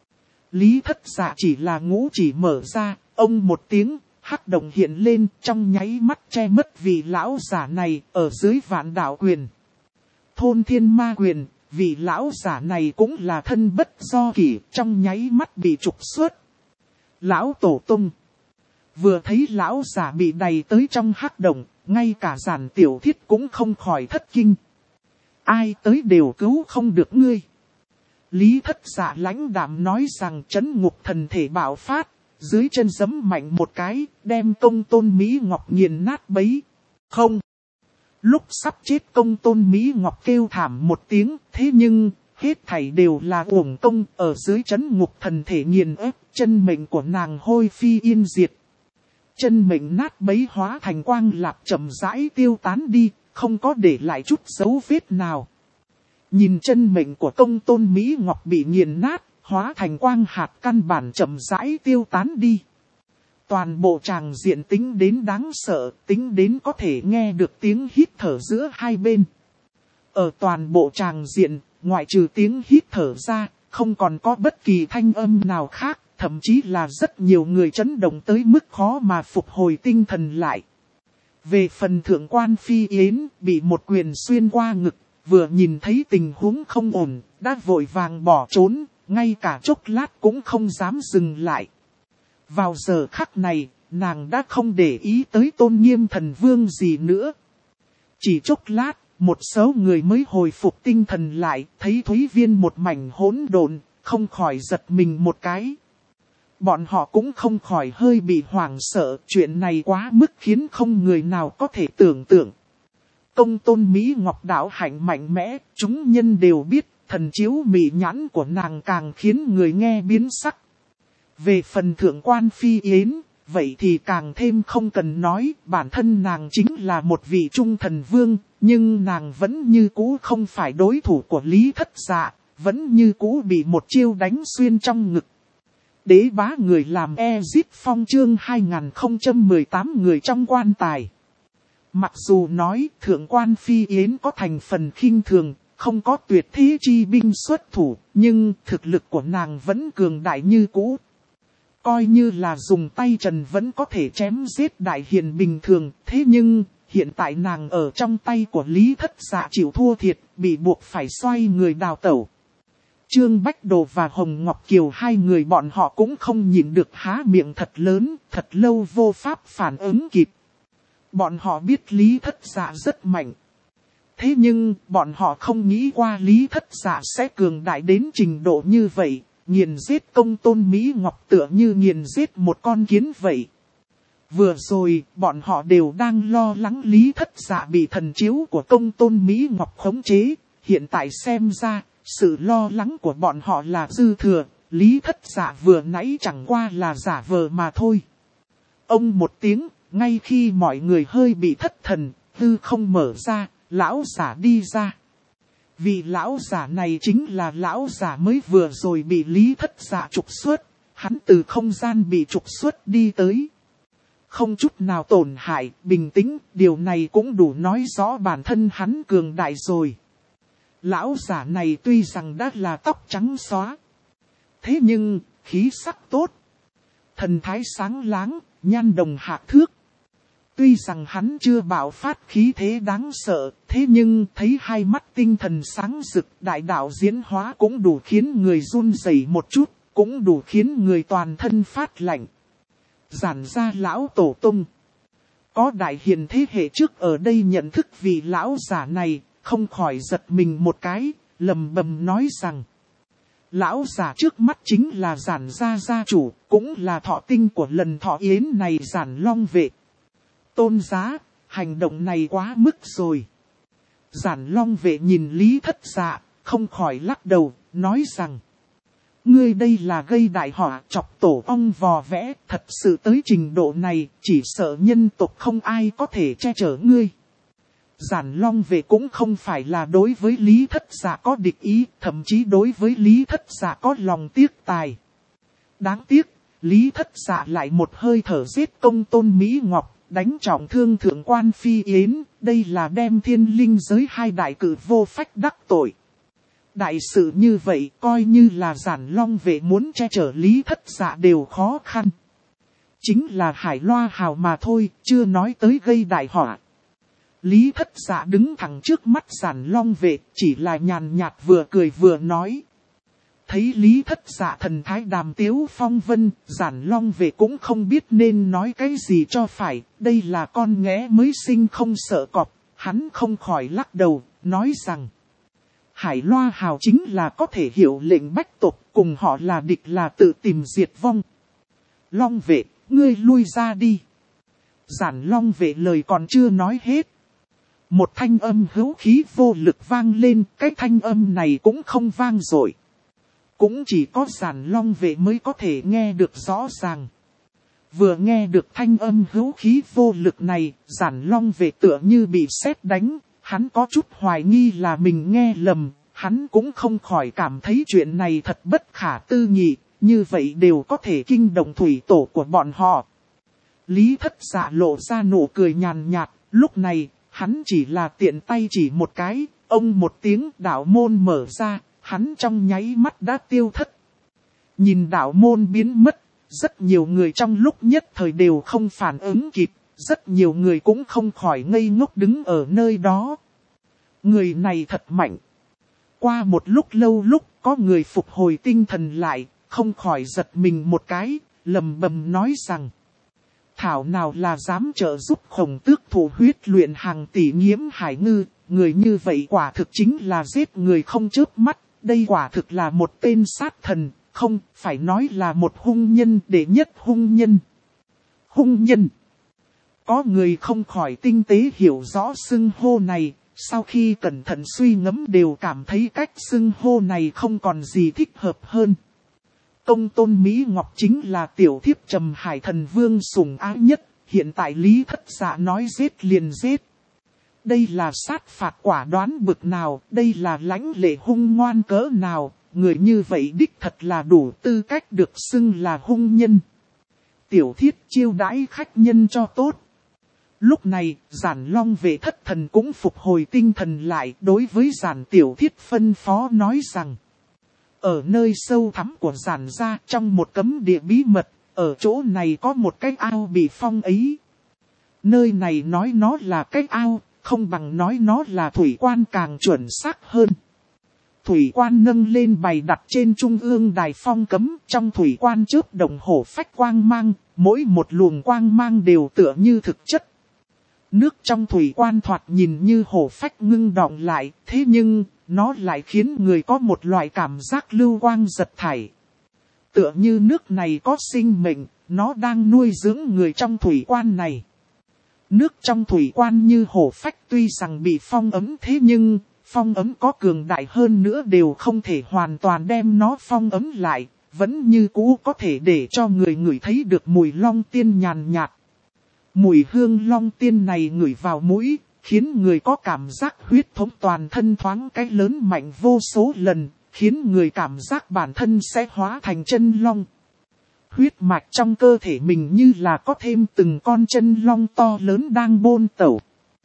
Lý Thất Dạ chỉ là ngũ chỉ mở ra, ông một tiếng, hắc động hiện lên, trong nháy mắt che mất vị lão giả này ở dưới Vạn Đạo Quyền. Thôn Thiên Ma Quyền, vị lão giả này cũng là thân bất do kỷ, trong nháy mắt bị trục xuất. Lão Tổ Tông vừa thấy lão giả bị đày tới trong hắc động, ngay cả Giản Tiểu Thiết cũng không khỏi thất kinh. Ai tới đều cứu không được ngươi. Lý Thất Dạ lãnh đạm nói rằng chấn ngục thần thể bạo phát, dưới chân giẫm mạnh một cái, đem Công Tôn Mỹ Ngọc nghiền nát bấy. Không. Lúc sắp chết Công Tôn Mỹ Ngọc kêu thảm một tiếng, thế nhưng, hết thảy đều là uổng công, ở dưới chấn ngục thần thể nghiền ép, chân mệnh của nàng hôi phi yên diệt. Chân mệnh nát bấy hóa thành quang lạp chậm rãi tiêu tán đi, không có để lại chút dấu vết nào. Nhìn chân mệnh của Công Tôn Mỹ Ngọc bị nghiền nát, hóa thành quang hạt căn bản chậm rãi tiêu tán đi. Toàn bộ tràng diện tính đến đáng sợ, tính đến có thể nghe được tiếng hít thở giữa hai bên. Ở toàn bộ tràng diện, ngoại trừ tiếng hít thở ra, không còn có bất kỳ thanh âm nào khác, thậm chí là rất nhiều người chấn động tới mức khó mà phục hồi tinh thần lại. Về phần thượng quan Phi Yến, bị một quyền xuyên qua ngực, vừa nhìn thấy tình huống không ổn, đã vội vàng bỏ trốn, ngay cả chốc lát cũng không dám dừng lại. Vào giờ khắc này, nàng đã không để ý tới Tôn Nghiêm Thần Vương gì nữa. Chỉ chốc lát, một số người mới hồi phục tinh thần lại, thấy Thúy Viên một mảnh hỗn độn, không khỏi giật mình một cái. Bọn họ cũng không khỏi hơi bị hoảng sợ, chuyện này quá mức khiến không người nào có thể tưởng tượng. Công Tôn Mỹ Ngọc đạo hạnh mạnh mẽ, chúng nhân đều biết, thần chiếu mị nhãn của nàng càng khiến người nghe biến sắc. Về phần thượng quan Phi Yến, vậy thì càng thêm không cần nói, bản thân nàng chính là một vị trung thần vương, nhưng nàng vẫn như cũ không phải đối thủ của Lý Thất Dạ, vẫn như cũ bị một chiêu đánh xuyên trong ngực. Đế bá người làm Ezip Phong chương 2018 người trong quan tài. Mặc dù nói thượng quan Phi Yến có thành phần khinh thường, không có tuyệt thế chi binh xuất thủ, nhưng thực lực của nàng vẫn cường đại như cũ. Coi như là dùng tay trần vẫn có thể chém giết đại hiền bình thường, thế nhưng hiện tại nàng ở trong tay của Lý Thất Dạ chịu thua thiệt, bị buộc phải xoay người đào tẩu. Trương Bách Đồ và Hồng Ngọc Kiều hai người bọn họ cũng không nhịn được há miệng thật lớn, thật lâu vô pháp phản ứng kịp. Bọn họ biết Lý Thất Dạ rất mạnh. Thế nhưng, bọn họ không nghĩ qua Lý Thất Dạ sẽ cường đại đến trình độ như vậy, nghiền giết Công Tôn Mỹ Ngọc tựa như nghiền giết một con kiến vậy. Vừa rồi, bọn họ đều đang lo lắng Lý Thất Dạ bị thần chiếu của Công Tôn Mỹ Ngọc khống chế, hiện tại xem ra, sự lo lắng của bọn họ là dư thừa, Lý Thất Dạ vừa nãy chẳng qua là giả vờ mà thôi. Ông một tiếng, ngay khi mọi người hơi bị thất thần, hư không mở ra, lão giả đi ra. Vì lão giả này chính là lão giả mới vừa rồi bị Lý Thất Dạ trục xuất, hắn từ không gian bị trục xuất đi tới. Không chút nào tổn hại, bình tĩnh, điều này cũng đủ nói rõ bản thân hắn cường đại rồi. Lão giả này tuy rằng đã là tóc trắng xóa, thế nhưng, khí sắc tốt, thần thái sáng láng, nhan đồng hạc thước. Tuy rằng hắn chưa bạo phát khí thế đáng sợ, thế nhưng thấy hai mắt tinh thần sáng rực, đại đạo diễn hóa cũng đủ khiến người run rẩy một chút, cũng đủ khiến người toàn thân phát lạnh. Giản ra lão tổ tung. Có đại hiền thế hệ trước ở đây nhận thức vì lão giả này, không khỏi giật mình một cái, lầm bầm nói rằng. Lão giả trước mắt chính là Giản gia gia chủ, cũng là thọ tinh của lần thọ yến này Giản Long Vệ. Tôn giá, hành động này quá mức rồi. Giản Long Vệ nhìn Lý Thất Dạ, không khỏi lắc đầu, nói rằng. Ngươi đây là gây đại họa, chọc tổ ong vò vẽ, thật sự tới trình độ này, chỉ sợ nhân tộc không ai có thể che chở ngươi. Giản Long Vệ cũng không phải là đối với Lý Thất Dạ có địch ý, thậm chí đối với Lý Thất Dạ có lòng tiếc tài. Đáng tiếc, Lý Thất Dạ lại một hơi thở giết Công Tôn Mỹ Ngọc, đánh trọng thương thượng quan Phi Yến, đây là đem thiên linh giới hai đại cử vô phách đắc tội. Đại sự như vậy coi như là Giản Long Vệ muốn che chở Lý Thất Dạ đều khó khăn. Chính là Hải Loa Hào mà thôi, chưa nói tới gây đại họa. Lý Thất Dạ đứng thẳng trước mắt Giản Long Vệ, chỉ là nhàn nhạt vừa cười vừa nói. Thấy Lý Thất Dạ thần thái đàm tiếu phong vân, Giản Long Vệ cũng không biết nên nói cái gì cho phải, đây là con nghé mới sinh không sợ cọp, hắn không khỏi lắc đầu, nói rằng. Hải Loa Hào chính là có thể hiểu lệnh bách tộc, cùng họ là địch là tự tìm diệt vong. Long Vệ, ngươi lui ra đi. Giản Long Vệ lời còn chưa nói hết. Một thanh âm hữu khí vô lực vang lên, cái thanh âm này cũng không vang dội. Cũng chỉ có Giản Long Vệ mới có thể nghe được rõ ràng. Vừa nghe được thanh âm hữu khí vô lực này, Giản Long Vệ tựa như bị sét đánh, hắn có chút hoài nghi là mình nghe lầm, hắn cũng không khỏi cảm thấy chuyện này thật bất khả tư nghị, như vậy đều có thể kinh động thủy tổ của bọn họ. Lý Thất Dạ lộ ra nụ cười nhàn nhạt, lúc này, hắn chỉ là tiện tay chỉ một cái, ông một tiếng đạo môn mở ra, hắn trong nháy mắt đã tiêu thất. Nhìn đạo môn biến mất, rất nhiều người trong lúc nhất thời đều không phản ứng kịp, rất nhiều người cũng không khỏi ngây ngốc đứng ở nơi đó. Người này thật mạnh. Qua một lúc lâu lúc có người phục hồi tinh thần lại, không khỏi giật mình một cái, lầm bầm nói rằng. Thảo nào là dám trợ giúp Khổng Tước thủ huyết luyện hàng tỷ nghiễm hải ngư, người như vậy quả thực chính là giết người không chớp mắt, đây quả thực là một tên sát thần, không phải nói là một hung nhân đệ nhất hung nhân. Hung nhân. Có người không khỏi tinh tế hiểu rõ xưng hô này, sau khi cẩn thận suy ngẫm đều cảm thấy cách xưng hô này không còn gì thích hợp hơn. Công Tôn Mỹ Ngọc chính là tiểu thiếp Trầm Hải Thần Vương sủng ái nhất, hiện tại Lý Thất Dạ nói giết liền giết. Đây là sát phạt quả đoán bực nào, đây là lãnh lệ hung ngoan cỡ nào, người như vậy đích thật là đủ tư cách được xưng là hung nhân. Tiểu thiết chiêu đãi khách nhân cho tốt. Lúc này, Giản Long Vệ thất thần cũng phục hồi tinh thần lại đối với Giản Tiểu Thiết phân phó nói rằng. Ở nơi sâu thẳm của Giản gia trong một cấm địa bí mật, ở chỗ này có một cái ao bị phong ấy. Nơi này nói nó là cái ao, không bằng nói nó là thủy quan càng chuẩn xác hơn. Thủy quan nâng lên bày đặt trên trung ương đài phong cấm, trong thủy quan chớp đồng hổ phách quang mang, mỗi một luồng quang mang đều tựa như thực chất. Nước trong thủy quan thoạt nhìn như hổ phách ngưng đọng lại, thế nhưng, nó lại khiến người có một loại cảm giác lưu quang giật thảy. Tựa như nước này có sinh mệnh, nó đang nuôi dưỡng người trong thủy quan này. Nước trong thủy quan như hổ phách tuy rằng bị phong ấm thế nhưng, phong ấm có cường đại hơn nữa đều không thể hoàn toàn đem nó phong ấm lại, vẫn như cũ có thể để cho người ngửi thấy được mùi long tiên nhàn nhạt. Mùi hương long tiên này ngửi vào mũi, khiến người có cảm giác huyết thống toàn thân thoáng cái lớn mạnh vô số lần, khiến người cảm giác bản thân sẽ hóa thành chân long. Huyết mạch trong cơ thể mình như là có thêm từng con chân long to lớn đang bôn tẩu.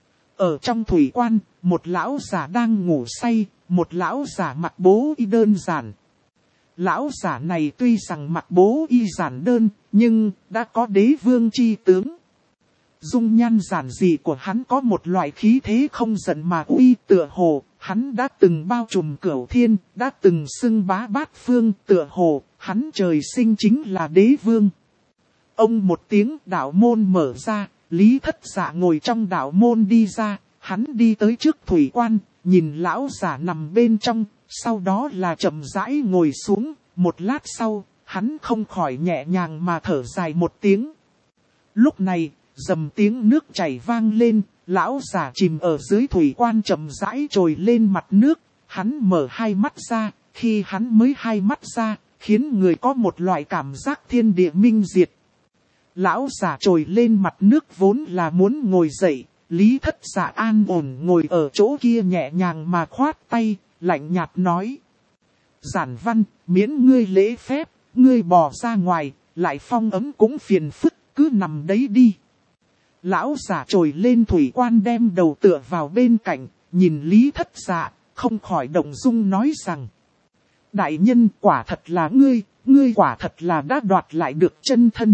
Ở trong thủy quan, một lão giả đang ngủ say, một lão giả mặc bố y đơn giản. Lão giả này tuy rằng mặc bố y giản đơn, nhưng đã có đế vương chi tướng. Dung nhan giản dị của hắn có một loại khí thế không giận mà uy tựa hồ, hắn đã từng bao trùm cửu thiên, đã từng xưng bá bát phương tựa hồ, hắn trời sinh chính là đế vương. Ông một tiếng đạo môn mở ra, Lý Thất Dạ ngồi trong đạo môn đi ra, hắn đi tới trước thủy quan, nhìn lão giả nằm bên trong, sau đó là chậm rãi ngồi xuống, một lát sau, hắn không khỏi nhẹ nhàng mà thở dài một tiếng. Lúc này, dầm tiếng nước chảy vang lên, lão giả chìm ở dưới thủy quan chậm rãi trồi lên mặt nước, hắn mở hai mắt ra, khi hắn mới hai mắt ra, khiến người có một loại cảm giác thiên địa minh diệt. Lão giả trồi lên mặt nước vốn là muốn ngồi dậy, Lý Thất Dạ an ổn ngồi ở chỗ kia nhẹ nhàng mà khoát tay, lạnh nhạt nói. Giản Văn, miễn ngươi lễ phép, ngươi bỏ ra ngoài, lại phong ấm cũng phiền phức, cứ nằm đấy đi. Lão giả trồi lên thủy quan đem đầu tựa vào bên cạnh, nhìn Lý Thất Dạ, không khỏi động dung nói rằng. Đại nhân, quả thật là ngươi quả thật là đã đoạt lại được chân thân.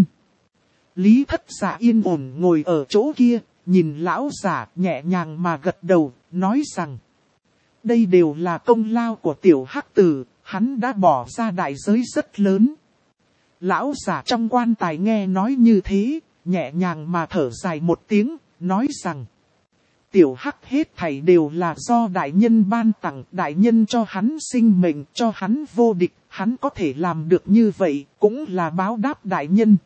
Lý Thất Dạ yên ổn ngồi ở chỗ kia, nhìn lão giả nhẹ nhàng mà gật đầu, nói rằng. Đây đều là công lao của tiểu hắc tử, hắn đã bỏ ra đại giới rất lớn. Lão giả trong quan tài nghe nói như thế, nhẹ nhàng mà thở dài một tiếng, nói rằng. Tiểu hắc hết thảy đều là do đại nhân ban tặng, đại nhân cho hắn sinh mệnh, cho hắn vô địch, hắn có thể làm được như vậy, cũng là báo đáp đại nhân.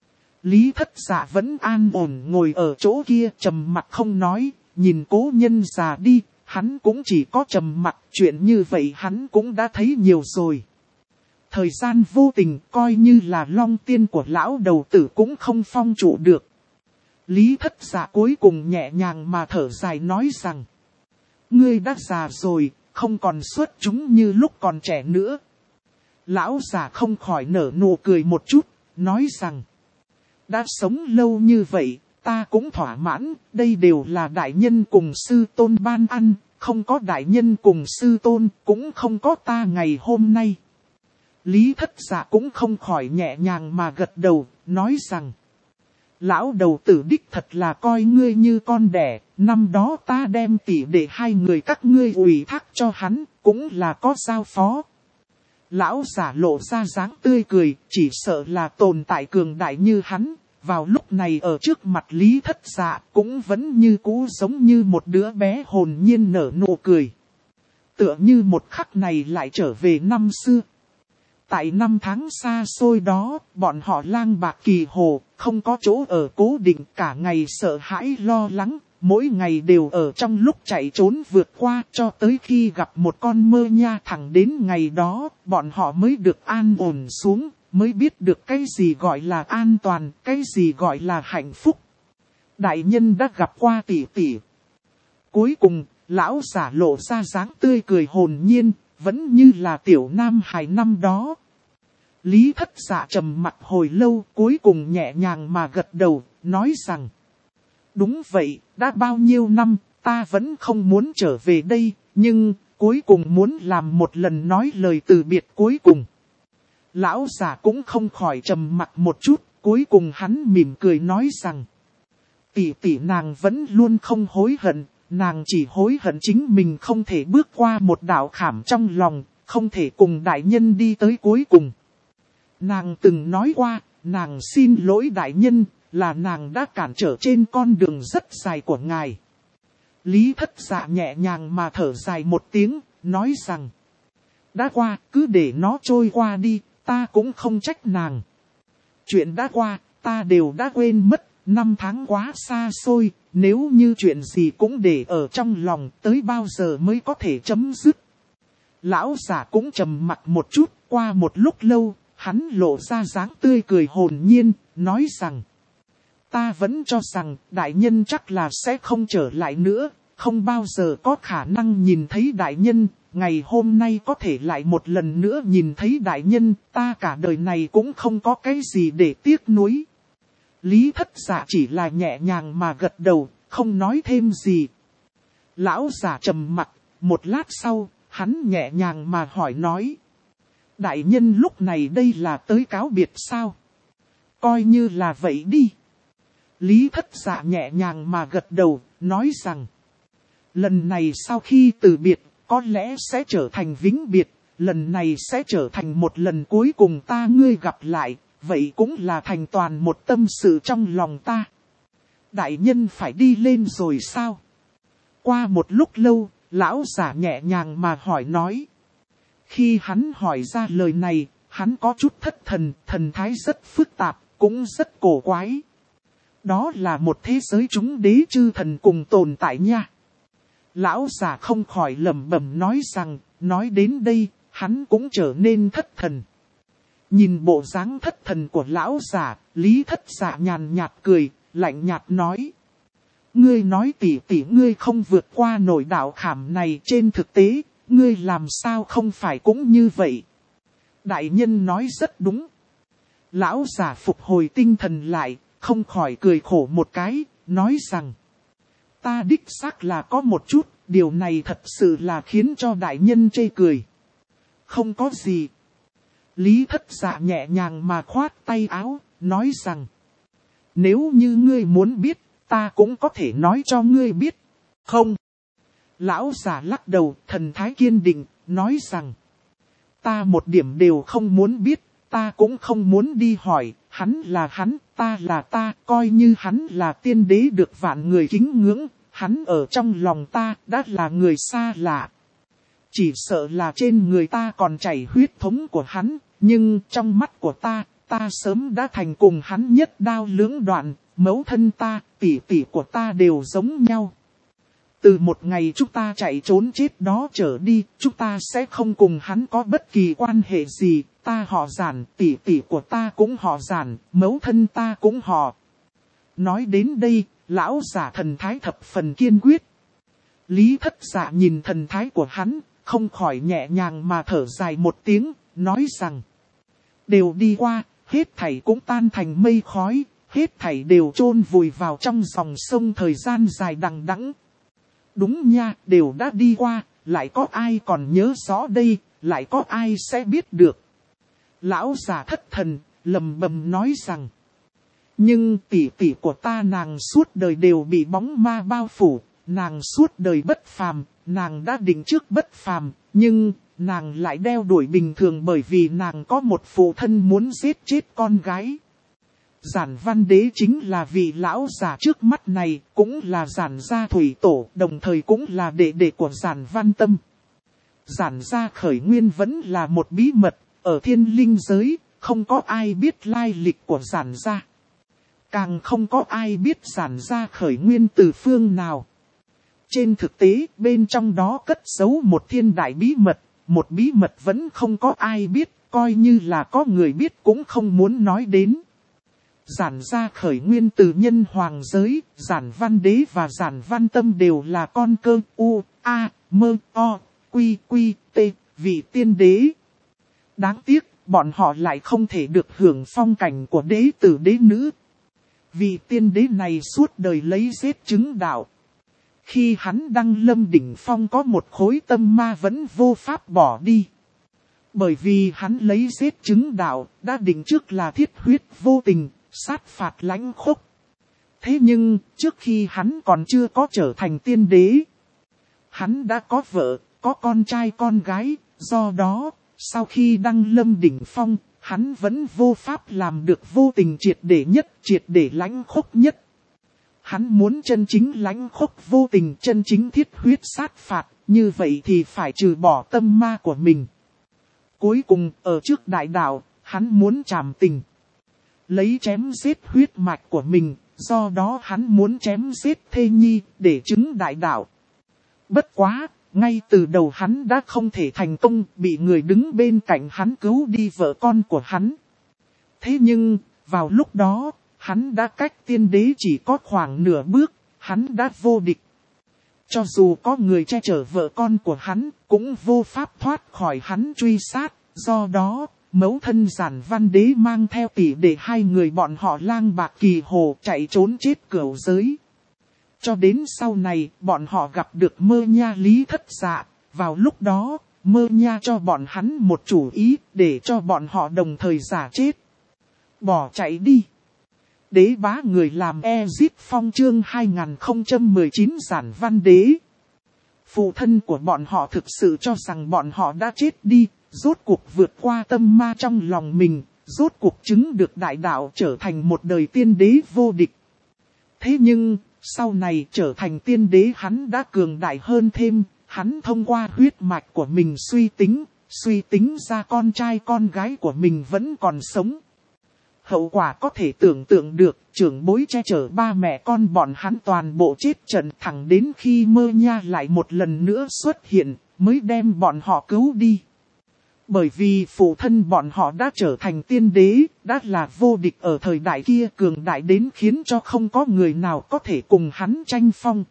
Lý Thất Dạ vẫn an ổn ngồi ở chỗ kia trầm mặc không nói, nhìn cố nhân già đi, hắn cũng chỉ có trầm mặc, chuyện như vậy hắn cũng đã thấy nhiều rồi. Thời gian vô tình coi như là long tiên của lão đầu tử cũng không phong trụ được. Lý Thất Dạ cuối cùng nhẹ nhàng mà thở dài nói rằng. Ngươi đã già rồi, không còn xuất chúng như lúc còn trẻ nữa. Lão già không khỏi nở nụ cười một chút, nói rằng. Đã sống lâu như vậy, ta cũng thỏa mãn, đây đều là đại nhân cùng sư tôn ban ăn, không có đại nhân cùng sư tôn, cũng không có ta ngày hôm nay. Lý Thất Dạ cũng không khỏi nhẹ nhàng mà gật đầu, nói rằng. Lão đầu tử đích thật là coi ngươi như con đẻ, năm đó ta đem tỉ để hai người các ngươi ủy thác cho hắn, cũng là có giao phó. Lão giả lộ ra dáng tươi cười, chỉ sợ là tồn tại cường đại như hắn, vào lúc này ở trước mặt Lý Thất Dạ cũng vẫn như cũ giống như một đứa bé hồn nhiên nở nụ cười. Tựa như một khắc này lại trở về năm xưa. Tại năm tháng xa xôi đó, bọn họ lang bạc kỳ hồ, không có chỗ ở cố định, cả ngày sợ hãi lo lắng, mỗi ngày đều ở trong lúc chạy trốn vượt qua cho tới khi gặp một con mơ nha, thẳng đến ngày đó, bọn họ mới được an ổn xuống, mới biết được cái gì gọi là an toàn, cái gì gọi là hạnh phúc. Đại nhân đã gặp qua tỷ tỷ. Cuối cùng, lão giả lộ ra dáng tươi cười hồn nhiên, vẫn như là tiểu nam hài năm đó. Lý Thất Dạ trầm mặc hồi lâu, cuối cùng nhẹ nhàng mà gật đầu, nói rằng. Đúng vậy, đã bao nhiêu năm, ta vẫn không muốn trở về đây, nhưng cuối cùng muốn làm một lần nói lời từ biệt cuối cùng. Lão giả cũng không khỏi trầm mặc một chút, cuối cùng hắn mỉm cười nói rằng. Tỷ tỷ nàng vẫn luôn không hối hận, nàng chỉ hối hận chính mình không thể bước qua một đạo khảm trong lòng, không thể cùng đại nhân đi tới cuối cùng. Nàng từng nói qua, nàng xin lỗi đại nhân, là nàng đã cản trở trên con đường rất dài của ngài. Lý Thất Dạ nhẹ nhàng mà thở dài một tiếng, nói rằng. Đã qua, cứ để nó trôi qua đi, ta cũng không trách nàng. Chuyện đã qua, ta đều đã quên mất, năm tháng quá xa xôi, nếu như chuyện gì cũng để ở trong lòng, tới bao giờ mới có thể chấm dứt. Lão giả cũng trầm mặc một chút, qua một lúc lâu, hắn lộ ra dáng tươi cười hồn nhiên, nói rằng. Ta vẫn cho rằng đại nhân chắc là sẽ không trở lại nữa, không bao giờ có khả năng nhìn thấy đại nhân, ngày hôm nay có thể lại một lần nữa nhìn thấy đại nhân, ta cả đời này cũng không có cái gì để tiếc nuối. Lý Thất Dạ chỉ là nhẹ nhàng mà gật đầu, không nói thêm gì. Lão giả trầm mặc, một lát sau, hắn nhẹ nhàng mà hỏi nói. Đại nhân lúc này đây là tới cáo biệt sao? Coi như là vậy đi. Lý Thất Dạ nhẹ nhàng mà gật đầu, nói rằng. Lần này sau khi từ biệt, có lẽ sẽ trở thành vĩnh biệt, lần này sẽ trở thành một lần cuối cùng ta ngươi gặp lại, vậy cũng là thành toàn một tâm sự trong lòng ta. Đại nhân phải đi lên rồi sao? Qua một lúc lâu, lão giả nhẹ nhàng mà hỏi nói. Khi hắn hỏi ra lời này, hắn có chút thất thần, thần thái rất phức tạp, cũng rất cổ quái. Đó là một thế giới chúng đế chư thần cùng tồn tại nha. Lão giả không khỏi lẩm bẩm nói rằng, nói đến đây, hắn cũng trở nên thất thần. Nhìn bộ dáng thất thần của lão giả, Lý Thất Dạ nhàn nhạt cười, lạnh nhạt nói. Ngươi nói tỷ tỷ ngươi không vượt qua nổi đạo khảm này, trên thực tế, ngươi làm sao không phải cũng như vậy. Đại nhân nói rất đúng. Lão giả phục hồi tinh thần lại, không khỏi cười khổ một cái, nói rằng. Ta đích xác là có một chút, điều này thật sự là khiến cho đại nhân chê cười. Không có gì. Lý Thất Dạ nhẹ nhàng mà khoát tay áo, nói rằng. Nếu như ngươi muốn biết, ta cũng có thể nói cho ngươi biết. Không. Lão giả lắc đầu, thần thái kiên định, nói rằng. Ta một điểm đều không muốn biết, ta cũng không muốn đi hỏi, hắn là hắn, ta là ta, coi như hắn là tiên đế được vạn người kính ngưỡng, hắn ở trong lòng ta đã là người xa lạ. Chỉ sợ là trên người ta còn chảy huyết thống của hắn, nhưng trong mắt của ta sớm đã thành cùng hắn nhất đao lưỡng đoạn, mẫu thân ta, tỷ tỷ của ta đều giống nhau. Từ một ngày chúng ta chạy trốn chết đó trở đi, chúng ta sẽ không cùng hắn có bất kỳ quan hệ gì, ta họ Giản, tỷ tỷ của ta cũng họ Giản, mẫu thân ta cũng họ. Nói đến đây, lão giả thần thái thập phần kiên quyết. Lý Thất Dạ nhìn thần thái của hắn, không khỏi nhẹ nhàng mà thở dài một tiếng, nói rằng. Đều đi qua, hết thảy cũng tan thành mây khói, hết thảy đều chôn vùi vào trong dòng sông thời gian dài đằng đẵng. Đúng nha, đều đã đi qua, lại có ai còn nhớ rõ đây, lại có ai sẽ biết được. Lão già thất thần, lầm bầm nói rằng. Nhưng tỷ tỷ của ta nàng suốt đời đều bị bóng ma bao phủ, nàng suốt đời bất phàm, nàng đã định trước bất phàm, nhưng nàng lại đeo đuổi bình thường bởi vì nàng có một phụ thân muốn giết chết con gái. Giản Văn Đế chính là vị lão già trước mắt này, cũng là Giản gia thủy tổ, đồng thời cũng là đệ đệ của Giản Văn Tâm. Giản gia khởi nguyên vẫn là một bí mật, ở thiên linh giới, không có ai biết lai lịch của Giản gia. Càng không có ai biết Giản gia khởi nguyên từ phương nào. Trên thực tế, bên trong đó cất giấu một thiên đại bí mật, một bí mật vẫn không có ai biết, coi như là có người biết cũng không muốn nói đến. Giản gia khởi nguyên từ nhân hoàng giới, Giản Văn Đế và Giản Văn Tâm đều là con cơ u, a, mơ, o, quy, quy, t, vị tiên đế. Đáng tiếc, bọn họ lại không thể được hưởng phong cảnh của đế tử đế nữ. Vị tiên đế này suốt đời lấy giết chứng đạo. Khi hắn đăng lâm đỉnh phong có một khối tâm ma vẫn vô pháp bỏ đi. Bởi vì hắn lấy giết chứng đạo, đã định trước là thiết huyết vô tình, sát phạt lãnh khốc. Thế nhưng, trước khi hắn còn chưa có trở thành tiên đế, hắn đã có vợ, có con trai con gái, do đó, sau khi đăng lâm đỉnh phong, hắn vẫn vô pháp làm được vô tình triệt để nhất, triệt để lãnh khốc nhất. Hắn muốn chân chính lãnh khốc vô tình, chân chính thiết huyết sát phạt, như vậy thì phải trừ bỏ tâm ma của mình. Cuối cùng, ở trước đại đạo, hắn muốn trảm tình. Lấy chém giết huyết mạch của mình, do đó hắn muốn chém giết thê nhi, để chứng đại đạo. Bất quá, ngay từ đầu hắn đã không thể thành công, bị người đứng bên cạnh hắn cứu đi vợ con của hắn. Thế nhưng, vào lúc đó, hắn đã cách tiên đế chỉ có khoảng nửa bước, hắn đã vô địch. Cho dù có người che chở vợ con của hắn, cũng vô pháp thoát khỏi hắn truy sát, do đó, mẫu thân Giản Văn Đế mang theo tỷ đệ hai người bọn họ lang bạc kỳ hồ chạy trốn chết cửu giới. Cho đến sau này, bọn họ gặp được Mơ Nha Lý Thất Dạ, vào lúc đó, Mơ Nha cho bọn hắn một chủ ý, để cho bọn họ đồng thời giả chết. Bỏ chạy đi. Đế bá người làm Ezip Phong chương 2019 Giản Văn Đế. Phụ thân của bọn họ thực sự cho rằng bọn họ đã chết đi, rốt cuộc vượt qua tâm ma trong lòng mình, rốt cuộc chứng được đại đạo trở thành một đời tiên đế vô địch. Thế nhưng, sau này trở thành tiên đế hắn đã cường đại hơn thêm, hắn thông qua huyết mạch của mình suy tính ra con trai con gái của mình vẫn còn sống. Hậu quả có thể tưởng tượng được, trưởng bối che chở ba mẹ con bọn hắn toàn bộ chết trận thẳng đến khi Mơ Nha lại một lần nữa xuất hiện, mới đem bọn họ cứu đi. Bởi vì phụ thân bọn họ đã trở thành tiên đế, đã là vô địch ở thời đại kia, cường đại đến khiến cho không có người nào có thể cùng hắn tranh phong.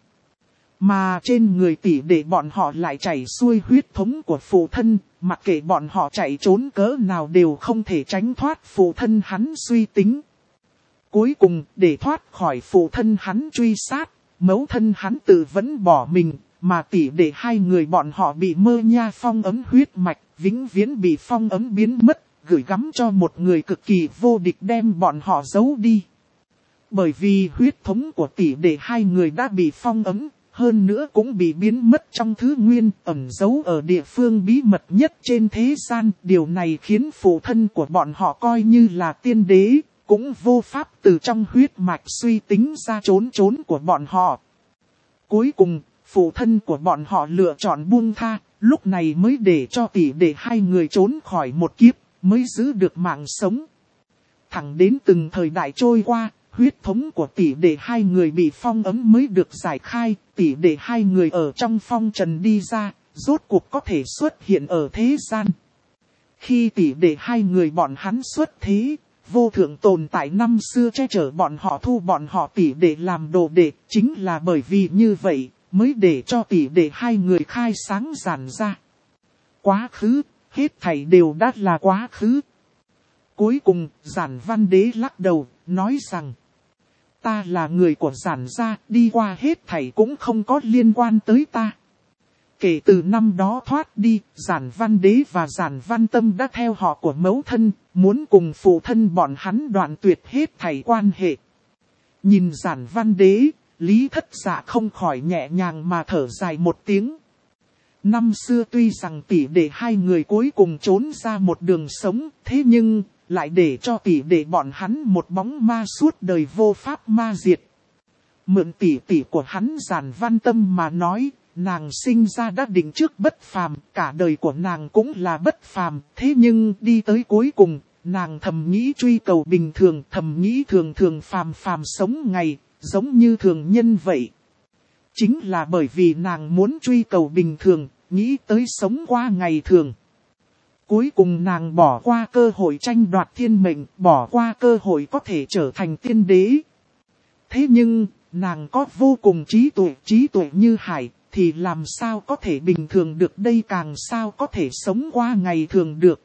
Mà trên người tỷ đệ bọn họ lại chảy xuôi huyết thống của phụ thân, mặc kệ bọn họ chạy trốn cỡ nào đều không thể tránh thoát phụ thân hắn suy tính. Cuối cùng, để thoát khỏi phụ thân hắn truy sát, mẫu thân hắn tự vẫn bỏ mình, mà tỷ đệ hai người bọn họ bị Mơ Nha phong ấm huyết mạch, vĩnh viễn bị phong ấm biến mất, gửi gắm cho một người cực kỳ vô địch đem bọn họ giấu đi. Bởi vì huyết thống của tỷ đệ hai người đã bị phong ấm, hơn nữa cũng bị biến mất trong thứ nguyên ẩn giấu ở địa phương bí mật nhất trên thế gian. Điều này khiến phụ thân của bọn họ coi như là tiên đế, cũng vô pháp từ trong huyết mạch suy tính ra trốn của bọn họ. Cuối cùng, phụ thân của bọn họ lựa chọn buông tha, lúc này mới để cho tỷ đệ hai người trốn khỏi một kiếp, mới giữ được mạng sống. Thẳng đến từng thời đại trôi qua, huyết thống của tỷ đệ hai người bị phong ấm mới được giải khai, tỷ đệ hai người ở trong phong trần đi ra, rốt cuộc có thể xuất hiện ở thế gian. Khi tỷ đệ hai người bọn hắn xuất thế, vô thượng tồn tại năm xưa che chở bọn họ thu bọn họ tỷ đệ làm đồ đệ, chính là bởi vì như vậy, mới để cho tỷ đệ hai người khai sáng giản ra. Quá khứ, hết thảy đều đã là quá khứ. Cuối cùng, Giản Văn Đế lắc đầu, nói rằng, ta là người của Giản gia, đi qua hết thảy cũng không có liên quan tới ta. Kể từ năm đó thoát đi, Giản Văn Đế và Giản Văn Tâm đã theo họ của mẫu thân, muốn cùng phụ thân bọn hắn đoạn tuyệt hết thảy quan hệ. Nhìn Giản Văn Đế, Lý Thất Dạ không khỏi nhẹ nhàng mà thở dài một tiếng. Năm xưa tuy rằng tỷ đệ hai người cuối cùng trốn ra một đường sống, thế nhưng lại để cho tỷ đệ bọn hắn một bóng ma suốt đời vô pháp ma diệt. Mượn tỷ tỷ của hắn Giản Văn Tâm mà nói, nàng sinh ra đã định trước bất phàm, cả đời của nàng cũng là bất phàm, thế nhưng đi tới cuối cùng, nàng thầm nghĩ truy cầu bình thường, thầm nghĩ thường thường phàm phàm sống ngày, giống như thường nhân vậy. Chính là bởi vì nàng muốn truy cầu bình thường, nghĩ tới sống qua ngày thường. Cuối cùng nàng bỏ qua cơ hội tranh đoạt thiên mệnh, bỏ qua cơ hội có thể trở thành tiên đế. Thế nhưng, nàng có vô cùng trí tuệ như hải, thì làm sao có thể bình thường được đây, càng sao có thể sống qua ngày thường được.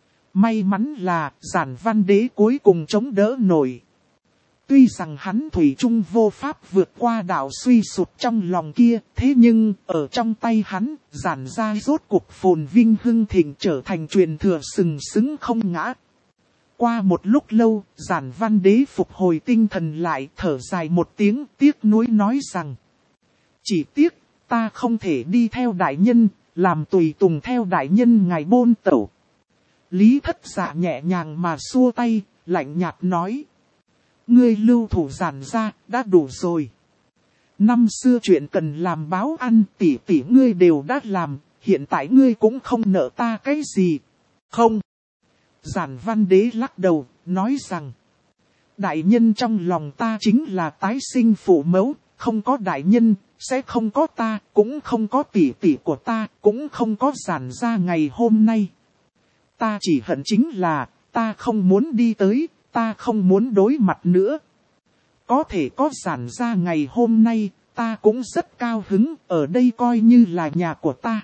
May mắn là Giản Văn Đế cuối cùng chống đỡ nổi. Tuy rằng hắn thủy chung vô pháp vượt qua đạo suy sụp trong lòng kia, thế nhưng ở trong tay hắn, Giản gia rốt cuộc phồn vinh hưng thịnh trở thành truyền thừa sừng sững không ngã. Qua một lúc lâu, Giản Văn Đế phục hồi tinh thần lại, thở dài một tiếng, tiếc nuối nói rằng: chỉ tiếc, ta không thể đi theo đại nhân, làm tùy tùng theo đại nhân ngài bôn tẩu. Lý Thất Dạ nhẹ nhàng mà xua tay, lạnh nhạt nói: ngươi lưu thủ Giản gia, đã đủ rồi. Năm xưa chuyện cần làm báo ăn, tỷ tỷ ngươi đều đã làm, hiện tại ngươi cũng không nợ ta cái gì. Không. Giản Văn Đế lắc đầu, nói rằng: đại nhân trong lòng ta chính là tái sinh phụ mẫu, không có đại nhân, sẽ không có ta, cũng không có tỷ tỷ của ta, cũng không có Giản gia ngày hôm nay. Ta chỉ hận chính là, ta không muốn đi tới, ta không muốn đối mặt nữa. Có thể có Giản gia ngày hôm nay, ta cũng rất cao hứng, ở đây coi như là nhà của ta.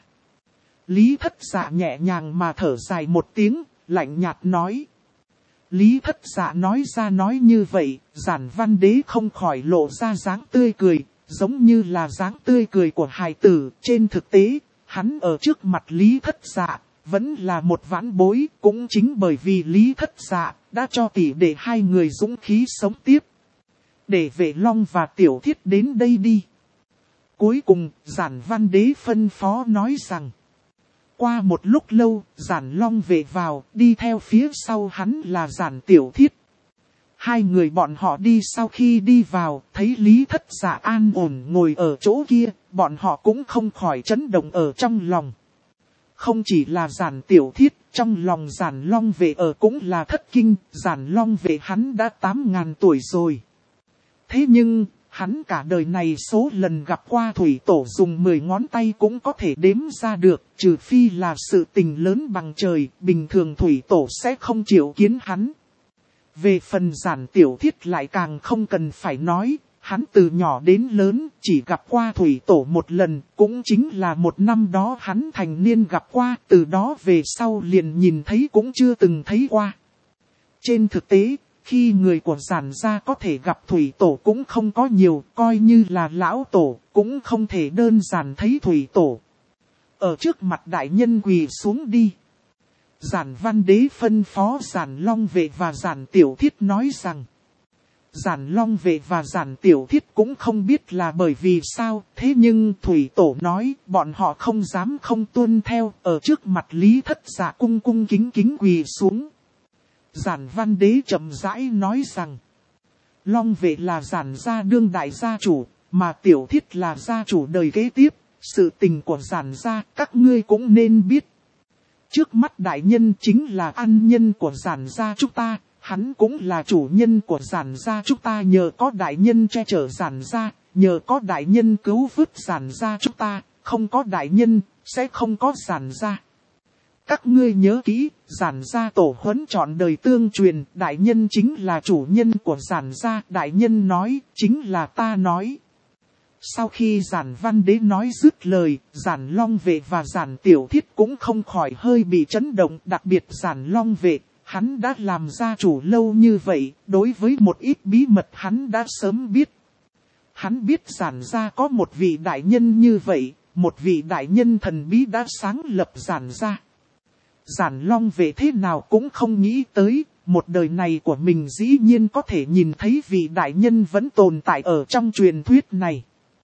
Lý Thất Dạ nhẹ nhàng mà thở dài một tiếng, lạnh nhạt nói. Lý Thất Dạ nói ra nói như vậy, Giản Văn Đế không khỏi lộ ra dáng tươi cười, giống như là dáng tươi cười của hài tử. Trên thực tế, hắn ở trước mặt Lý Thất Dạ, vẫn là một vãn bối, cũng chính bởi vì Lý Thất Dạ đã cho tỷ đệ hai người dũng khí sống tiếp. Để Vệ Long và Tiểu Thiết đến đây đi. Cuối cùng, Giản Văn Đế phân phó nói rằng. Qua một lúc lâu, Giản Long về vào, đi theo phía sau hắn là Giản Tiểu Thiết. Hai người bọn họ đi sau khi đi vào, thấy Lý Thất Dạ an ổn ngồi ở chỗ kia, bọn họ cũng không khỏi chấn động ở trong lòng. Không chỉ là Giản Tiểu Thiết, trong lòng Giản Long Vệ ở cũng là thất kinh, Giản Long Vệ hắn đã 8.000 tuổi rồi. Thế nhưng, Hắn cả đời này số lần gặp qua thủy tổ dùng 10 ngón tay cũng có thể đếm ra được, trừ phi là sự tình lớn bằng trời, bình thường thủy tổ sẽ không chịu kiến hắn. Về phần Giản Tiểu Thiết lại càng không cần phải nói, hắn từ nhỏ đến lớn chỉ gặp qua thủy tổ một lần, cũng chính là một năm đó hắn thành niên gặp qua, từ đó về sau liền nhìn thấy cũng chưa từng thấy qua. Trên thực tế, khi người của Giản gia có thể gặp thủy tổ cũng không có nhiều, coi như là lão tổ, cũng không thể đơn giản thấy thủy tổ. Ở trước mặt đại nhân quỳ xuống đi. Giản Văn Đế phân phó Giản Long Vệ và Giản Tiểu Thiết nói rằng, Giản Long Vệ và Giản Tiểu Thiết cũng không biết là bởi vì sao, thế nhưng thủy tổ nói bọn họ không dám không tuân theo, ở trước mặt Lý Thất Dạ cung cung kính kính quỳ xuống. Giản Văn Đế chậm rãi nói rằng, Long Vệ là Giản gia đương đại gia chủ, mà Tiểu Thiết là gia chủ đời kế tiếp, sự tình của Giản gia các ngươi cũng nên biết. Trước mắt đại nhân chính là ăn nhân của Giản gia chúng ta, hắn cũng là chủ nhân của Giản gia chúng ta, nhờ có đại nhân che chở Giản gia, nhờ có đại nhân cứu vớt Giản gia chúng ta, không có đại nhân, sẽ không có Giản gia. Các ngươi nhớ kỹ, Giản gia tổ huấn trọn đời tương truyền, đại nhân chính là chủ nhân của Giản gia, đại nhân nói, chính là ta nói. Sau khi Giản Văn Đế nói dứt lời, Giản Long Vệ và Giản Tiểu Thiết cũng không khỏi hơi bị chấn động, đặc biệt Giản Long Vệ, hắn đã làm gia chủ lâu như vậy, đối với một ít bí mật hắn đã sớm biết. Hắn biết Giản gia có một vị đại nhân như vậy, một vị đại nhân thần bí đã sáng lập Giản gia. Giản Long Vệ thế nào cũng không nghĩ tới, một đời này của mình dĩ nhiên có thể nhìn thấy vị đại nhân vẫn tồn tại ở trong truyền thuyết này.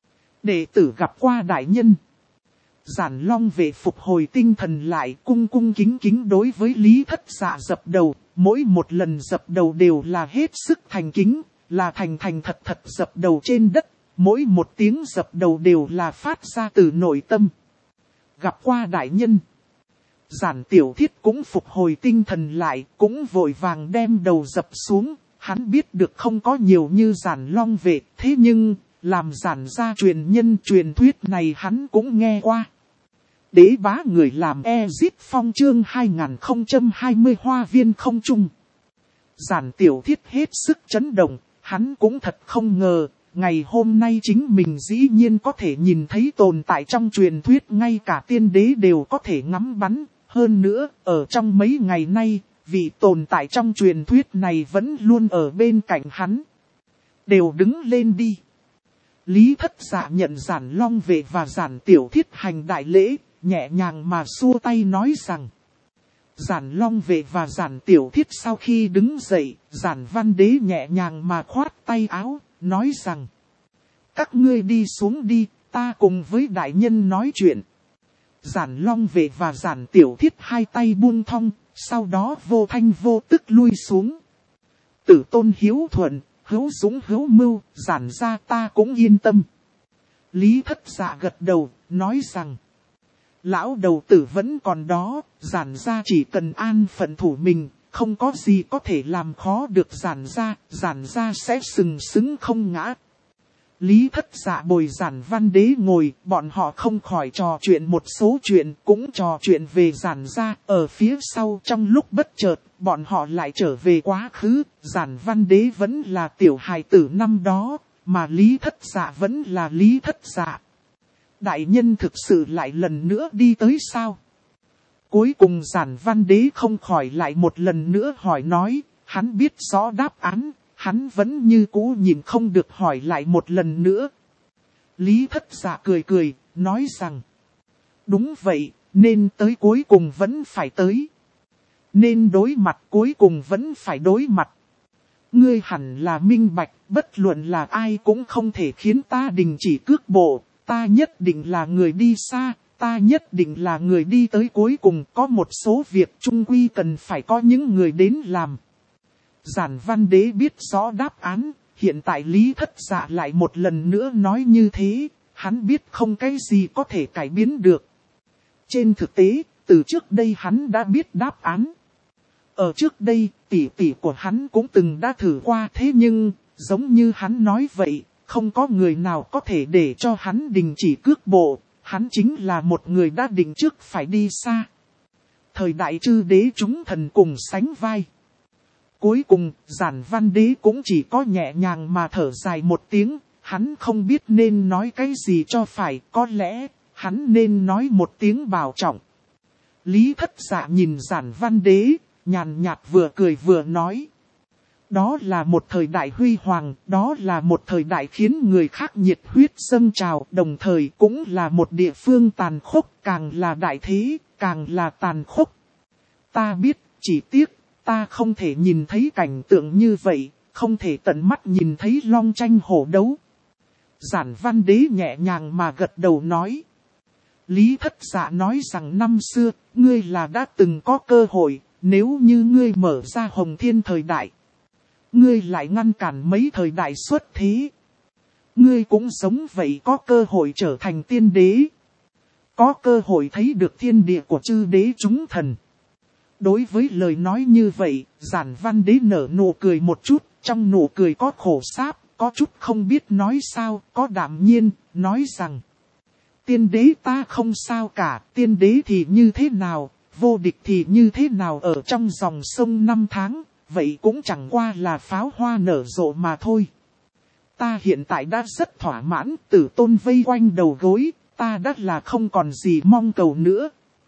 Đệ tử gặp qua đại nhân. Giản Long Vệ phục hồi tinh thần lại, cung cung kính kính đối với Lý Thất Dạ dập đầu, mỗi một lần dập đầu đều là hết sức thành kính, là thành thật thật dập đầu trên đất, mỗi một tiếng dập đầu đều là phát ra từ nội tâm. Gặp qua đại nhân. Giản Tiểu Thiết cũng phục hồi tinh thần lại, cũng vội vàng đem đầu dập xuống, hắn biết được không có nhiều như Giản Long Vệ, thế nhưng, làm Giản gia truyền nhân truyền thuyết này hắn cũng nghe qua. Đế bá người làm Ezit Phong chương 2020 Hoa Viên không trung. Giản Tiểu Thiết hết sức chấn động, hắn cũng thật không ngờ, ngày hôm nay chính mình dĩ nhiên có thể nhìn thấy tồn tại trong truyền thuyết, ngay cả tiên đế đều có thể ngắm bắn. Hơn nữa, ở trong mấy ngày nay, vị tồn tại trong truyền thuyết này vẫn luôn ở bên cạnh hắn. Đều đứng lên đi. Lý Thất Dạ nhận Giản Long Vệ và Giản Tiểu Thiết hành đại lễ, nhẹ nhàng mà xua tay nói rằng. Giản Long Vệ và Giản Tiểu Thiết sau khi đứng dậy, Giản Văn Đế nhẹ nhàng mà khoát tay áo, nói rằng. Các ngươi đi xuống đi, ta cùng với đại nhân nói chuyện. Giản Long Vệ và Giản Tiểu Thiết hai tay buông thong, sau đó vô thanh vô tức lui xuống. Tử tôn hiếu thuận, hữu dũng hữu mưu, Giản gia ta cũng yên tâm. Lý Thất Dạ gật đầu, nói rằng. Lão đầu tử vẫn còn đó, Giản gia chỉ cần an phận thủ mình, không có gì có thể làm khó được Giản gia sẽ sừng sững không ngã. Lý Thất Dạ bồi Giản Văn Đế ngồi, bọn họ không khỏi trò chuyện một số chuyện, cũng trò chuyện về Giản gia. Ở phía sau trong lúc bất chợt, bọn họ lại trở về quá khứ, Giản Văn Đế vẫn là tiểu hài tử năm đó, mà Lý Thất Dạ vẫn là Lý Thất Dạ. Đại nhân thực sự lại lần nữa đi tới sao? Cuối cùng Giản Văn Đế không khỏi lại một lần nữa hỏi nói, hắn biết rõ đáp án. Hắn vẫn như cũ nhìn không được hỏi lại một lần nữa. Lý Thất Dạ cười cười, nói rằng. Đúng vậy, nên tới cuối cùng vẫn phải tới. Nên đối mặt cuối cùng vẫn phải đối mặt. Ngươi hẳn là minh bạch, bất luận là ai cũng không thể khiến ta đình chỉ cước bộ. Ta nhất định là người đi xa, ta nhất định là người đi tới cuối cùng. Có một số việc chung quy cần phải có những người đến làm. Giản Văn Đế biết rõ đáp án, hiện tại Lý Thất Dạ lại một lần nữa nói như thế, hắn biết không cái gì có thể cải biến được. Trên thực tế, từ trước đây hắn đã biết đáp án. Ở trước đây, tỷ tỷ của hắn cũng từng đã thử qua, thế nhưng, giống như hắn nói vậy, không có người nào có thể để cho hắn đình chỉ cước bộ, hắn chính là một người đã định trước phải đi xa. Thời đại chư đế chúng thần cùng sánh vai. Cuối cùng, Giản Văn Đế cũng chỉ có nhẹ nhàng mà thở dài một tiếng, hắn không biết nên nói cái gì cho phải, có lẽ, hắn nên nói một tiếng bảo trọng. Lý Thất Dạ nhìn Giản Văn Đế, nhàn nhạt vừa cười vừa nói. Đó là một thời đại huy hoàng, đó là một thời đại khiến người khác nhiệt huyết dâng trào, đồng thời cũng là một địa phương tàn khốc, càng là đại thế, càng là tàn khốc. Ta biết, chỉ tiếc, ta không thể nhìn thấy cảnh tượng như vậy, không thể tận mắt nhìn thấy long tranh hổ đấu. Giản Văn Đế nhẹ nhàng mà gật đầu nói. Lý Thất Dạ nói rằng năm xưa, ngươi là đã từng có cơ hội, nếu như ngươi mở ra Hồng Thiên thời đại. Ngươi lại ngăn cản mấy thời đại xuất thế. Ngươi cũng sống vậy có cơ hội trở thành tiên đế. Có cơ hội thấy được thiên địa của chư đế chúng thần. Đối với lời nói như vậy, Giản Văn Đế nở nụ cười một chút, trong nụ cười có khổ sáp, có chút không biết nói sao, có đạm nhiên, nói rằng. Tiên đế ta không sao cả, tiên đế thì như thế nào, vô địch thì như thế nào ở trong dòng sông năm tháng, vậy cũng chẳng qua là pháo hoa nở rộ mà thôi. Ta hiện tại đã rất thỏa mãn, tử tôn vây quanh đầu gối, ta đã là không còn gì mong cầu nữa.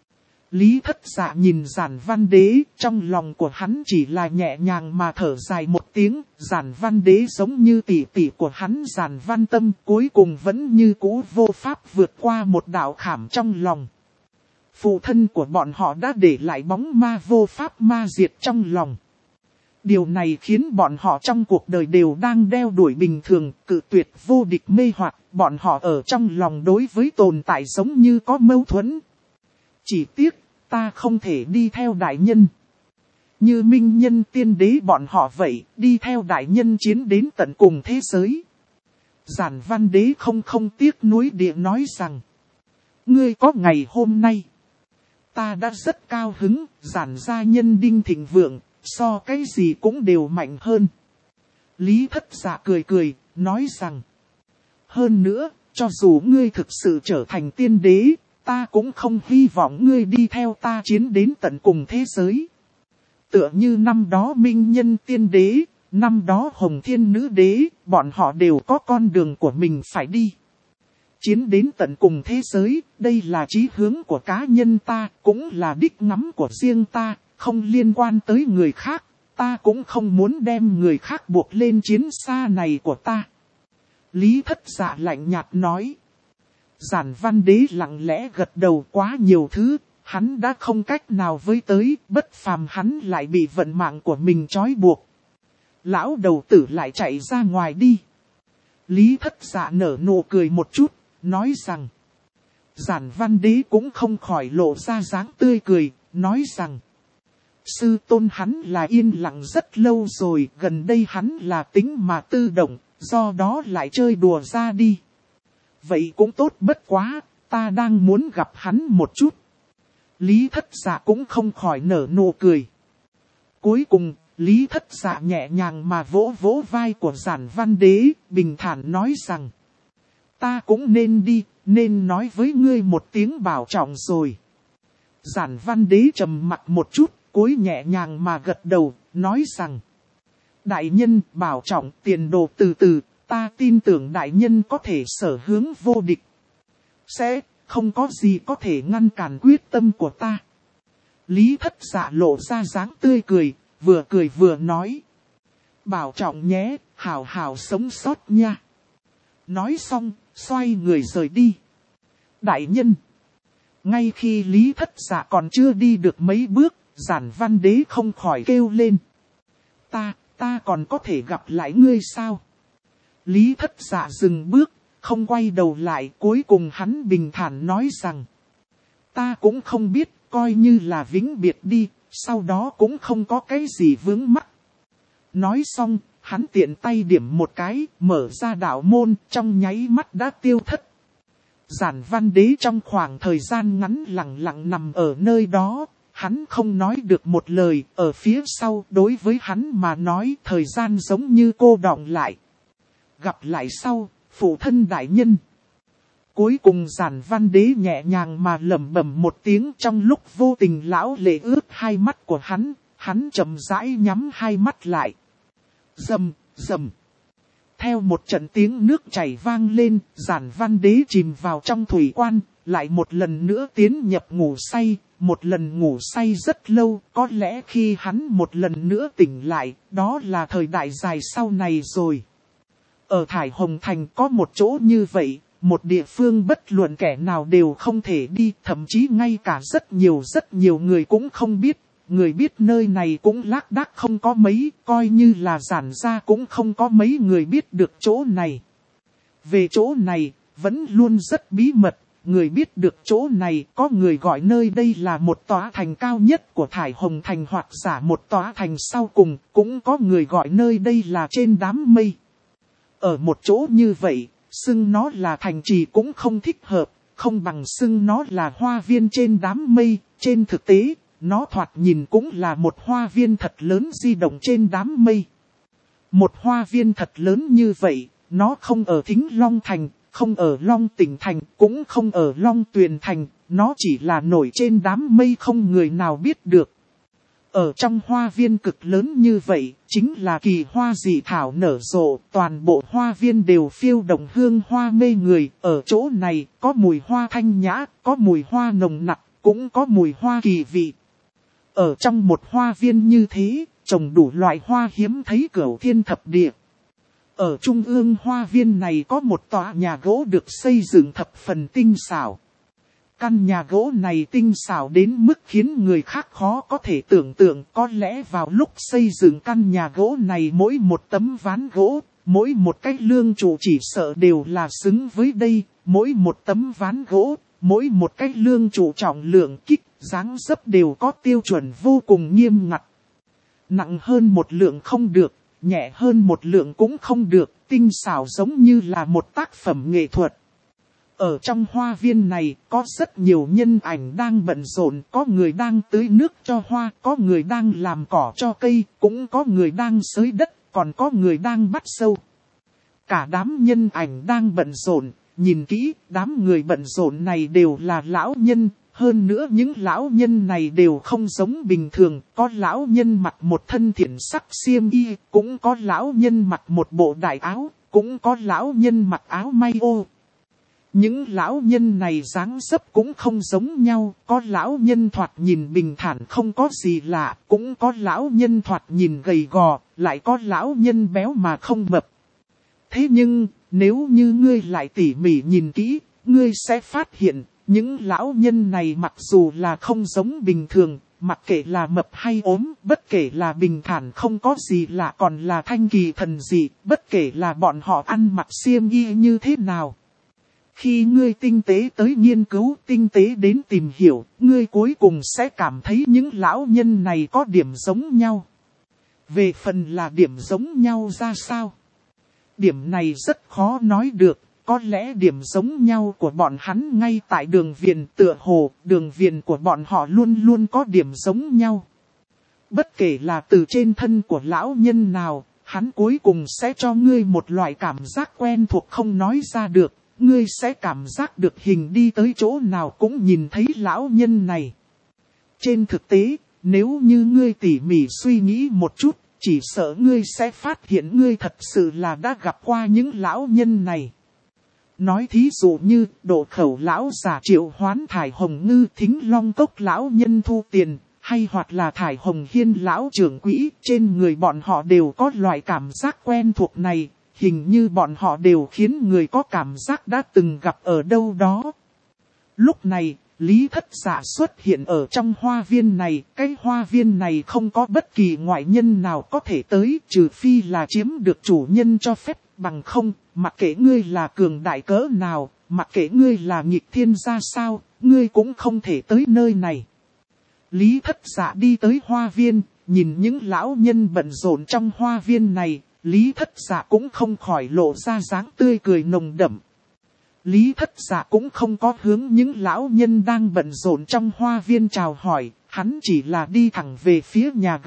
Lý Thất Dạ nhìn Giản Văn Đế, trong lòng của hắn chỉ là nhẹ nhàng mà thở dài một tiếng, Giản Văn Đế giống như tỷ tỷ của hắn Giản Văn Tâm, cuối cùng vẫn như cũ vô pháp vượt qua một đạo khảm trong lòng. Phụ thân của bọn họ đã để lại bóng ma vô pháp ma diệt trong lòng. Điều này khiến bọn họ trong cuộc đời đều đang đeo đuổi bình thường, cự tuyệt vô địch mê hoặc, bọn họ ở trong lòng đối với tồn tại giống như có mâu thuẫn. Chỉ tiếc, ta không thể đi theo đại nhân. Như minh nhân tiên đế bọn họ vậy, đi theo đại nhân chiến đến tận cùng thế giới. Giản Văn Đế không tiếc nuối địa nói rằng. Ngươi có ngày hôm nay. Ta đã rất cao hứng, Giản gia nhân đinh thịnh vượng, so cái gì cũng đều mạnh hơn. Lý Thất Dạ cười cười, nói rằng. Hơn nữa, cho dù ngươi thực sự trở thành tiên đế, ta cũng không hy vọng ngươi đi theo ta chiến đến tận cùng thế giới. Tựa như năm đó minh nhân tiên đế, năm đó hồng thiên nữ đế, bọn họ đều có con đường của mình phải đi. Chiến đến tận cùng thế giới, đây là chí hướng của cá nhân ta, cũng là đích ngắm của riêng ta, không liên quan tới người khác. Ta cũng không muốn đem người khác buộc lên chiến xa này của ta. Lý Thất Dạ lạnh nhạt nói. Giản Văn Đế lặng lẽ gật đầu, quá nhiều thứ, hắn đã không cách nào với tới, bất phàm hắn lại bị vận mạng của mình trói buộc. Lão đầu tử lại chạy ra ngoài đi. Lý Thất Dạ nở nụ cười một chút, nói rằng. Giản Văn Đế cũng không khỏi lộ ra dáng tươi cười, nói rằng. Sư tôn hắn là yên lặng rất lâu rồi, gần đây hắn là tính mà tự động, do đó lại chơi đùa ra đi. Vậy cũng tốt bất quá, ta đang muốn gặp hắn một chút. Lý Thất Dạ cũng không khỏi nở nụ cười. Cuối cùng, Lý Thất Dạ nhẹ nhàng mà vỗ vỗ vai của Giản Văn Đế, bình thản nói rằng. Ta cũng nên đi, nên nói với ngươi một tiếng bảo trọng rồi. Giản Văn Đế trầm mặc một chút, cúi nhẹ nhàng mà gật đầu, nói rằng. Đại nhân bảo trọng, tiền đồ từ từ, ta tin tưởng đại nhân có thể sở hướng vô địch. Sẽ không có gì có thể ngăn cản quyết tâm của ta. Lý Thất Dạ lộ ra dáng tươi cười vừa nói. Bảo trọng nhé, hảo hảo sống sót nha. Nói xong, xoay người rời đi. Đại nhân. Ngay khi Lý Thất Dạ còn chưa đi được mấy bước, Giản Văn Đế không khỏi kêu lên. Ta còn có thể gặp lại ngươi sao? Lý Thất Dạ dừng bước, không quay đầu lại, cuối cùng hắn bình thản nói rằng. Ta cũng không biết, coi như là vĩnh biệt đi, sau đó cũng không có cái gì vướng mắc. Nói xong, hắn tiện tay điểm một cái, mở ra đạo môn, trong nháy mắt đã tiêu thất. Giản Văn Đế trong khoảng thời gian ngắn lặng lặng nằm ở nơi đó, hắn không nói được một lời, ở phía sau đối với hắn mà nói thời gian giống như cô đọng lại. gặp lại sau, phụ thân đại nhân. Cuối cùng Giản Văn Đế nhẹ nhàng mà lẩm bẩm một tiếng, trong lúc vô tình lão lệ ướt hai mắt của hắn chậm rãi nhắm hai mắt lại. Rầm, rầm. Theo một trận tiếng nước chảy vang lên, Giản Văn Đế chìm vào trong thủy quan, lại một lần nữa tiến nhập ngủ say, một lần ngủ say rất lâu, có lẽ khi hắn một lần nữa tỉnh lại, đó là thời đại dài sau này rồi. Ở Thải Hồng Thành có một chỗ như vậy, một địa phương bất luận kẻ nào đều không thể đi, thậm chí ngay cả rất nhiều người cũng không biết. Người biết nơi này cũng lác đác không có mấy, coi như là Giản gia cũng không có mấy người biết được chỗ này. Về chỗ này, vẫn luôn rất bí mật, người biết được chỗ này có người gọi nơi đây là một tòa thành cao nhất của Thải Hồng Thành hoặc giả một tòa thành sau cùng, cũng có người gọi nơi đây là trên đám mây. Ở một chỗ như vậy, xưng nó là thành trì cũng không thích hợp, không bằng xưng nó là hoa viên trên đám mây, trên thực tế. Nó thoạt nhìn cũng là một hoa viên thật lớn di động trên đám mây. Một hoa viên thật lớn như vậy, nó không ở Thính Long Thành, không ở Long Tỉnh Thành, cũng không ở Long Tuyền Thành, nó chỉ là nổi trên đám mây không người nào biết được. Ở trong hoa viên cực lớn như vậy, chính là kỳ hoa dị thảo nở rộ, toàn bộ hoa viên đều phiêu động hương hoa mê người, ở chỗ này có mùi hoa thanh nhã, có mùi hoa nồng nặc, cũng có mùi hoa kỳ vị. Ở trong một hoa viên như thế, trồng đủ loại hoa hiếm thấy cửu thiên thập địa. Ở trung ương hoa viên này có một tòa nhà gỗ được xây dựng thập phần tinh xảo. Căn nhà gỗ này tinh xảo đến mức khiến người khác khó có thể tưởng tượng, có lẽ vào lúc xây dựng căn nhà gỗ này mỗi một tấm ván gỗ, mỗi một cái lương trụ chỉ sợ đều là xứng với đây, mỗi một tấm ván gỗ, mỗi một cái lương trụ trọng lượng kích, dáng dấp đều có tiêu chuẩn vô cùng nghiêm ngặt. Nặng hơn một lượng không được, nhẹ hơn một lượng cũng không được, tinh xảo giống như là một tác phẩm nghệ thuật. Ở trong hoa viên này có rất nhiều nhân ảnh đang bận rộn, có người đang tưới nước cho hoa, có người đang làm cỏ cho cây, cũng có người đang xới đất, còn có người đang bắt sâu. Cả đám nhân ảnh đang bận rộn, nhìn kỹ, đám người bận rộn này đều là lão nhân, hơn nữa những lão nhân này đều không giống bình thường, có lão nhân mặc một thân thiện sắc xiêm y, cũng có lão nhân mặc một bộ đại áo, cũng có lão nhân mặc áo may ô. Những lão nhân này dáng dấp cũng không giống nhau, có lão nhân thoạt nhìn bình thản không có gì lạ, cũng có lão nhân thoạt nhìn gầy gò, lại có lão nhân béo mà không mập. Thế nhưng, nếu như ngươi lại tỉ mỉ nhìn kỹ, ngươi sẽ phát hiện, những lão nhân này mặc dù là không giống bình thường, mặc kệ là mập hay ốm, bất kể là bình thản không có gì lạ còn là thanh kỳ thần dị, bất kể là bọn họ ăn mặc xiêm y như thế nào. Khi ngươi tinh tế tới nghiên cứu, tinh tế đến tìm hiểu, ngươi cuối cùng sẽ cảm thấy những lão nhân này có điểm giống nhau. Về phần là điểm giống nhau ra sao? Điểm này rất khó nói được, có lẽ điểm giống nhau của bọn hắn ngay tại đường viền tựa hồ, đường viền của bọn họ luôn luôn có điểm giống nhau. Bất kể là từ trên thân của lão nhân nào, hắn cuối cùng sẽ cho ngươi một loại cảm giác quen thuộc không nói ra được. Ngươi sẽ cảm giác được hình đi tới chỗ nào cũng nhìn thấy lão nhân này. Trên thực tế, nếu như ngươi tỉ mỉ suy nghĩ một chút, chỉ sợ ngươi sẽ phát hiện ngươi thật sự là đã gặp qua những lão nhân này. Nói thí dụ như Độ Khẩu lão giả triệu hoán Thải Hồng Ngư Thính Long Cốc lão nhân thu tiền, hay hoặc là Thải Hồng Hiên lão trưởng quỹ, trên người bọn họ đều có loại cảm giác quen thuộc này. Hình như bọn họ đều khiến người có cảm giác đã từng gặp ở đâu đó. Lúc này, Lý Thất Dạ xuất hiện ở trong hoa viên này. Cái hoa viên này không có bất kỳ ngoại nhân nào có thể tới, trừ phi là chiếm được chủ nhân cho phép. Bằng không, mặc kệ ngươi là cường đại cỡ nào, mặc kệ ngươi là nghịch thiên ra sao, ngươi cũng không thể tới nơi này. Lý Thất Dạ đi tới hoa viên, nhìn những lão nhân bận rộn trong hoa viên này. Lý Thất Dạ cũng không khỏi lộ ra dáng tươi cười nồng đậm. Lý Thất Dạ cũng không có hướng những lão nhân đang bận rộn trong hoa viên chào hỏi, hắn chỉ là đi thẳng về phía nhà gỗ,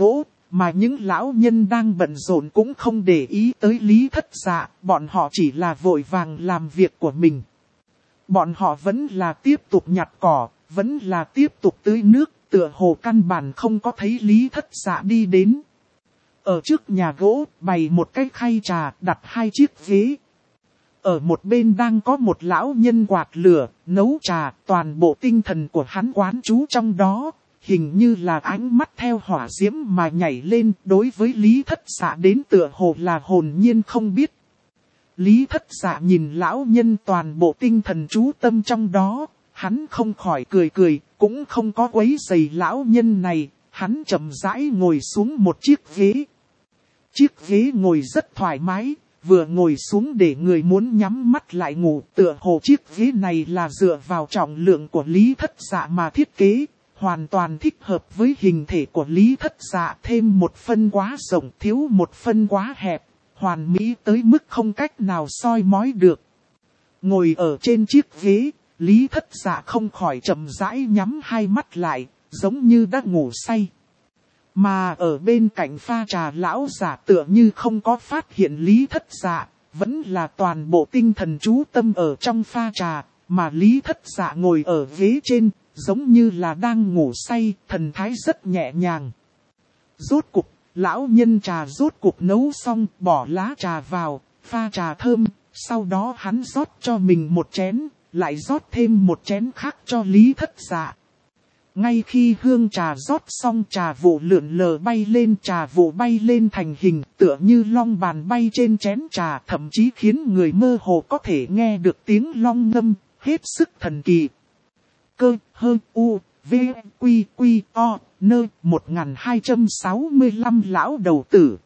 mà những lão nhân đang bận rộn cũng không để ý tới Lý Thất Dạ, bọn họ chỉ là vội vàng làm việc của mình. Bọn họ vẫn là tiếp tục nhặt cỏ, vẫn là tiếp tục tưới nước, tựa hồ căn bản không có thấy Lý Thất Dạ đi đến. Ở trước nhà gỗ, bày một cái khay trà, đặt 2 chiếc ghế. Ở một bên đang có một lão nhân quạt lửa, nấu trà, toàn bộ tinh thần của hắn quán trú trong đó, hình như là ánh mắt theo hỏa diễm mà nhảy lên, đối với Lý Thất Dạ đến tựa hồ là hồn nhiên không biết. Lý Thất Dạ nhìn lão nhân toàn bộ tinh thần chú tâm trong đó, hắn không khỏi cười cười, cũng không có quấy rầy lão nhân này, hắn chậm rãi ngồi xuống một chiếc ghế. Chiếc ghế ngồi rất thoải mái, vừa ngồi xuống để người muốn nhắm mắt lại ngủ, tựa hồ chiếc ghế này là dựa vào trọng lượng của Lý Thất Dạ mà thiết kế, hoàn toàn thích hợp với hình thể của Lý Thất Dạ, thêm một phân quá rộng, thiếu một phân quá hẹp, hoàn mỹ tới mức không cách nào soi mói được. Ngồi ở trên chiếc ghế, Lý Thất Dạ không khỏi chậm rãi nhắm 2 mắt lại, giống như đã ngủ say. Mà ở bên cạnh pha trà lão giả tựa như không có phát hiện Lý Thất Dạ, vẫn là toàn bộ tinh thần chú tâm ở trong pha trà, mà Lý Thất Dạ ngồi ở ghế trên, giống như là đang ngủ say, thần thái rất nhẹ nhàng. Rốt cục, lão nhân trà rốt cục nấu xong, bỏ lá trà vào, pha trà thơm, sau đó hắn rót cho mình một chén, lại rót thêm một chén khác cho Lý Thất Dạ. Ngay khi hương trà rót xong, trà vụ lượn lờ bay lên, trà vụ bay lên thành hình tựa như long bàn bay trên chén trà, thậm chí khiến người mơ hồ có thể nghe được tiếng long ngâm, hết sức thần kỳ. Cơ, hơ, u, v, quy, quy, o, nơ, 1265 lão đầu tử.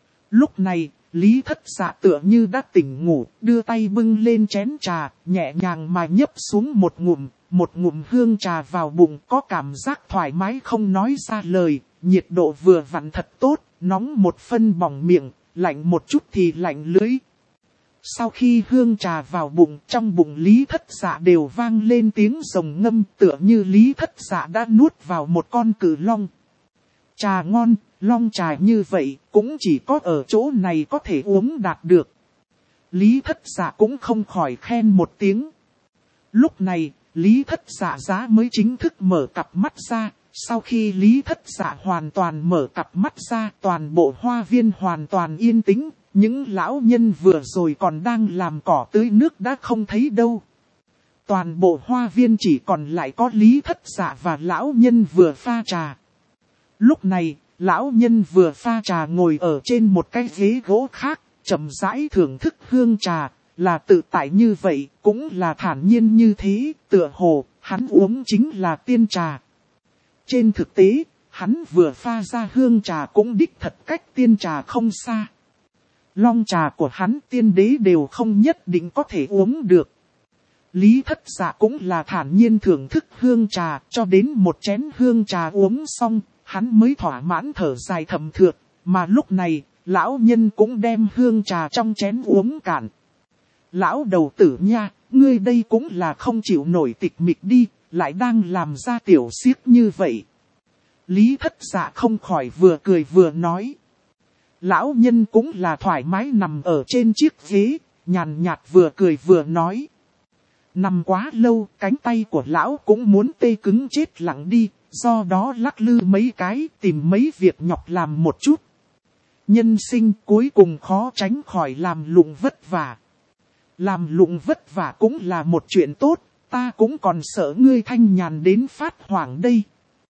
Lúc này, Lý Thất Dạ tựa như đã tỉnh ngủ, đưa tay bưng lên chén trà, nhẹ nhàng mà nhấp xuống một ngụm hương trà vào bụng, có cảm giác thoải mái không nói ra lời, nhiệt độ vừa vặn thật tốt, nóng một phân bỏng miệng, lạnh một chút thì lạnh lưỡi. Sau khi hương trà vào bụng, trong bụng Lý Thất Dạ đều vang lên tiếng rồng ngâm, tựa như Lý Thất Dạ đã nuốt vào một con cự long. Trà ngon, long trà như vậy, cũng chỉ có ở chỗ này có thể uống đạt được. Lý Thất Dạ cũng không khỏi khen một tiếng. Lúc này, Lý Thất Dạ giá mới chính thức mở cặp mắt ra. Sau khi Lý Thất Dạ hoàn toàn mở cặp mắt ra, toàn bộ hoa viên hoàn toàn yên tĩnh. Những lão nhân vừa rồi còn đang làm cỏ tưới nước đã không thấy đâu. Toàn bộ hoa viên chỉ còn lại có Lý Thất Dạ và lão nhân vừa pha trà. Lúc này, lão nhân vừa pha trà ngồi ở trên một cái ghế gỗ khác, chậm rãi thưởng thức hương trà, là tự tại như vậy, cũng là thản nhiên như thế, tựa hồ, hắn uống chính là tiên trà. Trên thực tế, hắn vừa pha ra hương trà cũng đích thật cách tiên trà không xa. Long trà của hắn tiên đế đều không nhất định có thể uống được. Lý Thất Dạ cũng là thản nhiên thưởng thức hương trà, cho đến một chén hương trà uống xong, hắn mới thỏa mãn thở dài thầm thượt, mà lúc này, lão nhân cũng đem hương trà trong chén uống cạn. Lão đầu tử nha, ngươi đây cũng là không chịu nổi tịch mịch đi, lại đang làm ra tiểu xiếc như vậy. Lý Thất Dạ không khỏi vừa cười vừa nói. Lão nhân cũng là thoải mái nằm ở trên chiếc ghế, nhàn nhạt vừa cười vừa nói. Nằm quá lâu, cánh tay của lão cũng muốn tê cứng chết lặng đi, do đó lắc lư mấy cái, tìm mấy việc nhọc làm một chút. Nhân sinh cuối cùng khó tránh khỏi làm lụng vất vả. Làm lụng vất vả cũng là một chuyện tốt, ta cũng còn sợ ngươi thanh nhàn đến phát hoảng đây.